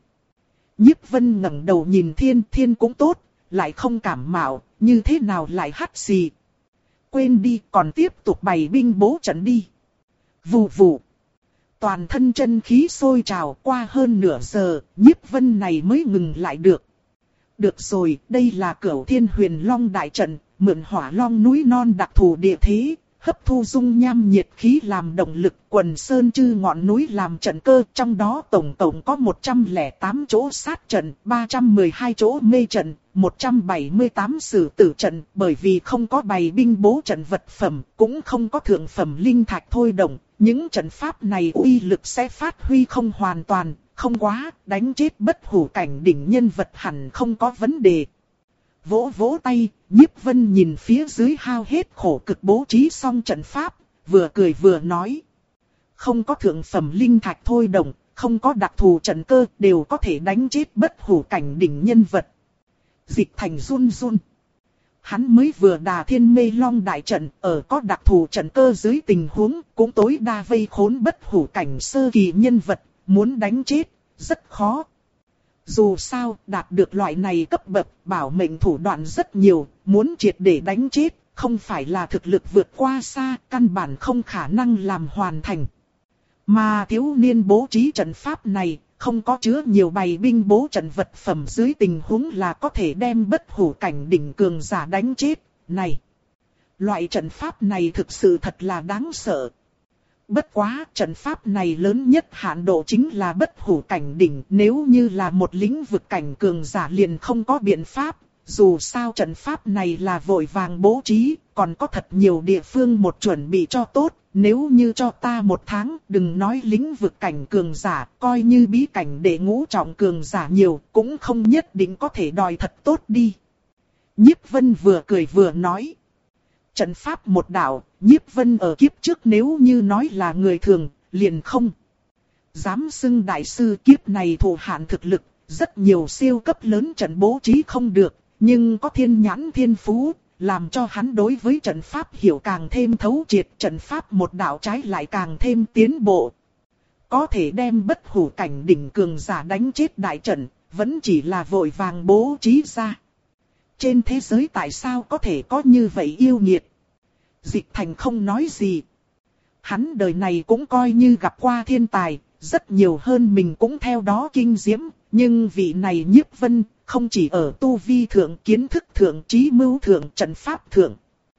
Nhiếp Vân ngẩng đầu nhìn Thiên, Thiên cũng tốt, lại không cảm mạo, như thế nào lại hắt xì. Quên đi, còn tiếp tục bày binh bố trận đi. Vù vù. Toàn thân chân khí sôi trào, qua hơn nửa giờ, Nhiếp Vân này mới ngừng lại được. Được rồi, đây là Cửu Thiên Huyền Long đại trận, mượn hỏa long núi non đặc thù địa thế, hấp thu dung nham nhiệt khí làm động lực, quần sơn chư ngọn núi làm trận cơ, trong đó tổng tổng có một trăm lẻ tám chỗ sát trận, ba trăm mười hai chỗ mê trận, một trăm bảy mươi tám sử tử trận, bởi vì không có bày binh bố trận vật phẩm, cũng không có thượng phẩm linh thạch thôi động, những trận pháp này uy lực sẽ phát huy không hoàn toàn, không quá, đánh chết bất hủ cảnh đỉnh nhân vật hẳn không có vấn đề. Vỗ vỗ tay, Nhiếp Vân nhìn phía dưới hao hết khổ cực bố trí xong trận pháp, vừa cười vừa nói. Không có thượng phẩm linh thạch thôi động, không có đặc thù trận cơ, đều có thể đánh chết bất hủ cảnh đỉnh nhân vật. Dịch Thành run run. Hắn mới vừa Đà Thiên Mê Long đại trận, ở có đặc thù trận cơ dưới tình huống, cũng tối đa vây khốn bất hủ cảnh sơ kỳ nhân vật, muốn đánh chết, rất khó. Dù sao, đạt được loại này cấp bậc, bảo mệnh thủ đoạn rất nhiều, muốn triệt để đánh chết, không phải là thực lực vượt qua xa, căn bản không khả năng làm hoàn thành. Mà thiếu niên bố trí trận pháp này, không có chứa nhiều bày binh bố trận vật phẩm dưới tình huống là có thể đem bất hủ cảnh đỉnh cường giả đánh chết, này. Loại trận pháp này thực sự thật là đáng sợ. Bất quá, trận pháp này lớn nhất hạn độ chính là bất hủ cảnh đỉnh. Nếu như là một lĩnh vực cảnh cường giả liền không có biện pháp. Dù sao trận pháp này là vội vàng bố trí, còn có thật nhiều địa phương một chuẩn bị cho tốt. nếu như cho ta một tháng, đừng nói lĩnh vực cảnh cường giả, coi như bí cảnh để ngũ trọng cường giả nhiều, cũng không nhất định có thể đòi thật tốt đi. Nhiếp Vân vừa cười vừa nói. Trận pháp một đạo, Nhiếp Vân ở kiếp trước nếu như nói là người thường, liền không dám xưng đại sư. Kiếp này thụ hạn thực lực, rất nhiều siêu cấp lớn trận bố trí không được, nhưng có thiên nhãn thiên phú, làm cho hắn đối với trận pháp hiểu càng thêm thấu triệt, trận pháp một đạo trái lại càng thêm tiến bộ. Có thể đem bất hủ cảnh đỉnh cường giả đánh chết đại trận, vẫn chỉ là vội vàng bố trí ra. Trên thế giới tại sao có thể có như vậy yêu nghiệt? Dịch Thành không nói gì. Hắn đời này cũng coi như gặp qua thiên tài, rất nhiều hơn mình cũng theo đó kinh diễm, nhưng vị này Nhiếp Vân, không chỉ ở tu vi thượng, kiến thức thượng, trí mưu thượng, trận pháp thượng,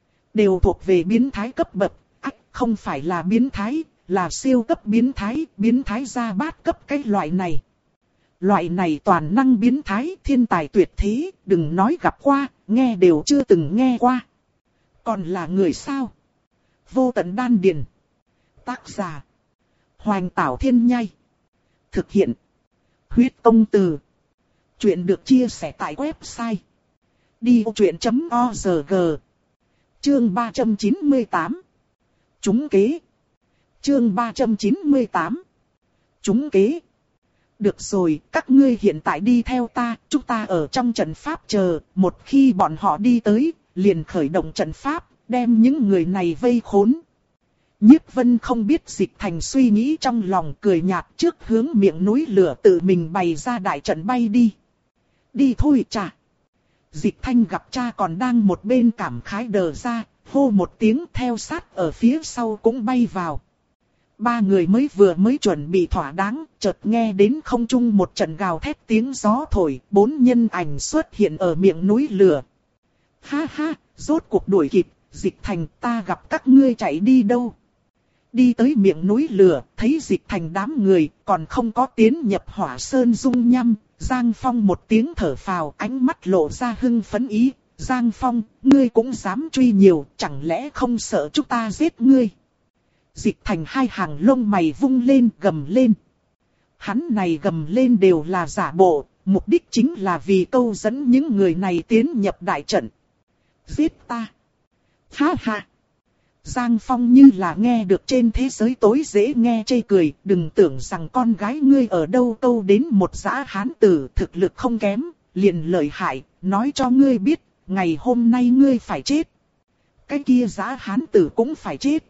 đều thuộc về biến thái cấp bậc. Ách, không phải là biến thái, là siêu cấp biến thái, biến thái ra bát cấp cái loại này. Loại này toàn năng biến thái, thiên tài tuyệt thế, đừng nói gặp qua, nghe đều chưa từng nghe qua. Còn là người sao? Vô tận đan điền. Tác giả: Hoành Tảo Thiên Nhai. Thực hiện: Huyết Công Từ. Chuyện được chia sẻ tại website đi ô chuyện chấm org. Chương ba trăm chín mươi tám. Trúng kế. Chương ba trăm chín mươi tám. Trúng kế. Được rồi, các ngươi hiện tại đi theo ta, chúng ta ở trong trận pháp chờ, một khi bọn họ đi tới, liền khởi động trận pháp, đem những người này vây khốn. Nhiếp Vân không biết Dịch Thành suy nghĩ trong lòng, cười nhạt trước hướng miệng núi lửa tự mình bày ra đại trận bay đi. Đi thôi cha. Dịch Thanh gặp cha còn đang một bên cảm khái đờ ra, hô một tiếng theo sát ở phía sau cũng bay vào. Ba người mới vừa mới chuẩn bị thỏa đáng, chợt nghe đến không trung một trận gào thét tiếng gió thổi, bốn nhân ảnh xuất hiện ở miệng núi lửa. Ha ha, rốt cuộc đuổi kịp, Dịch Thành, ta gặp các ngươi chạy đi đâu? Đi tới miệng núi lửa, thấy Dịch Thành đám người, còn không có tiến nhập hỏa sơn dung nhăm. Giang Phong một tiếng thở phào, ánh mắt lộ ra hưng phấn ý. Giang Phong, ngươi cũng dám truy nhiều, chẳng lẽ không sợ chúng ta giết ngươi? Dịch Thành hai hàng lông mày vung lên, gầm lên. Hắn này gầm lên đều là giả bộ, mục đích chính là vì câu dẫn những người này tiến nhập đại trận. Giết ta! Ha ha! Giang Phong như là nghe được trên thế giới tối dễ nghe chê cười, đừng tưởng rằng con gái ngươi ở đâu câu đến một dã hán tử thực lực không kém, liền lợi hại, nói cho ngươi biết, ngày hôm nay ngươi phải chết. Cái kia dã hán tử cũng phải chết.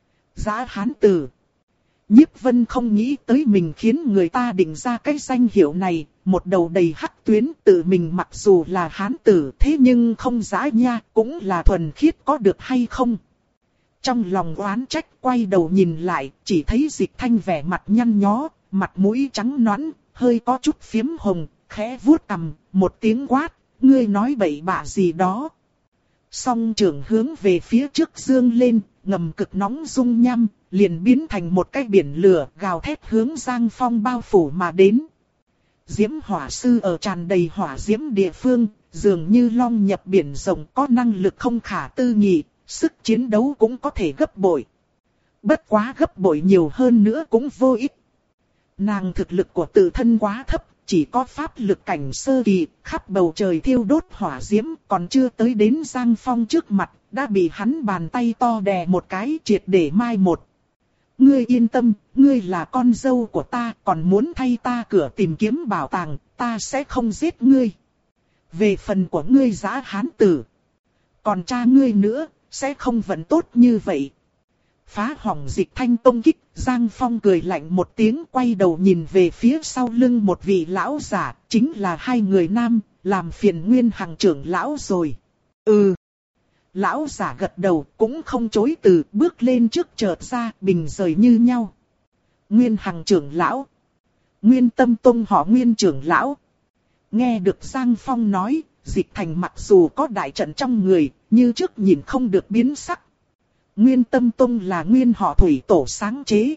Dã hán tử. Nhiếp Vân không nghĩ tới mình khiến người ta định ra cái danh hiệu này, một đầu đầy hắc tuyến, tự mình mặc dù là hán tử thế nhưng không dã nha, cũng là thuần khiết có được hay không. Trong lòng oán trách quay đầu nhìn lại, chỉ thấy Dịch Thanh vẻ mặt nhăn nhó, mặt mũi trắng nõn, hơi có chút phiếm hồng, khẽ vuốt cằm, một tiếng quát, ngươi nói bậy bạ gì đó. Song trưởng hướng về phía trước dương lên, ngầm cực nóng dung nhăm, liền biến thành một cái biển lửa gào thét hướng Giang Phong bao phủ mà đến. Diễm hỏa sư ở tràn đầy hỏa diễm địa phương, dường như long nhập biển rộng, có năng lực không khả tư nghị. Sức chiến đấu cũng có thể gấp bội. Bất quá gấp bội nhiều hơn nữa cũng vô ích. Nàng thực lực của tự thân quá thấp, chỉ có pháp lực cảnh sơ kỳ, khắp bầu trời thiêu đốt hỏa diễm, còn chưa tới đến Giang Phong trước mặt, đã bị hắn bàn tay to đè một cái triệt để mai một. Ngươi yên tâm, ngươi là con dâu của ta, còn muốn thay ta cửa tìm kiếm bảo tàng, ta sẽ không giết ngươi. Về phần của ngươi dã hán tử, còn cha ngươi nữa, sẽ không vẫn tốt như vậy. Phá hỏng Dịch Thanh công kích, Giang Phong cười lạnh một tiếng, quay đầu nhìn về phía sau lưng một vị lão giả, chính là hai người nam, làm phiền Nguyên Hằng trưởng lão rồi. Ừ. Lão giả gật đầu, cũng không chối từ, bước lên trước chợt ra, bình rời như nhau. Nguyên Hằng trưởng lão. Nguyên Tâm Tông họ Nguyên trưởng lão. Nghe được Giang Phong nói, Dịch Thành mặc dù có đại trận trong người, như trước nhìn không được biến sắc. Nguyên Tâm Tông là nguyên họ thủy tổ sáng chế.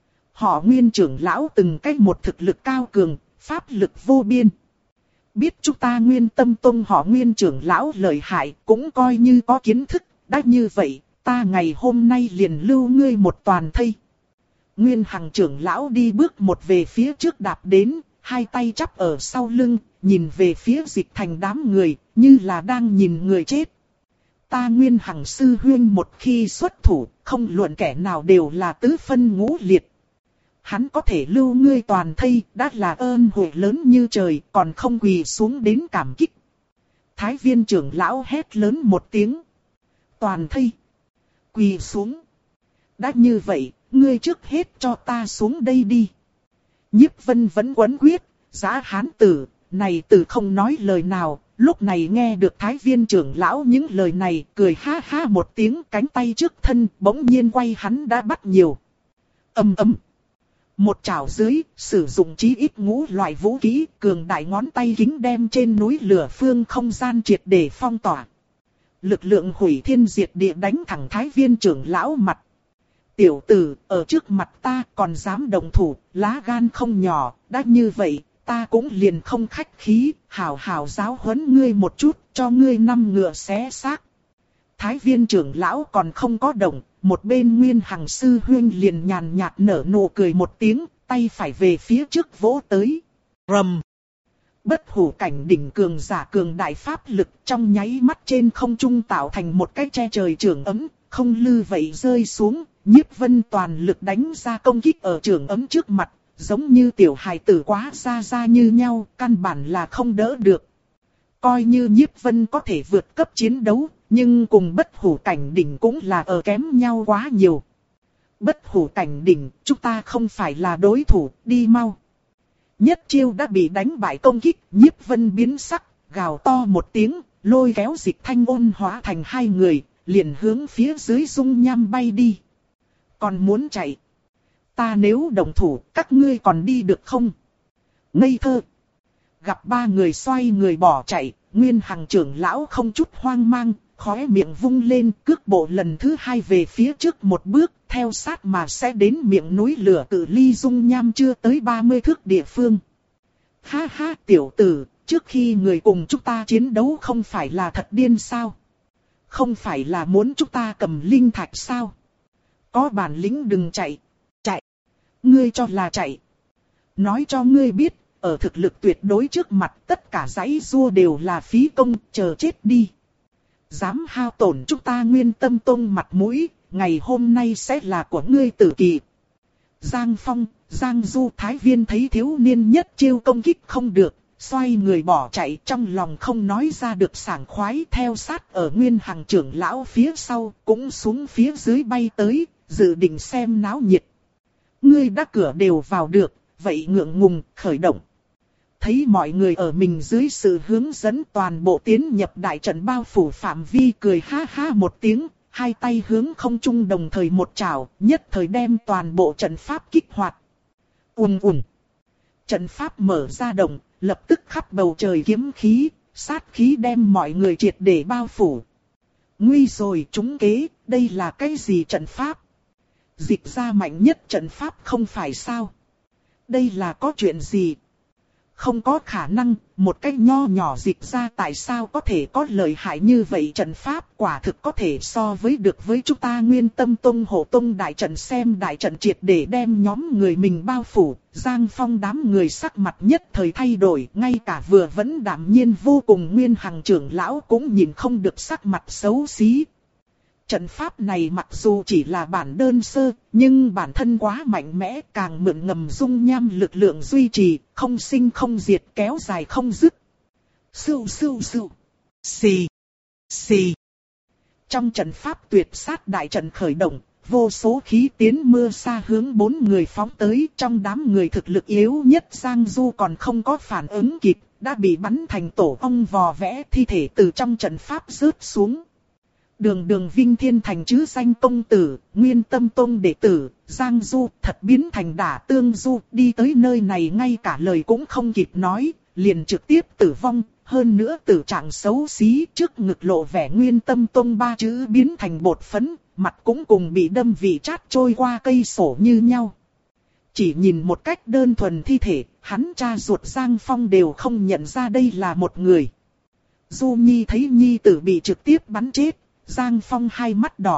Họ Nguyên trưởng lão từng cách một thực lực cao cường, pháp lực vô biên. Biết chúng ta Nguyên Tâm Tông họ Nguyên trưởng lão lợi hại, cũng coi như có kiến thức, đã như vậy, ta ngày hôm nay liền lưu ngươi một toàn thây. Nguyên Hằng trưởng lão đi bước một về phía trước đạp đến, hai tay chắp ở sau lưng, nhìn về phía Dịch Thành đám người, như là đang nhìn người chết. Ta Nguyên Hằng sư huynh một khi xuất thủ, không luận kẻ nào đều là tứ phân ngũ liệt. Hắn có thể lưu ngươi toàn thây, đã là ơn huệ lớn như trời, còn không quỳ xuống đến cảm kích. Thái Viên trưởng lão hét lớn một tiếng. Toàn thây. Quỳ xuống. Đã như vậy, ngươi trước hết cho ta xuống đây đi. Nhiếp Vân vẫn quấn quyết, Giá hán tử, này tử không nói lời nào, lúc này nghe được Thái Viên trưởng lão những lời này, cười ha ha một tiếng, cánh tay trước thân, bỗng nhiên quay hắn đã bắt nhiều. Ầm ầm. Một chảo dưới, sử dụng chí ít ngũ loại vũ khí, cường đại ngón tay kính đem trên núi lửa phương không gian triệt để phong tỏa. Lực lượng hủy thiên diệt địa đánh thẳng Thái Viên trưởng lão mặt. Tiểu tử, ở trước mặt ta còn dám động thủ, lá gan không nhỏ, đã như vậy, ta cũng liền không khách khí, hảo hảo giáo huấn ngươi một chút, cho ngươi năm ngựa xé xác. Thái Viên trưởng lão còn không có động, một bên Nguyên Hằng sư huynh liền nhàn nhạt nở nụ cười một tiếng, tay phải về phía trước vỗ tới. Rầm. Bất hủ cảnh đỉnh cường giả cường đại pháp lực trong nháy mắt trên không trung tạo thành một cái che trời trường ấm, không lư vậy rơi xuống, Nhiếp Vân toàn lực đánh ra công kích ở trường ấm trước mặt, giống như tiểu hài tử quá ra ra như nhau, căn bản là không đỡ được. Coi như Nhiếp Vân có thể vượt cấp chiến đấu, nhưng cùng bất hủ cảnh đỉnh cũng là ở kém nhau quá nhiều. Bất hủ cảnh đỉnh, chúng ta không phải là đối thủ, đi mau. Nhất chiêu đã bị đánh bại công kích, Nhiếp Vân biến sắc, gào to một tiếng, lôi kéo Dịch Thanh Ôn hóa thành hai người, liền hướng phía dưới dung nham bay đi. Còn muốn chạy? Ta nếu đồng thủ, các ngươi còn đi được không? Ngây thơ. Gặp ba người xoay người bỏ chạy, Nguyên Hằng trưởng lão không chút hoang mang, khóe miệng vung lên, cước bộ lần thứ hai về phía trước một bước, theo sát mà sẽ đến miệng núi lửa cự ly dung nham chưa tới ba mươi thước địa phương. Ha ha tiểu tử, trước khi người cùng chúng ta chiến đấu không phải là thật điên sao? Không phải là muốn chúng ta cầm linh thạch sao? Có bản lĩnh đừng chạy. Chạy. Ngươi cho là chạy. Nói cho ngươi biết, ở thực lực tuyệt đối trước mặt tất cả giãy giụa đều là phí công, chờ chết đi. Dám hao tổn chúng ta Nguyên Tâm Tông mặt mũi, ngày hôm nay sẽ là của ngươi tử kỳ. Giang Phong, Giang Du Thái Viên thấy thiếu niên nhất chiêu công kích không được, xoay người bỏ chạy, trong lòng không nói ra được sảng khoái, theo sát ở Nguyên Hằng trưởng lão phía sau, cũng xuống phía dưới bay tới, dự định xem náo nhiệt. Ngươi đã cửa đều vào được, vậy ngượng ngùng, khởi động. Thấy mọi người ở mình dưới sự hướng dẫn toàn bộ tiến nhập đại trận bao phủ phạm vi, cười ha ha một tiếng, hai tay hướng không trung đồng thời một chảo, nhất thời đem toàn bộ trận pháp kích hoạt. Ùm ùm. Trận pháp mở ra đồng, lập tức khắp bầu trời kiếm khí, sát khí đem mọi người triệt để bao phủ. Nguy rồi, trúng kế, đây là cái gì trận pháp? Dịch ra mạnh nhất trận pháp không phải sao? Đây là có chuyện gì? Không có khả năng, một cách nho nhỏ Dịch ra tại sao có thể có lợi hại như vậy, trận pháp quả thực có thể so với được với chúng ta Nguyên Tâm Tông Hộ Tông đại trận. Xem đại trận triệt để đem nhóm người mình bao phủ, Giang Phong đám người sắc mặt nhất thời thay đổi, ngay cả vừa vẫn đạm nhiên vô cùng Nguyên Hằng trưởng lão cũng nhìn không được sắc mặt xấu xí. Trận pháp này mặc dù chỉ là bản đơn sơ, nhưng bản thân quá mạnh mẽ, càng mượn ngầm dung nham lực lượng duy trì, không sinh không diệt, kéo dài không dứt. Sưu sưu sưu. Xì. Xì. Trong trận pháp tuyệt sát đại trận khởi động, vô số khí tiến mưa xa hướng bốn người phóng tới, trong đám người thực lực yếu nhất Giang Du còn không có phản ứng kịp, đã bị bắn thành tổ ong vò vẽ, thi thể từ trong trận pháp rớt xuống. Đường đường Vinh Thiên Thành chứ danh công tử, Nguyên Tâm Tông đệ tử, Giang Du thật biến thành đả tương du, đi tới nơi này ngay cả lời cũng không kịp nói, liền trực tiếp tử vong, hơn nữa tử trạng xấu xí, trước ngực lộ vẻ Nguyên Tâm Tông ba chữ biến thành bột phấn, mặt cũng cùng bị đâm vị chát trôi qua cây sổ như nhau. Chỉ nhìn một cách đơn thuần thi thể, hắn cha ruột Giang Phong đều không nhận ra đây là một người. Du Nhi thấy Nhi tử bị trực tiếp bắn chết, Giang Phong hai mắt đỏ đậm,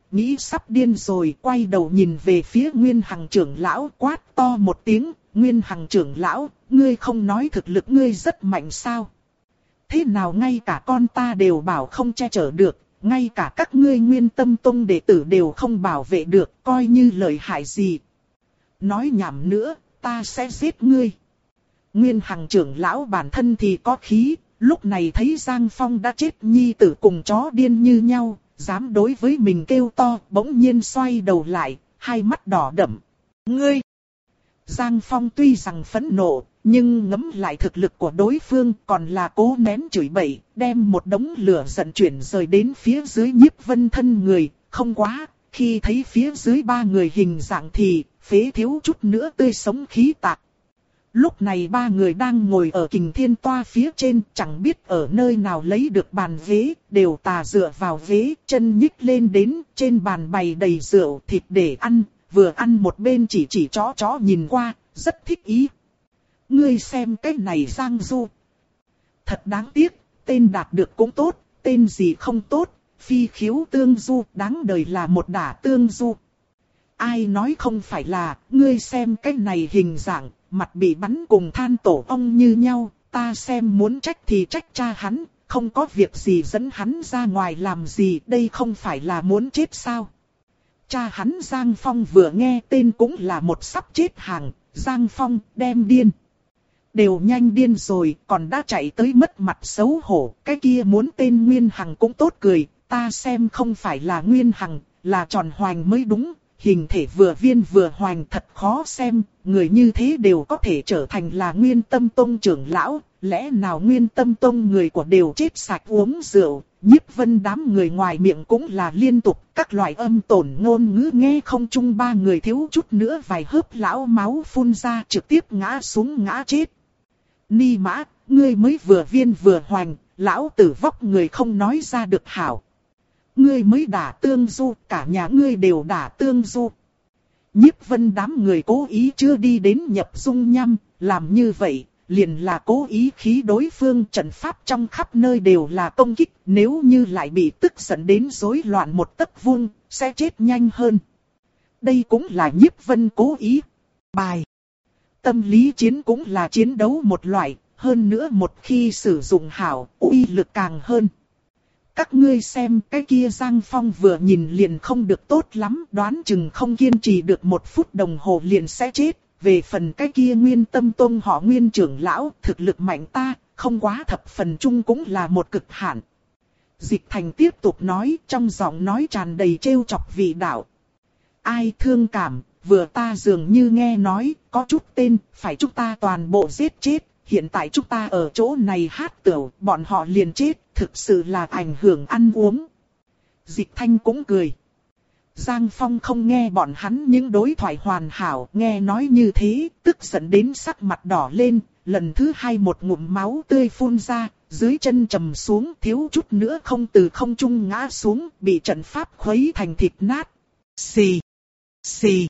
nghĩ sắp điên rồi, quay đầu nhìn về phía Nguyên Hằng trưởng lão, quát to một tiếng, Nguyên Hằng trưởng lão, ngươi không nói thực lực ngươi rất mạnh sao? Thế nào ngay cả con ta đều bảo không che chở được, ngay cả các ngươi Nguyên Tâm Tông đệ tử đều không bảo vệ được, coi như lợi hại gì. Nói nhảm nữa, ta sẽ giết ngươi. Nguyên Hằng trưởng lão bản thân thì có khí, lúc này thấy Giang Phong đã chết, nhi tử cùng chó điên như nhau, dám đối với mình kêu to, bỗng nhiên xoay đầu lại, hai mắt đỏ đậm. Ngươi! Giang Phong tuy rằng phẫn nộ, nhưng ngẫm lại thực lực của đối phương còn là cố nén chửi bậy, đem một đống lửa giận chuyển rời đến phía dưới Nhiếp Vân thân người, không quá, khi thấy phía dưới ba người hình dạng thì, phế thiếu chút nữa tươi sống khí tạc. Lúc này ba người đang ngồi ở Kình Thiên Toa phía trên, chẳng biết ở nơi nào lấy được bàn ghế, đều tà dựa vào ghế, chân nhích lên đến, trên bàn bày đầy rượu thịt để ăn, vừa ăn một bên chỉ chỉ chó chó nhìn qua, rất thích ý. Ngươi xem cái này Giang Du. Thật đáng tiếc, tên đạt được cũng tốt, tên gì không tốt, phi khiếu tương du, đáng đời là một đả tương du. Ai nói không phải là, ngươi xem cái này hình dạng, mặt bị bắn cùng than tổ ong như nhau, ta xem muốn trách thì trách cha hắn, không có việc gì dẫn hắn ra ngoài làm gì, đây không phải là muốn chết sao? Cha hắn Giang Phong vừa nghe tên cũng là một sắp chết hàng, Giang Phong đem điên. Đều nhanh điên rồi, còn đã chạy tới mất mặt xấu hổ, cái kia muốn tên Nguyên Hằng cũng tốt cười, ta xem không phải là Nguyên Hằng, là Tròn Hoành mới đúng, hình thể vừa viên vừa hoành thật khó xem, người như thế đều có thể trở thành là Nguyên Tâm Tông trưởng lão, lẽ nào Nguyên Tâm Tông người của đều chết sạch uống rượu, Nhiếp Vân đám người ngoài miệng cũng là liên tục, các loại âm tổn ngôn ngữ nghe không chung, ba người thiếu chút nữa vài hớp lão máu phun ra trực tiếp ngã xuống ngã chết. Ni Mã, ngươi mới vừa viên vừa hoành, lão tử vóc người không nói ra được hảo. Ngươi mới đả tương du, cả nhà ngươi đều đả tương du. Nhiếp Vân đám người cố ý chưa đi đến nhập dung nhăm, làm như vậy, liền là cố ý khí đối phương, trận pháp trong khắp nơi đều là công kích, nếu như lại bị tức giận đến rối loạn một tấc vuông, sẽ chết nhanh hơn. Đây cũng là Nhiếp Vân cố ý. Bài. Tâm lý chiến cũng là chiến đấu một loại, hơn nữa một khi sử dụng hảo, uy lực càng hơn. Các ngươi xem cái kia Giang Phong vừa nhìn liền không được tốt lắm, đoán chừng không kiên trì được một phút đồng hồ liền sẽ chết. Về phần cái kia Nguyên Tâm Tông họ Nguyên trưởng lão, thực lực mạnh ta, không quá thập phần chung cũng là một cực hạn. Dịch Thành tiếp tục nói, trong giọng nói tràn đầy trêu chọc vị đạo. Ai thương cảm, vừa ta dường như nghe nói, có chút tên, phải chúng ta toàn bộ giết chết. Hiện tại chúng ta ở chỗ này hát tửu, bọn họ liền chết, thực sự là ảnh hưởng ăn uống. Dịch Thanh cũng cười. Giang Phong không nghe bọn hắn những đối thoại hoàn hảo, nghe nói như thế, tức giận đến sắc mặt đỏ lên, lần thứ hai một ngụm máu tươi phun ra, dưới chân trầm xuống, thiếu chút nữa không từ không trung ngã xuống, bị trận pháp khuấy thành thịt nát. Xì, xì.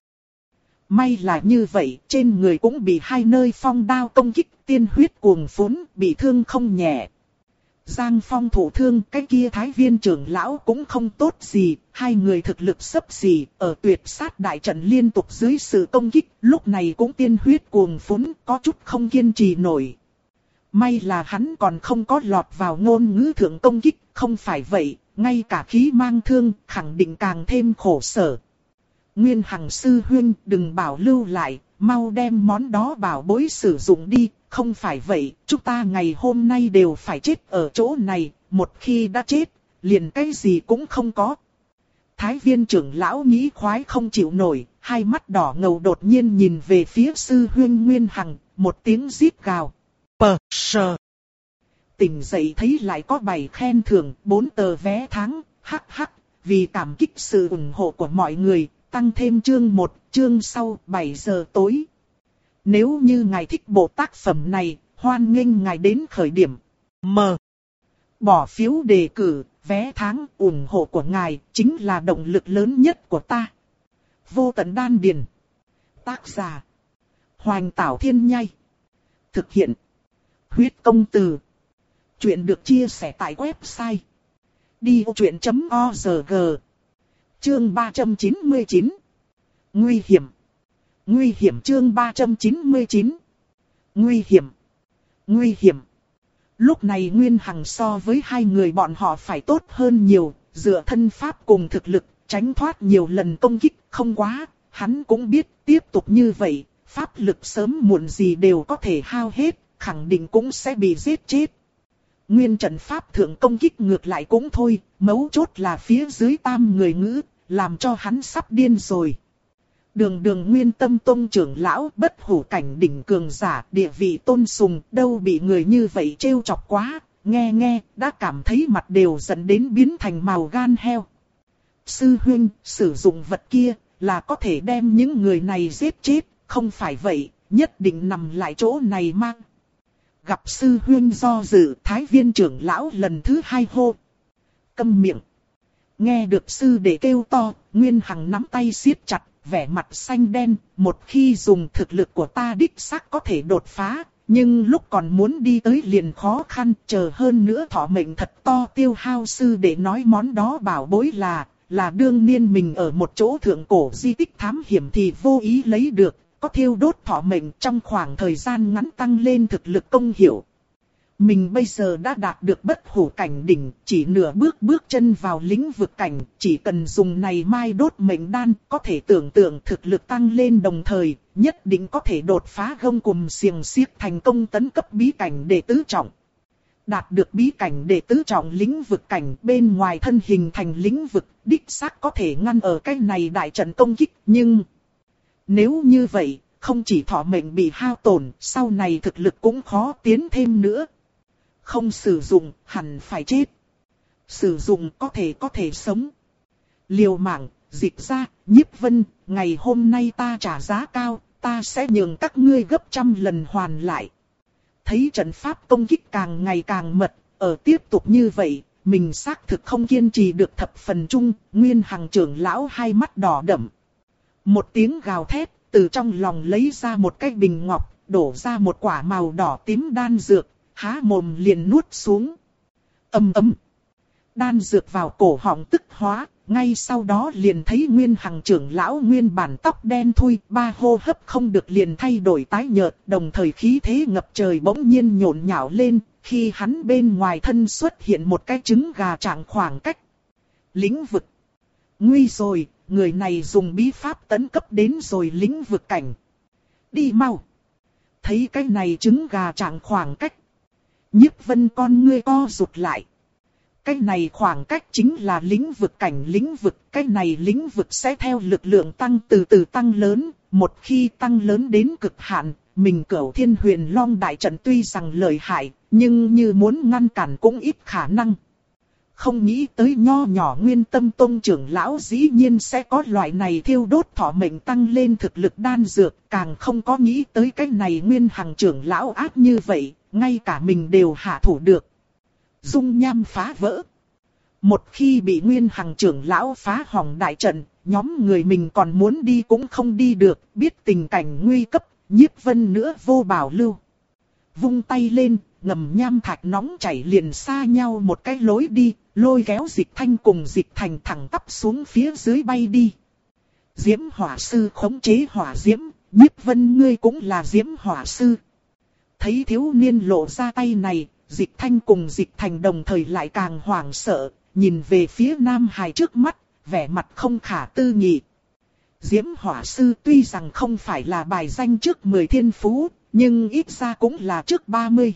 May là như vậy, trên người cũng bị hai nơi phong đao công kích, tiên huyết cuồng phún, bị thương không nhẹ. Giang Phong thụ thương, cái kia Thái Viên trưởng lão cũng không tốt gì, hai người thực lực xấp xỉ, ở tuyệt sát đại trận liên tục dưới sự công kích, lúc này cũng tiên huyết cuồng phún, có chút không kiên trì nổi. May là hắn còn không có lọt vào ngôn ngữ thượng công kích, không phải vậy, ngay cả khí mang thương, khẳng định càng thêm khổ sở. Nguyên Hằng sư huynh, đừng bảo lưu lại, mau đem món đó bảo bối sử dụng đi, không phải vậy, chúng ta ngày hôm nay đều phải chết ở chỗ này, một khi đã chết, liền cái gì cũng không có. Thái Viên trưởng lão nghĩ khoái không chịu nổi, hai mắt đỏ ngầu đột nhiên nhìn về phía sư huynh Nguyên Hằng, một tiếng rít gào. Pờ sờ. Tỉnh dậy thấy lại có bảy khen thưởng, bốn tờ vé tháng, hắc hắc, vì cảm kích sự ủng hộ của mọi người. Tăng thêm chương một, chương sau bảy giờ tối. Nếu như ngài thích bộ tác phẩm này, hoan nghênh ngài đến khởi điểm. M. Bỏ phiếu đề cử, vé tháng ủng hộ của ngài chính là động lực lớn nhất của ta. Vô tận đan điền. Tác giả. Hoành Tảo Thiên Nhai. Thực hiện. Huyết công từ. Chuyện được chia sẻ tại website. đi vô chuyện chấm org. Chương ba trăm chín mươi chín. Nguy hiểm. Nguy hiểm chương ba trăm chín mươi chín. Nguy hiểm. Nguy hiểm. Lúc này Nguyên Hằng so với hai người bọn họ phải tốt hơn nhiều, dựa thân pháp cùng thực lực, tránh thoát nhiều lần công kích, không quá, hắn cũng biết tiếp tục như vậy, pháp lực sớm muộn gì đều có thể hao hết, khẳng định cũng sẽ bị giết chết. Nguyên trận pháp thượng công kích ngược lại cũng thôi, mấu chốt là phía dưới tam người ngữ, làm cho hắn sắp điên rồi. Đường đường Nguyên Tâm Tông trưởng lão, bất hủ cảnh đỉnh cường giả, địa vị tôn sùng, đâu bị người như vậy trêu chọc quá, nghe nghe, đã cảm thấy mặt đều dẫn đến biến thành màu gan heo. Sư huynh, sử dụng vật kia, là có thể đem những người này giết chết, không phải vậy, nhất định nằm lại chỗ này mang. Gặp sư huynh do dự, Thái Viên trưởng lão lần thứ hai hô. Câm miệng. Nghe được sư đệ kêu to, Nguyên Hằng nắm tay siết chặt, vẻ mặt xanh đen, một khi dùng thực lực của ta đích xác có thể đột phá, nhưng lúc còn muốn đi tới liền khó khăn, chờ hơn nữa thọ mệnh thật to tiêu hao. Sư đệ nói món đó bảo bối là, là đương niên mình ở một chỗ thượng cổ di tích thám hiểm thì vô ý lấy được, có thiêu đốt thọ mệnh trong khoảng thời gian ngắn tăng lên thực lực công hiệu. Mình bây giờ đã đạt được bất hủ cảnh đỉnh, chỉ nửa bước bước chân vào lĩnh vực cảnh, chỉ cần dùng này mai đốt mệnh đan, có thể tưởng tượng thực lực tăng lên đồng thời, nhất định có thể đột phá gông cùm xiềng xiếc thành công tấn cấp bí cảnh đệ tứ trọng. Đạt được bí cảnh đệ tứ trọng lĩnh vực cảnh, bên ngoài thân hình thành lĩnh vực, đích xác có thể ngăn ở cái này đại trận công kích, nhưng nếu như vậy, không chỉ thọ mệnh bị hao tổn, sau này thực lực cũng khó tiến thêm nữa. Không sử dụng, hẳn phải chết. Sử dụng có thể có thể sống. Liều mạng, dịch ra, Nhiếp Vân, ngày hôm nay ta trả giá cao, ta sẽ nhường các ngươi gấp trăm lần hoàn lại. Thấy trận pháp công kích càng ngày càng mật, ở tiếp tục như vậy, mình xác thực không kiên trì được thập phần chung, Nguyên Hằng trưởng lão hai mắt đỏ đậm. Một tiếng gào thét, từ trong lòng lấy ra một cái bình ngọc, đổ ra một quả màu đỏ tím đan dược, há mồm liền nuốt xuống. Ầm ầm. Đan dược vào cổ họng tức hóa, ngay sau đó liền thấy Nguyên Hằng trưởng lão nguyên bản tóc đen thui, ba hô hấp không được liền thay đổi tái nhợt, đồng thời khí thế ngập trời bỗng nhiên nhộn nhạo lên, khi hắn bên ngoài thân xuất hiện một cái trứng gà trạng khoảng cách. Lĩnh vực. Nguy rồi, người này dùng bí pháp tấn cấp đến rồi lĩnh vực cảnh. Đi mau. Thấy cái này trứng gà trạng khoảng cách. Nhiếp Vân con ngươi co rụt lại. Cái này khoảng cách chính là lĩnh vực cảnh lĩnh vực. Cái này lĩnh vực sẽ theo lực lượng tăng từ từ tăng lớn. Một khi tăng lớn đến cực hạn, mình Cửu Thiên Huyền Long đại trận tuy rằng lợi hại, nhưng như muốn ngăn cản cũng ít khả năng. Không nghĩ tới nho nhỏ Nguyên Tâm Tông trưởng lão dĩ nhiên sẽ có loại này thiêu đốt thọ mệnh tăng lên thực lực đan dược, càng không có nghĩ tới cái này Nguyên Hằng trưởng lão ác như vậy, ngay cả mình đều hạ thủ được. Dung nham phá vỡ. Một khi bị Nguyên Hằng trưởng lão phá hỏng đại trận, nhóm người mình còn muốn đi cũng không đi được, biết tình cảnh nguy cấp, Nhiếp Vân nữa vô bảo lưu. Vung tay lên, ngầm nham thạch nóng chảy liền xa nhau một cái lối đi, lôi kéo Dịch Thanh cùng Dịch Thành thẳng tắp xuống phía dưới bay đi. Diễm hỏa sư khống chế hỏa diễm, Nhiếp Vân ngươi cũng là Diễm hỏa sư. Thấy thiếu niên lộ ra tay này, Dịch Thanh cùng Dịch Thành đồng thời lại càng hoảng sợ, nhìn về phía Nam Hải trước mắt, vẻ mặt không khả tư nghị. Diễm hỏa sư tuy rằng không phải là bài danh trước mười thiên phú, nhưng ít ra cũng là trước ba mươi.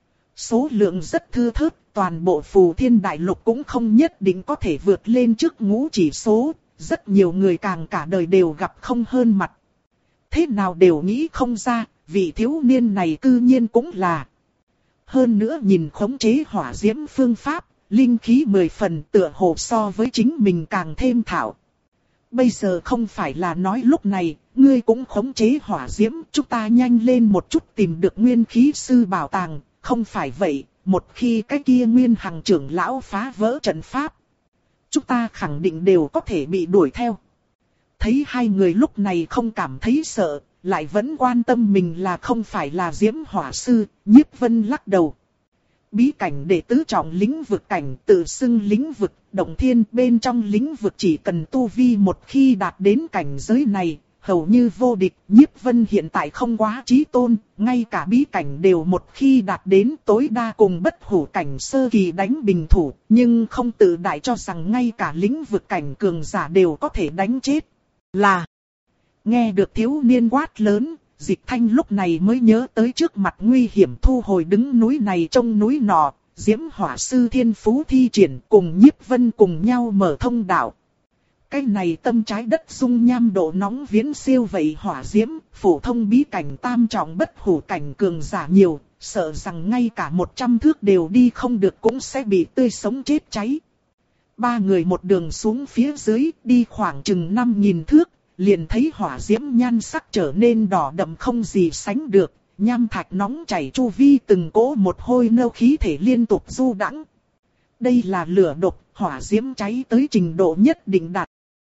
Số lượng rất thưa thớt, toàn bộ Phù Thiên Đại Lục cũng không nhất định có thể vượt lên trước ngũ chỉ số, rất nhiều người càng cả đời đều gặp không hơn mặt. Thế nào đều nghĩ không ra, vị thiếu niên này cư nhiên cũng là. Hơn nữa nhìn khống chế hỏa diễm phương pháp, linh khí mười phần tựa hồ so với chính mình càng thêm thạo. Bây giờ không phải là nói lúc này, ngươi cũng khống chế hỏa diễm, chúng ta nhanh lên một chút tìm được nguyên khí sư bảo tàng, không phải vậy, một khi cái kia Nguyên Hằng trưởng lão phá vỡ trận pháp, chúng ta khẳng định đều có thể bị đuổi theo. Thấy hai người lúc này không cảm thấy sợ, lại vẫn quan tâm mình là không phải là Diễm hỏa sư, Nhiếp Vân lắc đầu. Bí cảnh đệ tứ trọng lĩnh vực cảnh, tự xưng lĩnh vực, động thiên. Bên trong lĩnh vực chỉ cần tu vi một khi đạt đến cảnh giới này, hầu như vô địch. Nhiếp Vân hiện tại không quá chí tôn, ngay cả bí cảnh đều một khi đạt đến tối đa cùng bất hủ cảnh sơ kỳ đánh bình thủ, nhưng không tự đại cho rằng ngay cả lĩnh vực cảnh cường giả đều có thể đánh chết. Là, nghe được thiếu niên quát lớn, Dịch Thanh lúc này mới nhớ tới trước mặt nguy hiểm, thu hồi đứng núi này trông núi nọ, Diễm Hỏa Sư thiên phú thi triển cùng Nhiếp Vân cùng nhau mở thông đạo. Cái này tâm trái đất dung nham độ nóng viễn siêu vậy hỏa diễm, phổ thông bí cảnh tam trọng bất hủ cảnh cường giả nhiều, sợ rằng ngay cả một trăm thước đều đi không được cũng sẽ bị tươi sống chết cháy. Ba người một đường xuống phía dưới, đi khoảng chừng năm nghìn thước, liền thấy hỏa diễm nhan sắc trở nên đỏ đậm không gì sánh được, nham thạch nóng chảy chu vi từng cỗ một hôi nâu khí thể liên tục du đãng. Đây là lửa độc, hỏa diễm cháy tới trình độ nhất định đạt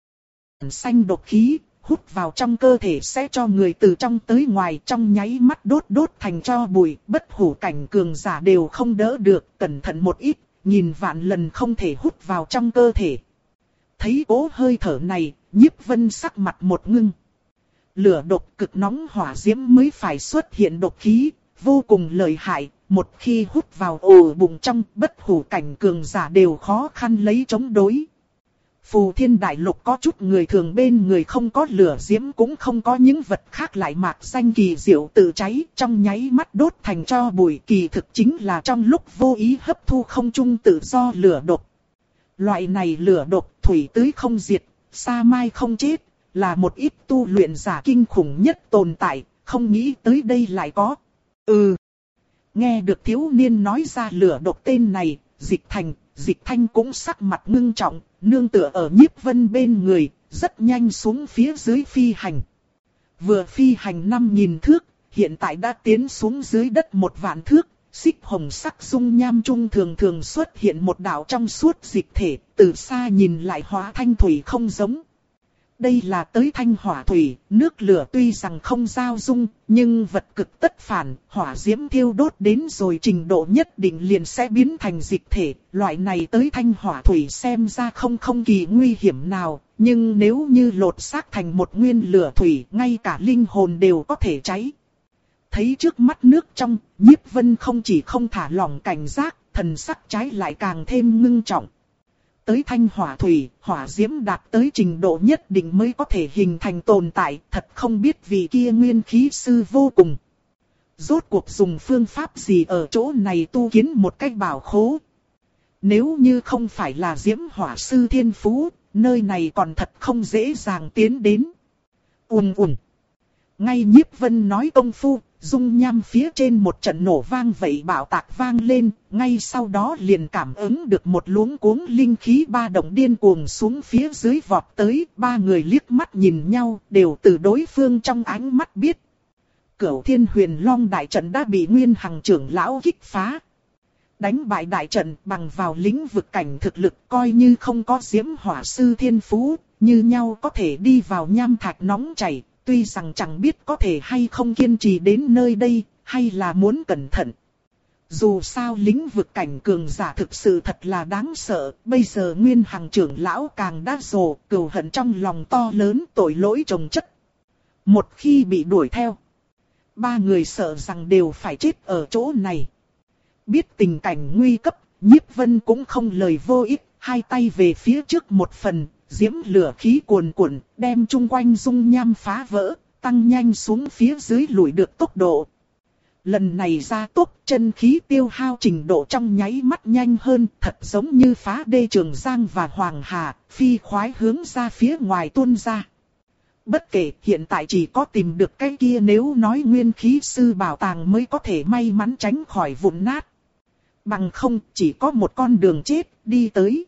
xanh độc khí, hút vào trong cơ thể sẽ cho người từ trong tới ngoài trong nháy mắt đốt đốt thành tro bụi, bất hủ cảnh cường giả đều không đỡ được, cẩn thận một ít, nhìn vạn lần không thể hút vào trong cơ thể. Thấy cỗ hơi thở này, Nhiếp Vân sắc mặt một ngưng. Lửa độc cực nóng hỏa diễm mới phải xuất hiện độc khí, vô cùng lợi hại, một khi hút vào ổ bụng trong, bất hủ cảnh cường giả đều khó khăn lấy chống đối. Phù Thiên Đại Lục có chút người thường bên người không có lửa diễm cũng không có những vật khác lại mạc danh kỳ diệu tự cháy, trong nháy mắt đốt thành tro bụi, kỳ thực chính là trong lúc vô ý hấp thu không trung tự do lửa độc. Loại này lửa độc thủy tưới không diệt, sa mai không chết, là một ít tu luyện giả kinh khủng nhất tồn tại, không nghĩ tới đây lại có. Ừ. Nghe được thiếu niên nói ra lửa độc tên này, Dịch Thành, Dịch Thanh cũng sắc mặt ngưng trọng, nương tựa ở Nhiếp Vân bên người, rất nhanh xuống phía dưới phi hành. Vừa phi hành năm nghìn thước, hiện tại đã tiến xuống dưới đất một vạn thước, xích hồng sắc dung nham trung thường thường xuất hiện một đạo trong suốt dịch thể, từ xa nhìn lại hóa thanh thủy không giống. Đây là tới thanh hỏa thủy, nước lửa tuy rằng không giao dung, nhưng vật cực tất phản, hỏa diễm thiêu đốt đến rồi trình độ nhất định liền sẽ biến thành dịch thể. Loại này tới thanh hỏa thủy xem ra không không kỳ nguy hiểm nào, nhưng nếu như lột xác thành một nguyên lửa thủy, ngay cả linh hồn đều có thể cháy. Thấy trước mắt nước trong, Nhiếp Vân không chỉ không thả lỏng cảnh giác, thần sắc trái lại càng thêm ngưng trọng. Tới thanh hỏa thủy, hỏa diễm đạt tới trình độ nhất định mới có thể hình thành tồn tại, thật không biết vị kia nguyên khí sư vô cùng. Rốt cuộc dùng phương pháp gì ở chỗ này tu kiến một cách bảo khố. Nếu như không phải là diễm hỏa sư thiên phú, nơi này còn thật không dễ dàng tiến đến. Ùm ùm. Ngay Nhiếp Vân nói công phu, dung nham phía trên một trận nổ vang vậy bạo tạc vang lên, ngay sau đó liền cảm ứng được một luống cuống linh khí ba động điên cuồng xuống phía dưới vọt tới, ba người liếc mắt nhìn nhau, đều từ đối phương trong ánh mắt biết. Cửu Thiên Huyền Long đại trận đã bị Nguyên Hằng trưởng lão kích phá. Đánh bại đại trận bằng vào lĩnh vực cảnh thực lực, coi như không có diễm hỏa sư thiên phú, như nhau có thể đi vào nham thạch nóng chảy. Tuy rằng chẳng biết có thể hay không kiên trì đến nơi đây, hay là muốn cẩn thận. Dù sao lĩnh vực cảnh cường giả thực sự thật là đáng sợ, bây giờ Nguyên Hằng trưởng lão càng đa dồ, cừu hận trong lòng to lớn, tội lỗi chồng chất. Một khi bị đuổi theo, ba người sợ rằng đều phải chết ở chỗ này. Biết tình cảnh nguy cấp, Nhiếp Vân cũng không lời vô ích, hai tay về phía trước một phần. Diễm lửa khí cuồn cuộn, đem chung quanh dung nham phá vỡ, tăng nhanh xuống phía dưới lùi được tốc độ. Lần này ra tốc, chân khí tiêu hao trình độ trong nháy mắt nhanh hơn, thật giống như phá đê Trường Giang và Hoàng Hà, phi khoái hướng ra phía ngoài tuôn ra. Bất kể hiện tại chỉ có tìm được cái kia, nếu nói nguyên khí sư bảo tàng mới có thể may mắn tránh khỏi vụn nát. Bằng không chỉ có một con đường chết, đi tới.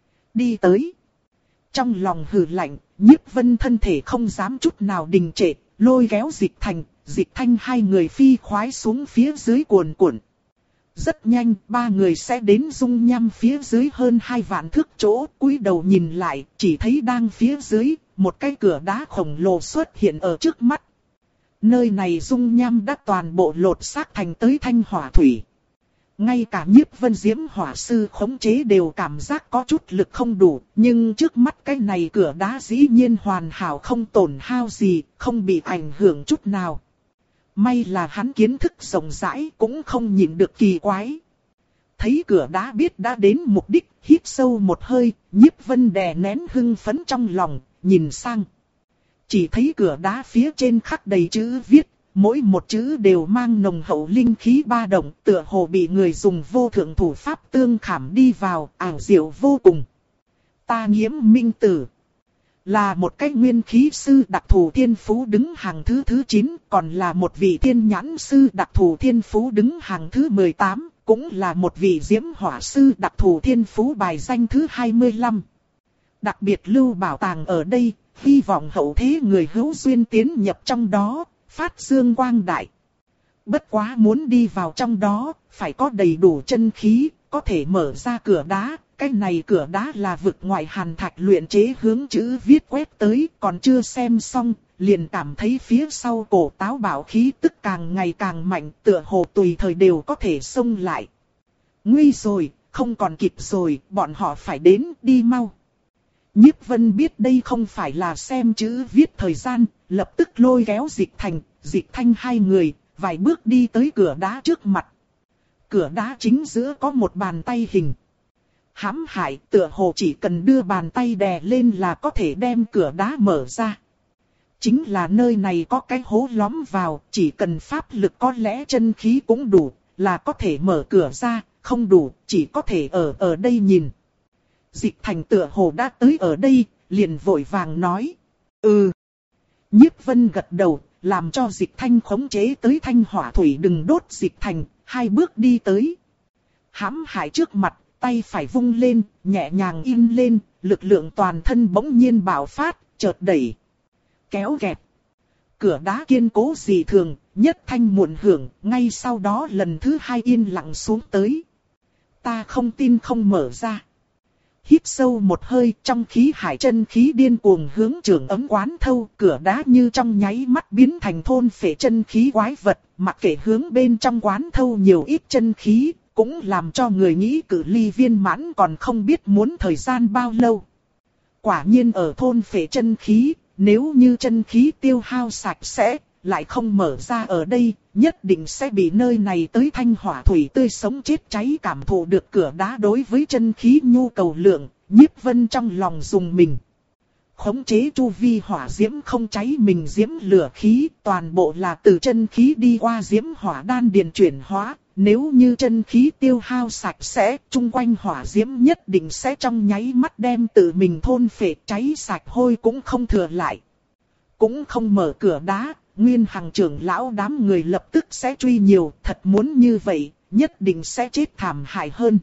Đi tới. Trong lòng hừ lạnh, Nhiếp Vân thân thể không dám chút nào đình trệ, lôi kéo Dịch Thành, Dịch Thanh hai người phi khoái xuống phía dưới cuồn cuộn. Rất nhanh, ba người sẽ đến dung nham phía dưới hơn hai vạn thước chỗ, cúi đầu nhìn lại, chỉ thấy đang phía dưới, một cái cửa đá khổng lồ xuất hiện ở trước mắt. Nơi này dung nham đã toàn bộ lột xác thành tới thanh hỏa thủy. Ngay cả Nhiếp Vân Diễm Hỏa Sư khống chế đều cảm giác có chút lực không đủ, nhưng trước mắt cái này cửa đá dĩ nhiên hoàn hảo không tổn hao gì, không bị ảnh hưởng chút nào. May là hắn kiến thức rộng rãi cũng không nhìn được kỳ quái. Thấy cửa đá biết đã đến mục đích, hít sâu một hơi, Nhiếp Vân đè nén hưng phấn trong lòng, nhìn sang. Chỉ thấy cửa đá phía trên khắc đầy chữ viết, mỗi một chữ đều mang nồng hậu linh khí ba động, tựa hồ bị người dùng vô thượng thủ pháp tương khảm đi vào, ảo diệu vô cùng. Ta Nghiễm Minh Tử là một cái nguyên khí sư đặc thù thiên phú đứng hàng thứ thứ chín, còn là một vị thiên nhãn sư đặc thù thiên phú đứng hàng thứ mười tám, cũng là một vị diễm hỏa sư đặc thù thiên phú bài danh thứ hai mươi lăm. Đặc biệt lưu bảo tàng ở đây, hy vọng hậu thế người hữu duyên tiến nhập trong đó, phát dương quang đại. Bất quá muốn đi vào trong đó, phải có đầy đủ chân khí, có thể mở ra cửa đá. Cái này cửa đá là vực ngoại hàn thạch luyện chế hướng chữ viết quét tới, còn chưa xem xong, liền cảm thấy phía sau cổ táo bảo khí tức càng ngày càng mạnh, tựa hồ tùy thời đều có thể xông lại. Nguy rồi, không còn kịp rồi, bọn họ phải đến, đi mau. Nhiếp Vân biết đây không phải là xem chữ viết thời gian, lập tức lôi kéo Dịch Thành, Dịch Thanh hai người, vài bước đi tới cửa đá trước mặt. Cửa đá chính giữa có một bàn tay hình. Hãm hại tựa hồ chỉ cần đưa bàn tay đè lên là có thể đem cửa đá mở ra. Chính là nơi này có cái hố lõm vào, chỉ cần pháp lực có lẽ chân khí cũng đủ, là có thể mở cửa ra, không đủ, chỉ có thể ở ở đây nhìn. Dịch Thành tựa hồ đã tới ở đây, liền vội vàng nói. Ừ. Nhiếp Vân gật đầu, làm cho Dịch Thanh khống chế tới thanh hỏa thủy đừng đốt Dịch Thành, hai bước đi tới. Hãm hại trước mặt, tay phải vung lên, nhẹ nhàng in lên, lực lượng toàn thân bỗng nhiên bạo phát, chợt đẩy. Kéo kẹt. Cửa đá kiên cố dị thường, nhất thanh muộn hưởng, ngay sau đó lần thứ hai yên lặng xuống tới. Ta không tin không mở ra. Hít sâu một hơi, trong khí hải chân khí điên cuồng hướng trường ấm quán thâu, cửa đá như trong nháy mắt biến thành thôn phệ chân khí quái vật, mặc kệ hướng bên trong quán thâu nhiều ít chân khí, cũng làm cho người nghĩ cự ly viên mãn còn không biết muốn thời gian bao lâu. Quả nhiên ở thôn phệ chân khí, nếu như chân khí tiêu hao sạch sẽ, lại không mở ra ở đây, nhất định sẽ bị nơi này tới thanh hỏa thủy tươi sống chết cháy cảm thụ được cửa đá đối với chân khí nhu cầu lượng, Nhiếp Vân trong lòng dùng mình. Khống chế chu vi hỏa diễm không cháy mình diễm lửa khí, toàn bộ là từ chân khí đi qua diễm hỏa đan điền chuyển hóa. Nếu như chân khí tiêu hao sạch sẽ, chung quanh hỏa diễm nhất định sẽ trong nháy mắt đem tự mình thôn phệ cháy sạch hôi cũng không thừa lại. Cũng không mở cửa đá, Nguyên Hằng trưởng lão đám người lập tức sẽ truy nhiều, thật muốn như vậy, nhất định sẽ chết thảm hại hơn.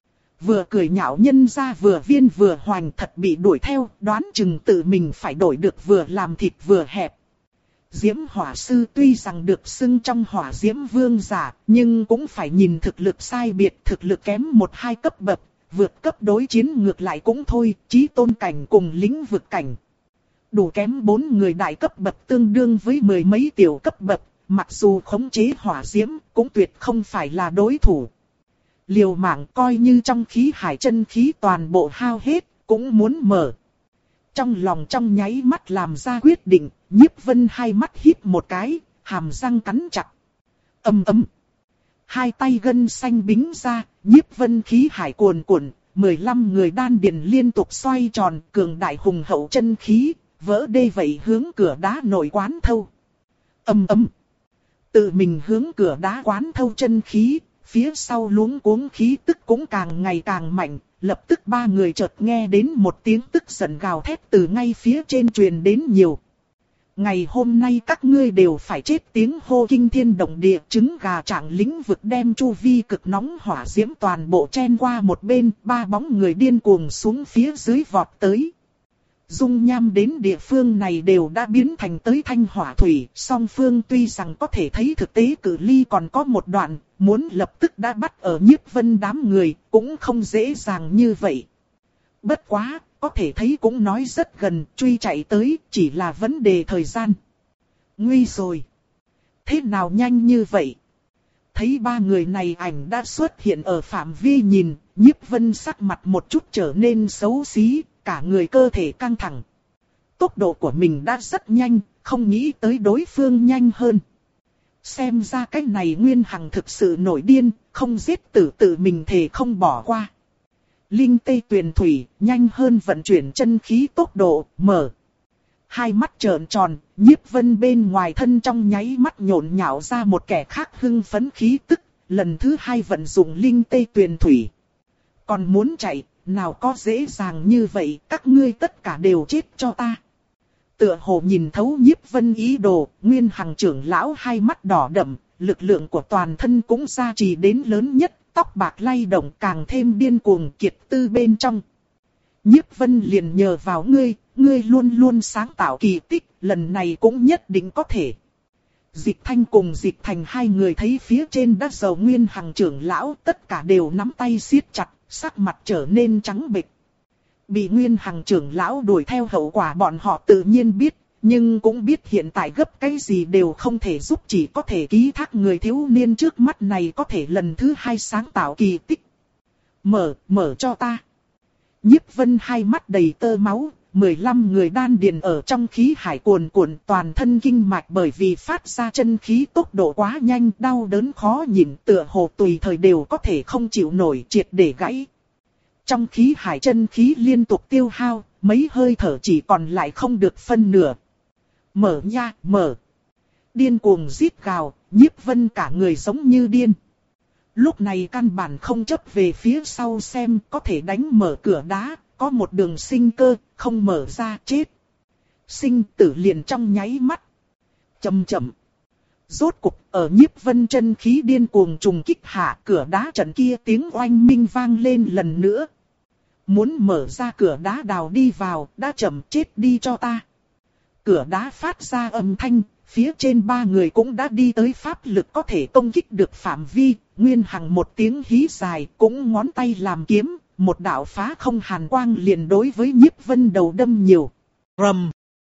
Vừa cười nhạo nhân ra vừa viên vừa hoành thật bị đuổi theo, đoán chừng tự mình phải đổi được vừa làm thịt vừa hẹp. Diễm hỏa sư tuy rằng được xưng trong hỏa diễm vương giả, nhưng cũng phải nhìn thực lực sai biệt, thực lực kém một hai cấp bậc, vượt cấp đối chiến ngược lại cũng thôi, chí tôn cảnh cùng lĩnh vực cảnh. Đủ kém bốn người đại cấp bậc tương đương với mười mấy tiểu cấp bậc, mặc dù khống chế hỏa diễm, cũng tuyệt không phải là đối thủ. Liều mạng coi như trong khí hải chân khí toàn bộ hao hết, cũng muốn mở. Trong lòng trong nháy mắt làm ra quyết định, Nhiếp Vân hai mắt híp một cái, hàm răng cắn chặt. Ầm ầm. Hai tay gân xanh bính ra, Nhiếp Vân khí hải cuồn cuộn, mười lăm người đan điền liên tục xoay tròn, cường đại hùng hậu chân khí, vỡ đê vậy hướng cửa đá nội quán thâu. Ầm ầm. Tự mình hướng cửa đá quán thâu chân khí, phía sau luống cuống khí tức cũng càng ngày càng mạnh. Lập tức ba người chợt nghe đến một tiếng tức giận gào thét từ ngay phía trên truyền đến nhiều. Ngày hôm nay các ngươi đều phải chết, tiếng hô kinh thiên động địa, trứng gà trạng lĩnh vực đem chu vi cực nóng hỏa diễm toàn bộ chen qua một bên, ba bóng người điên cuồng xuống phía dưới vọt tới. Dung nham đến địa phương này đều đã biến thành tới thanh hỏa thủy, song phương tuy rằng có thể thấy thực tế cự ly còn có một đoạn, muốn lập tức đã bắt ở Nhiếp Vân đám người, cũng không dễ dàng như vậy. Bất quá, có thể thấy cũng nói rất gần, truy chạy tới, chỉ là vấn đề thời gian. Nguy rồi! Thế nào nhanh như vậy? thấy ba người này ảnh đã xuất hiện ở phạm vi nhìn, Nhiếp Vân sắc mặt một chút trở nên xấu xí, cả người cơ thể căng thẳng. Tốc độ của mình đã rất nhanh, không nghĩ tới đối phương nhanh hơn. Xem ra cái này Nguyên Hằng thực sự nổi điên, không giết tử tự mình thề không bỏ qua. Linh tây tuyền thủy, nhanh hơn vận chuyển chân khí tốc độ, mở. Hai mắt trợn tròn, Nhiếp Vân bên ngoài thân trong nháy mắt nhộn nhạo ra một kẻ khác hưng phấn khí tức, lần thứ hai vận dụng linh tây tuyền thủy. Còn muốn chạy, nào có dễ dàng như vậy, các ngươi tất cả đều chết cho ta. Tựa hồ nhìn thấu Nhiếp Vân ý đồ, Nguyên Hằng trưởng lão hai mắt đỏ đậm, lực lượng của toàn thân cũng gia trì đến lớn nhất, tóc bạc lay động càng thêm điên cuồng kiệt tư bên trong. Nhiếp Vân liền nhờ vào ngươi, ngươi luôn luôn sáng tạo kỳ tích, lần này cũng nhất định có thể. Dịch Thanh cùng Dịch Thành hai người thấy phía trên đất dầu Nguyên Hằng trưởng lão tất cả đều nắm tay siết chặt, sắc mặt trở nên trắng bệch. Bị Nguyên Hằng trưởng lão đuổi theo hậu quả bọn họ tự nhiên biết, nhưng cũng biết hiện tại gấp cái gì đều không thể giúp, chỉ có thể ký thác người thiếu niên trước mắt này có thể lần thứ hai sáng tạo kỳ tích. Mở, mở cho ta. Nhiếp Vân hai mắt đầy tơ máu, mười lăm người đan điền ở trong khí hải cuồn cuộn, toàn thân kinh mạch bởi vì phát ra chân khí tốc độ quá nhanh, đau đớn khó nhịn, tựa hồ tùy thời đều có thể không chịu nổi, triệt để gãy. Trong khí hải chân khí liên tục tiêu hao, mấy hơi thở chỉ còn lại không được phân nửa. Mở nha, mở. Điên cuồng rít gào, Nhiếp Vân cả người giống như điên. Lúc này căn bản không chấp về phía sau xem có thể đánh mở cửa đá, có một đường sinh cơ, không mở ra chết. Sinh tử liền trong nháy mắt. Chậm chậm. Rốt cục ở Nhiếp Vân chân khí điên cuồng trùng kích hạ, cửa đá trận kia tiếng oanh minh vang lên lần nữa. Muốn mở ra cửa đá đào đi vào, đã chậm, chết đi cho ta. Cửa đá phát ra âm thanh, phía trên ba người cũng đã đi tới pháp lực có thể công kích được phạm vi. Nguyên Hằng một tiếng hí dài, cũng ngón tay làm kiếm, một đạo phá không hàn quang liền đối với Nhiếp Vân đầu đâm nhiều. Rầm.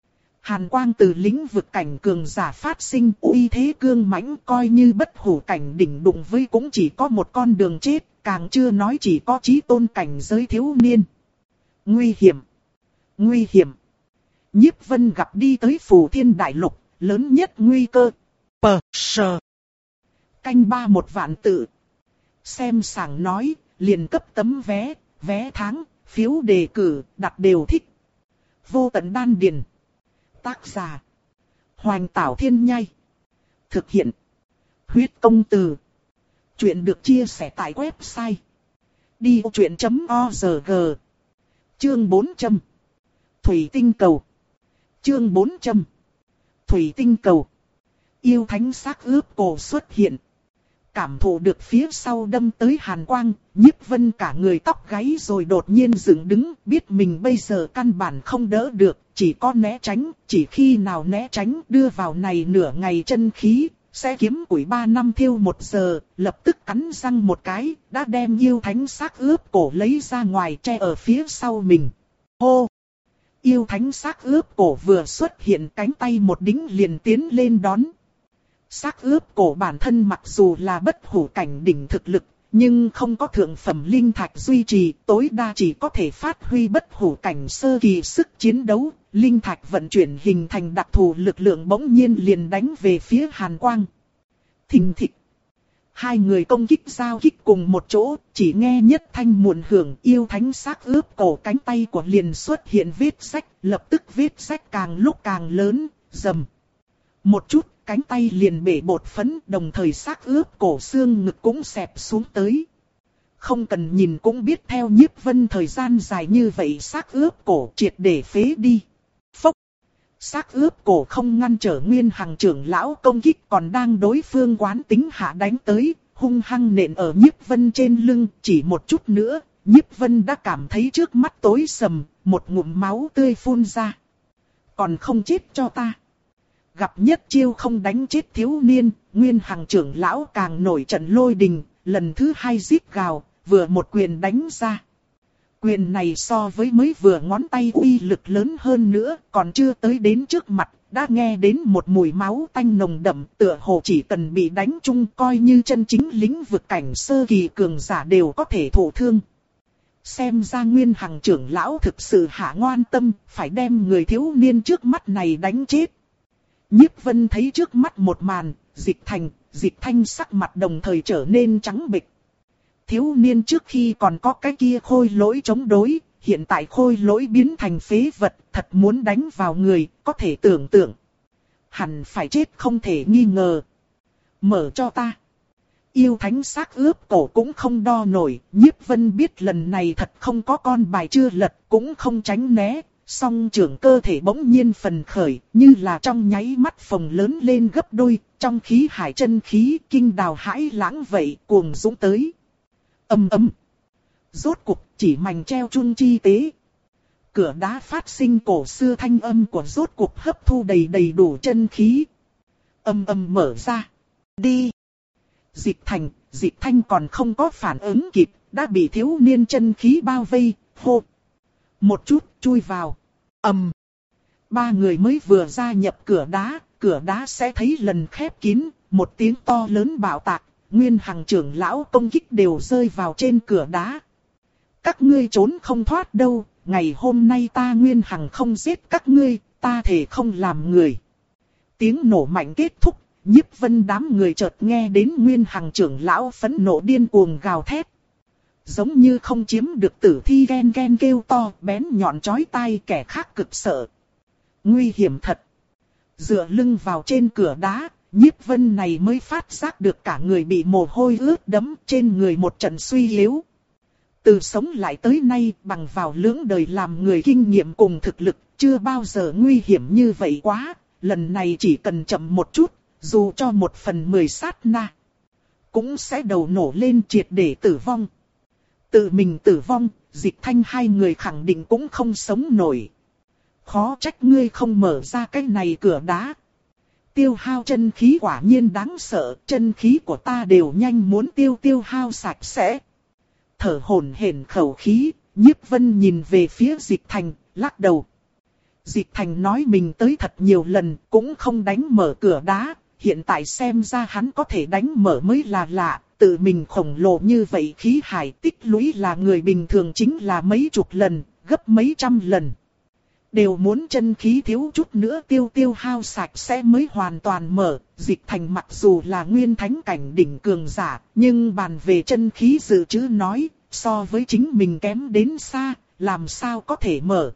Hàn quang từ lĩnh vực cảnh cường giả phát sinh, uy thế cương mãnh, coi như bất hủ cảnh đỉnh đụng với cũng chỉ có một con đường chết, càng chưa nói chỉ có chí tôn cảnh giới thiếu niên. Nguy hiểm. Nguy hiểm. Nhiếp Vân gặp đi tới Phù Thiên Đại Lục, lớn nhất nguy cơ. Pờ sờ. Canh ba một vạn tự. Xem sảng nói, liền cấp tấm vé, vé tháng, phiếu đề cử, đặt đều thích. Vô tận đan điền. Tác giả. Hoành Tảo Thiên Nhai. Thực hiện. Huyết Công Từ. Chuyện được chia sẻ tại website. đi ô chuyện chấm org. Chương bốn trăm. Thủy Tinh Cầu. Chương bốn trăm. Thủy Tinh Cầu. Yêu thánh xác ướp cổ xuất hiện. Cảm thụ được phía sau đâm tới hàn quang, Nhiếp Vân cả người tóc gáy rồi đột nhiên dựng đứng, biết mình bây giờ căn bản không đỡ được, chỉ có né tránh, chỉ khi nào né tránh đưa vào này nửa ngày chân khí, sẽ kiếm củi ba năm thiêu một giờ, lập tức cắn răng một cái, đã đem yêu thánh xác ướp cổ lấy ra ngoài che ở phía sau mình. Hô! Yêu thánh xác ướp cổ vừa xuất hiện, cánh tay một đĩnh liền tiến lên đón. Xác ướp cổ bản thân mặc dù là bất hủ cảnh đỉnh thực lực, nhưng không có thượng phẩm linh thạch duy trì, tối đa chỉ có thể phát huy bất hủ cảnh sơ kỳ sức chiến đấu. Linh thạch vận chuyển hình thành đặc thù lực lượng bỗng nhiên liền đánh về phía hàn quang. Thình thịch. Hai người công kích giao kích cùng một chỗ, chỉ nghe nhất thanh muộn hưởng, yêu thánh xác ướp cổ cánh tay của liền xuất hiện vết rách, lập tức vết rách càng lúc càng lớn, rầm. Một chút, cánh tay liền bể bột phấn, đồng thời xác ướp cổ xương ngực cũng xẹp xuống tới. Không cần nhìn cũng biết theo Nhiếp Vân thời gian dài như vậy xác ướp cổ triệt để phế đi. Phốc. Xác ướp cổ không ngăn trở Nguyên Hằng trưởng lão công kích, còn đang đối phương quán tính hạ đánh tới, hung hăng nện ở Nhiếp Vân trên lưng, chỉ một chút nữa, Nhiếp Vân đã cảm thấy trước mắt tối sầm, một ngụm máu tươi phun ra. Còn không chết cho ta. Gặp nhất chiêu không đánh chết thiếu niên, Nguyên Hằng trưởng lão càng nổi trận lôi đình, lần thứ hai rít gào, vừa một quyền đánh ra. Quyền này so với mới vừa ngón tay uy lực lớn hơn nữa, còn chưa tới đến trước mặt, đã nghe đến một mùi máu tanh nồng đậm, tựa hồ chỉ cần bị đánh chung coi như chân chính lĩnh vực cảnh sơ kỳ cường giả đều có thể thụ thương. Xem ra Nguyên Hằng trưởng lão thực sự hạ ngoan tâm, phải đem người thiếu niên trước mắt này đánh chết. Nhiếp Vân thấy trước mắt một màn, Dịch Thành, Dịch Thanh sắc mặt đồng thời trở nên trắng bệch. Thiếu niên trước khi còn có cái kia khôi lỗi chống đối, hiện tại khôi lỗi biến thành phế vật, thật muốn đánh vào người, có thể tưởng tượng. Hẳn phải chết không thể nghi ngờ. Mở cho ta. Yêu thánh xác ướp cổ cũng không đo nổi, Nhiếp Vân biết lần này thật không có con bài chưa lật, cũng không tránh né. Song trưởng cơ thể bỗng nhiên phần khởi, như là trong nháy mắt phồng lớn lên gấp đôi, trong khí hải chân khí kinh đào hãi lãng vậy, cuồng dũng tới. Ầm ầm. Rốt cục chỉ mảnh treo chun chi tế. Cửa đá phát sinh cổ xưa thanh âm của rốt cục hấp thu đầy đầy đủ chân khí. Ầm ầm mở ra. Đi. Dịch Thành, Dịch Thanh còn không có phản ứng kịp, đã bị thiếu niên chân khí bao vây, hô. Một chút, chui vào. Ầm. Ba người mới vừa gia nhập cửa đá, cửa đá sẽ thấy lần khép kín, một tiếng to lớn bạo tạc, Nguyên Hằng trưởng lão công kích đều rơi vào trên cửa đá. Các ngươi trốn không thoát đâu, ngày hôm nay ta Nguyên Hằng không giết các ngươi, ta thể không làm người. Tiếng nổ mạnh kết thúc, Nhiếp Vân đám người chợt nghe đến Nguyên Hằng trưởng lão phẫn nộ điên cuồng gào thét. Giống như không chiếm được tử thi ghen ghen kêu to, bén nhọn chói tai, kẻ khác cực sợ. Nguy hiểm thật. Dựa lưng vào trên cửa đá, Nhiếp Vân này mới phát giác được cả người bị mồ hôi ướt đẫm, trên người một trận suy yếu. Từ sống lại tới nay, bằng vào lưỡng đời làm người kinh nghiệm cùng thực lực, chưa bao giờ nguy hiểm như vậy quá, lần này chỉ cần chậm một chút, dù cho một phần mười sát na, cũng sẽ đầu nổ lên triệt để tử vong. Tự mình tử vong, Dịch Thanh hai người khẳng định cũng không sống nổi. Khó trách ngươi không mở ra cái này cửa đá. Tiêu hao chân khí quả nhiên đáng sợ, chân khí của ta đều nhanh muốn tiêu tiêu hao sạch sẽ. Thở hổn hển khẩu khí, Nhiếp Vân nhìn về phía Dịch Thành, lắc đầu. Dịch Thành nói mình tới thật nhiều lần, cũng không đánh mở cửa đá, hiện tại xem ra hắn có thể đánh mở mới là lạ. Tự mình khổng lồ như vậy khí hải tích lũy là người bình thường chính là mấy chục lần, gấp mấy trăm lần. Đều muốn chân khí thiếu chút nữa tiêu tiêu hao sạch sẽ mới hoàn toàn mở. Dịch Thành mặc dù là nguyên thánh cảnh đỉnh cường giả, nhưng bàn về chân khí dự trữ nói, so với chính mình kém đến xa, làm sao có thể mở.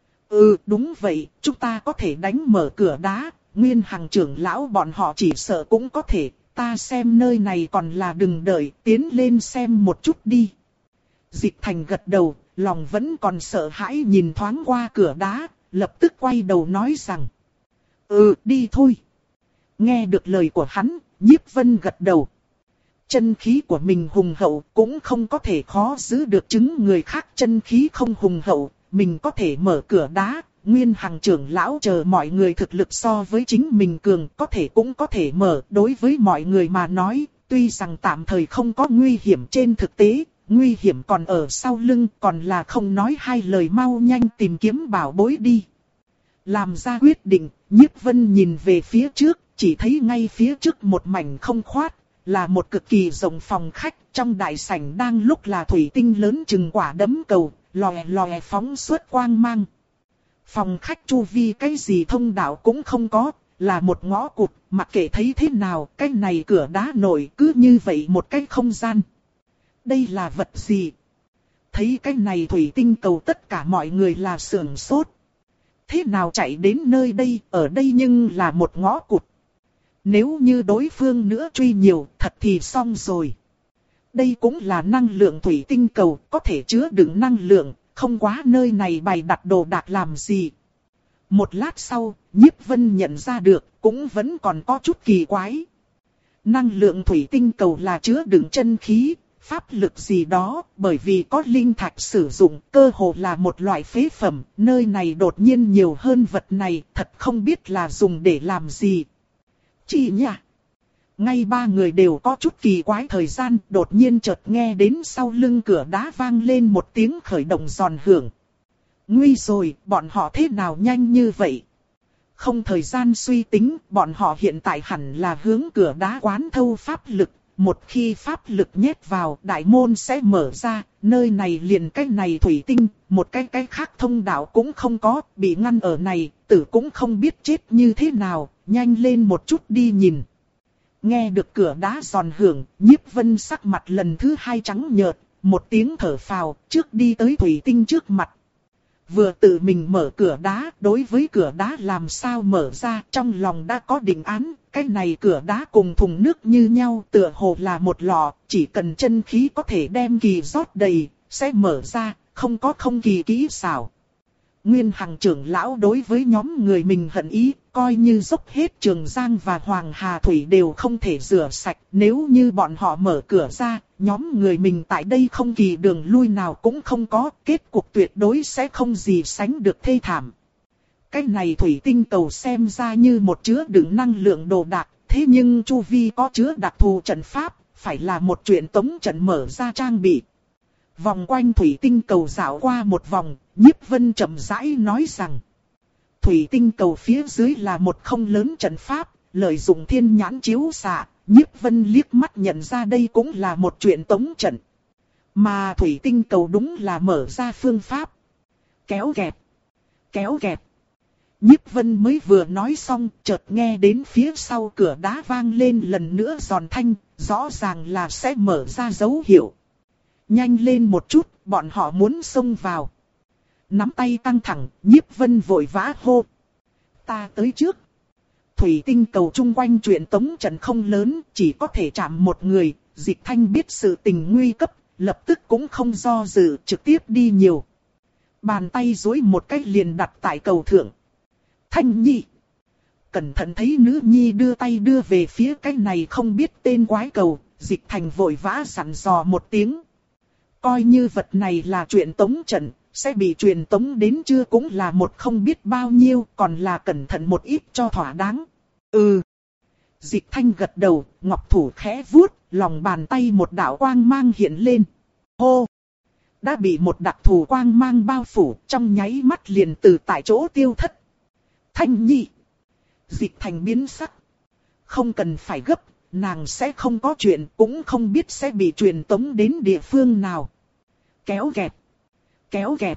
Ừ đúng vậy, chúng ta có thể đánh mở cửa đá, Nguyên Hằng trưởng lão bọn họ chỉ sợ cũng có thể. Ta xem nơi này còn là đừng đợi, tiến lên xem một chút đi. Dịch Thành gật đầu, lòng vẫn còn sợ hãi nhìn thoáng qua cửa đá, lập tức quay đầu nói rằng. Ừ, đi thôi. Nghe được lời của hắn, Nhiếp Vân gật đầu. Chân khí của mình hùng hậu cũng không có thể khó giữ được chứng người khác chân khí không hùng hậu, mình có thể mở cửa đá. Nguyên Hằng trưởng lão chờ mọi người thực lực so với chính mình cường có thể cũng có thể mở. Đối với mọi người mà nói, tuy rằng tạm thời không có nguy hiểm trên thực tế, nguy hiểm còn ở sau lưng, còn là không nói hai lời mau nhanh tìm kiếm bảo bối đi. Làm ra quyết định, Nhiếp Vân nhìn về phía trước, chỉ thấy ngay phía trước một mảnh không khoát, là một cực kỳ rộng phòng khách, trong đại sảnh đang lúc là thủy tinh lớn chừng quả đấm cầu, lòe lòe phóng suốt quang mang. Phòng khách chu vi cái gì thông đạo cũng không có, là một ngõ cụt, mặc kệ thấy thế nào, cái này cửa đá nổi cứ như vậy một cái không gian. Đây là vật gì? Thấy cái này thủy tinh cầu tất cả mọi người là sưởng sốt. Thế nào chạy đến nơi đây, ở đây nhưng là một ngõ cụt. Nếu như đối phương nữa truy nhiều, thật thì xong rồi. Đây cũng là năng lượng thủy tinh cầu, có thể chứa đựng năng lượng. Không quá nơi này bày đặt đồ đạc làm gì. Một lát sau, Nhiếp Vân nhận ra được, cũng vẫn còn có chút kỳ quái. Năng lượng thủy tinh cầu là chứa đựng chân khí, pháp lực gì đó, bởi vì có linh thạch sử dụng, cơ hồ là một loại phế phẩm, nơi này đột nhiên nhiều hơn vật này, thật không biết là dùng để làm gì. Chị nhỉ? Ngay ba người đều có chút kỳ quái thời gian, đột nhiên chợt nghe đến sau lưng cửa đá vang lên một tiếng khởi động giòn hưởng. Nguy rồi, bọn họ thế nào nhanh như vậy? không thời gian suy tính, bọn họ hiện tại hẳn là hướng cửa đá quán thâu pháp lực. Một khi pháp lực nhét vào, đại môn sẽ mở ra, nơi này liền cái này thủy tinh, một cái cái khác thông đạo cũng không có, bị ngăn ở này, tử cũng không biết chết như thế nào, nhanh lên một chút đi nhìn. Nghe được cửa đá giòn hưởng, Nhiếp Vân sắc mặt lần thứ hai trắng nhợt, một tiếng thở phào, trước đi tới thủy tinh trước mặt. Vừa tự mình mở cửa đá, đối với cửa đá làm sao mở ra, trong lòng đã có định án, cái này cửa đá cùng thùng nước như nhau, tựa hồ là một lọ, chỉ cần chân khí có thể đem kỳ rót đầy, sẽ mở ra, không có không kỳ kỹ xảo. Nguyên Hằng trưởng lão đối với nhóm người mình hận ý, coi như dốc hết Trường Giang và Hoàng Hà Thủy đều không thể rửa sạch, nếu như bọn họ mở cửa ra, nhóm người mình tại đây không kỳ đường lui nào cũng không có, kết cục tuyệt đối sẽ không gì sánh được thê thảm. Cái này thủy tinh cầu xem ra như một chứa đựng năng lượng đồ đạc, thế nhưng chu vi có chứa đặc thù trận pháp, phải là một chuyện tống trận mở ra trang bị. Vòng quanh thủy tinh cầu dạo qua một vòng, Nhiếp Vân chậm rãi nói rằng, thủy tinh cầu phía dưới là một không lớn trận pháp, lợi dụng thiên nhãn chiếu xạ, Nhiếp Vân liếc mắt nhận ra đây cũng là một chuyện tống trận. Mà thủy tinh cầu đúng là mở ra phương pháp. Kéo kẹp, kéo kẹp. Nhiếp Vân mới vừa nói xong, chợt nghe đến phía sau cửa đá vang lên lần nữa giòn thanh, rõ ràng là sẽ mở ra dấu hiệu. Nhanh lên một chút, bọn họ muốn xông vào. Nắm tay căng thẳng, Nhiếp Vân vội vã hô. Ta tới trước. Thủy tinh cầu chung quanh chuyện tống trận không lớn, chỉ có thể chạm một người. Dịch Thanh biết sự tình nguy cấp, lập tức cũng không do dự, trực tiếp đi nhiều. Bàn tay duỗi một cách liền đặt tại cầu thượng. Thanh Nhi. Cẩn thận thấy nữ nhi đưa tay đưa về phía cái này không biết tên quái cầu, Dịch Thành vội vã sẵn dò một tiếng. Coi như vật này là chuyện tống trận, sẽ bị truyền tống đến chưa cũng là một không biết bao nhiêu, còn là cẩn thận một ít cho thỏa đáng. Ừ. Dịch Thanh gật đầu, ngọc thủ khẽ vuốt, lòng bàn tay một đạo quang mang hiện lên. Hô! Đã bị một đặc thù quang mang bao phủ, trong nháy mắt liền từ tại chỗ tiêu thất. Thanh Nhi! Dịch Thành biến sắc. Không cần phải gấp, nàng sẽ không có chuyện, cũng không biết sẽ bị truyền tống đến địa phương nào. Kéo kẹt! Kéo kẹt!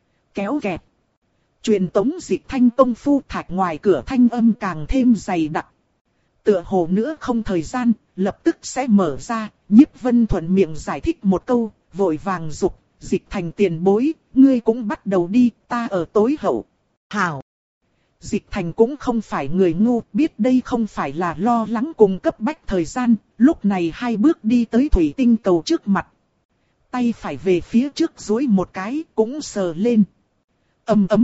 Kéo kẹt! Truyền tống Dịch Thanh công phu thạch ngoài cửa thanh âm càng thêm dày đặc. Tựa hồ nữa không thời gian, lập tức sẽ mở ra, Nhiếp Vân thuận miệng giải thích một câu, vội vàng dục, Dịch Thành tiền bối, ngươi cũng bắt đầu đi, ta ở tối hậu. Hảo! Dịch Thành cũng không phải người ngu, biết đây không phải là lo lắng cùng cấp bách thời gian, lúc này hai bước đi tới thủy tinh cầu trước mặt. Tay phải về phía trước duỗi một cái, cũng sờ lên. Ầm ầm.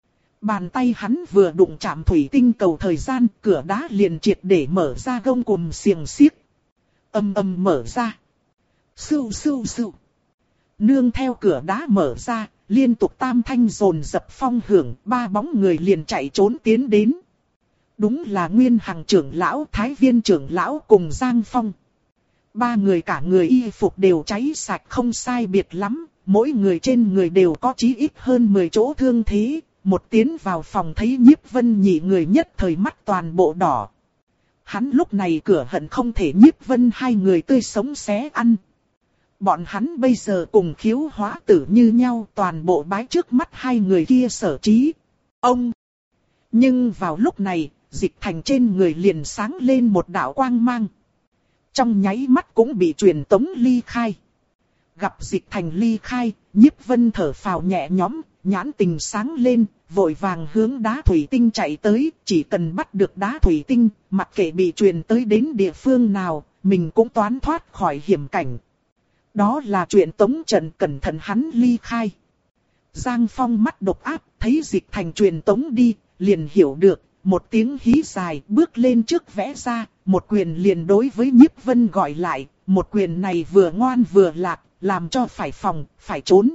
Bàn tay hắn vừa đụng chạm thủy tinh cầu thời gian, cửa đá liền triệt để mở ra gông cùm xiềng xiếc. Ầm ầm mở ra. Sưu sưu sưu. Nương theo cửa đá mở ra, liên tục tam thanh dồn dập phong hưởng, ba bóng người liền chạy trốn tiến đến. Đúng là Nguyên Hằng trưởng lão, Thái Viên trưởng lão cùng Giang Phong. Ba người cả người y phục đều cháy sạch không sai biệt lắm, mỗi người trên người đều có chí ít hơn mười chỗ thương thế. Một tiến vào phòng thấy Nhiếp Vân nhị người nhất thời mắt toàn bộ đỏ. Hắn lúc này cửa hận không thể Nhiếp Vân hai người tươi sống xé ăn. Bọn hắn bây giờ cùng khiếu hóa tử như nhau, toàn bộ bái trước mắt hai người kia sở trí. Ông! Nhưng vào lúc này, Dịch Thành trên người liền sáng lên một đạo quang mang. Trong nháy mắt cũng bị truyền tống ly khai. Gặp Dịch Thành ly khai, Nhiếp Vân thở phào nhẹ nhõm, nhãn tình sáng lên, vội vàng hướng đá thủy tinh chạy tới, chỉ cần bắt được đá thủy tinh, mặc kệ bị truyền tới đến địa phương nào, mình cũng toán thoát khỏi hiểm cảnh. Đó là chuyện tống trận, cẩn thận hắn ly khai. Giang Phong mắt độc áp, thấy Dịch Thành truyền tống đi, liền hiểu được, một tiếng hí dài bước lên trước vẽ ra, một quyền liền đối với Nhiếp Vân gọi lại, một quyền này vừa ngoan vừa lạc, làm cho phải phòng, phải trốn.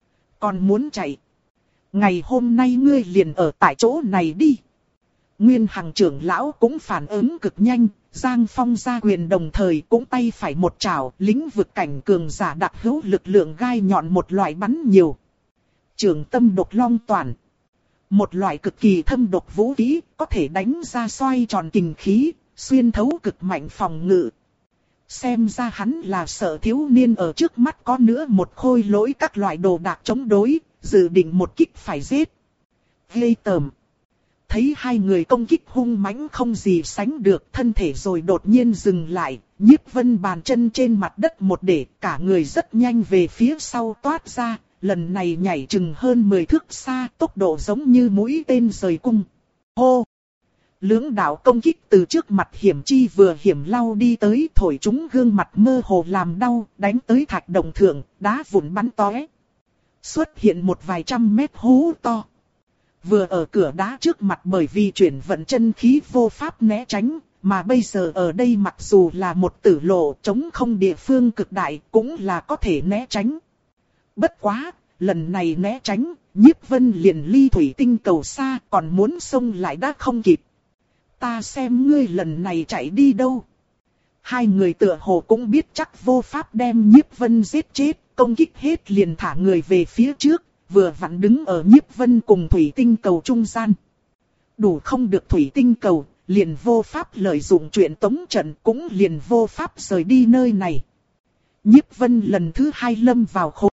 Còn muốn chạy. Ngày hôm nay ngươi liền ở tại chỗ này đi. Nguyên Hằng trưởng lão cũng phản ứng cực nhanh, Giang Phong ra quyền đồng thời cũng tay phải một chảo, lĩnh vực cảnh cường giả đặc hữu lực lượng gai nhọn một loại bắn nhiều. Trường tâm độc long toàn. Một loại cực kỳ thâm độc vũ khí, có thể đánh ra xoay tròn kình khí, xuyên thấu cực mạnh phòng ngự. Xem ra hắn là sợ thiếu niên ở trước mắt có nữa một khôi lỗi các loại đồ đạc chống đối, dự định một kích phải giết. Ghê tởm. Thấy hai người công kích hung mãnh không gì sánh được, thân thể rồi đột nhiên dừng lại, Nhiếp Vân bàn chân trên mặt đất một để, cả người rất nhanh về phía sau toát ra, lần này nhảy chừng hơn mười thước xa, tốc độ giống như mũi tên rời cung. Hô! Lưỡng đạo công kích từ trước mặt hiểm chi vừa hiểm lao đi tới, thổi chúng gương mặt mơ hồ làm đau, đánh tới thạch động thượng, đá vụn bắn tóe. Xuất hiện một vài trăm mét hố to. Vừa ở cửa đá trước mặt bởi vì chuyển vận chân khí vô pháp né tránh, mà bây giờ ở đây mặc dù là một tử lộ trống không địa phương cực đại cũng là có thể né tránh. Bất quá, lần này né tránh, Nhiếp Vân liền ly thủy tinh cầu xa, còn muốn xông lại đã không kịp. Ta xem ngươi lần này chạy đi đâu. Hai người tựa hồ cũng biết chắc vô pháp đem Nhiếp Vân giết chết, công kích hết liền thả người về phía trước, vừa vặn đứng ở Nhiếp Vân cùng thủy tinh cầu trung gian. Đủ không được thủy tinh cầu, liền vô pháp lợi dụng chuyện tống trận, cũng liền vô pháp rời đi nơi này. Nhiếp Vân lần thứ hai lâm vào khốn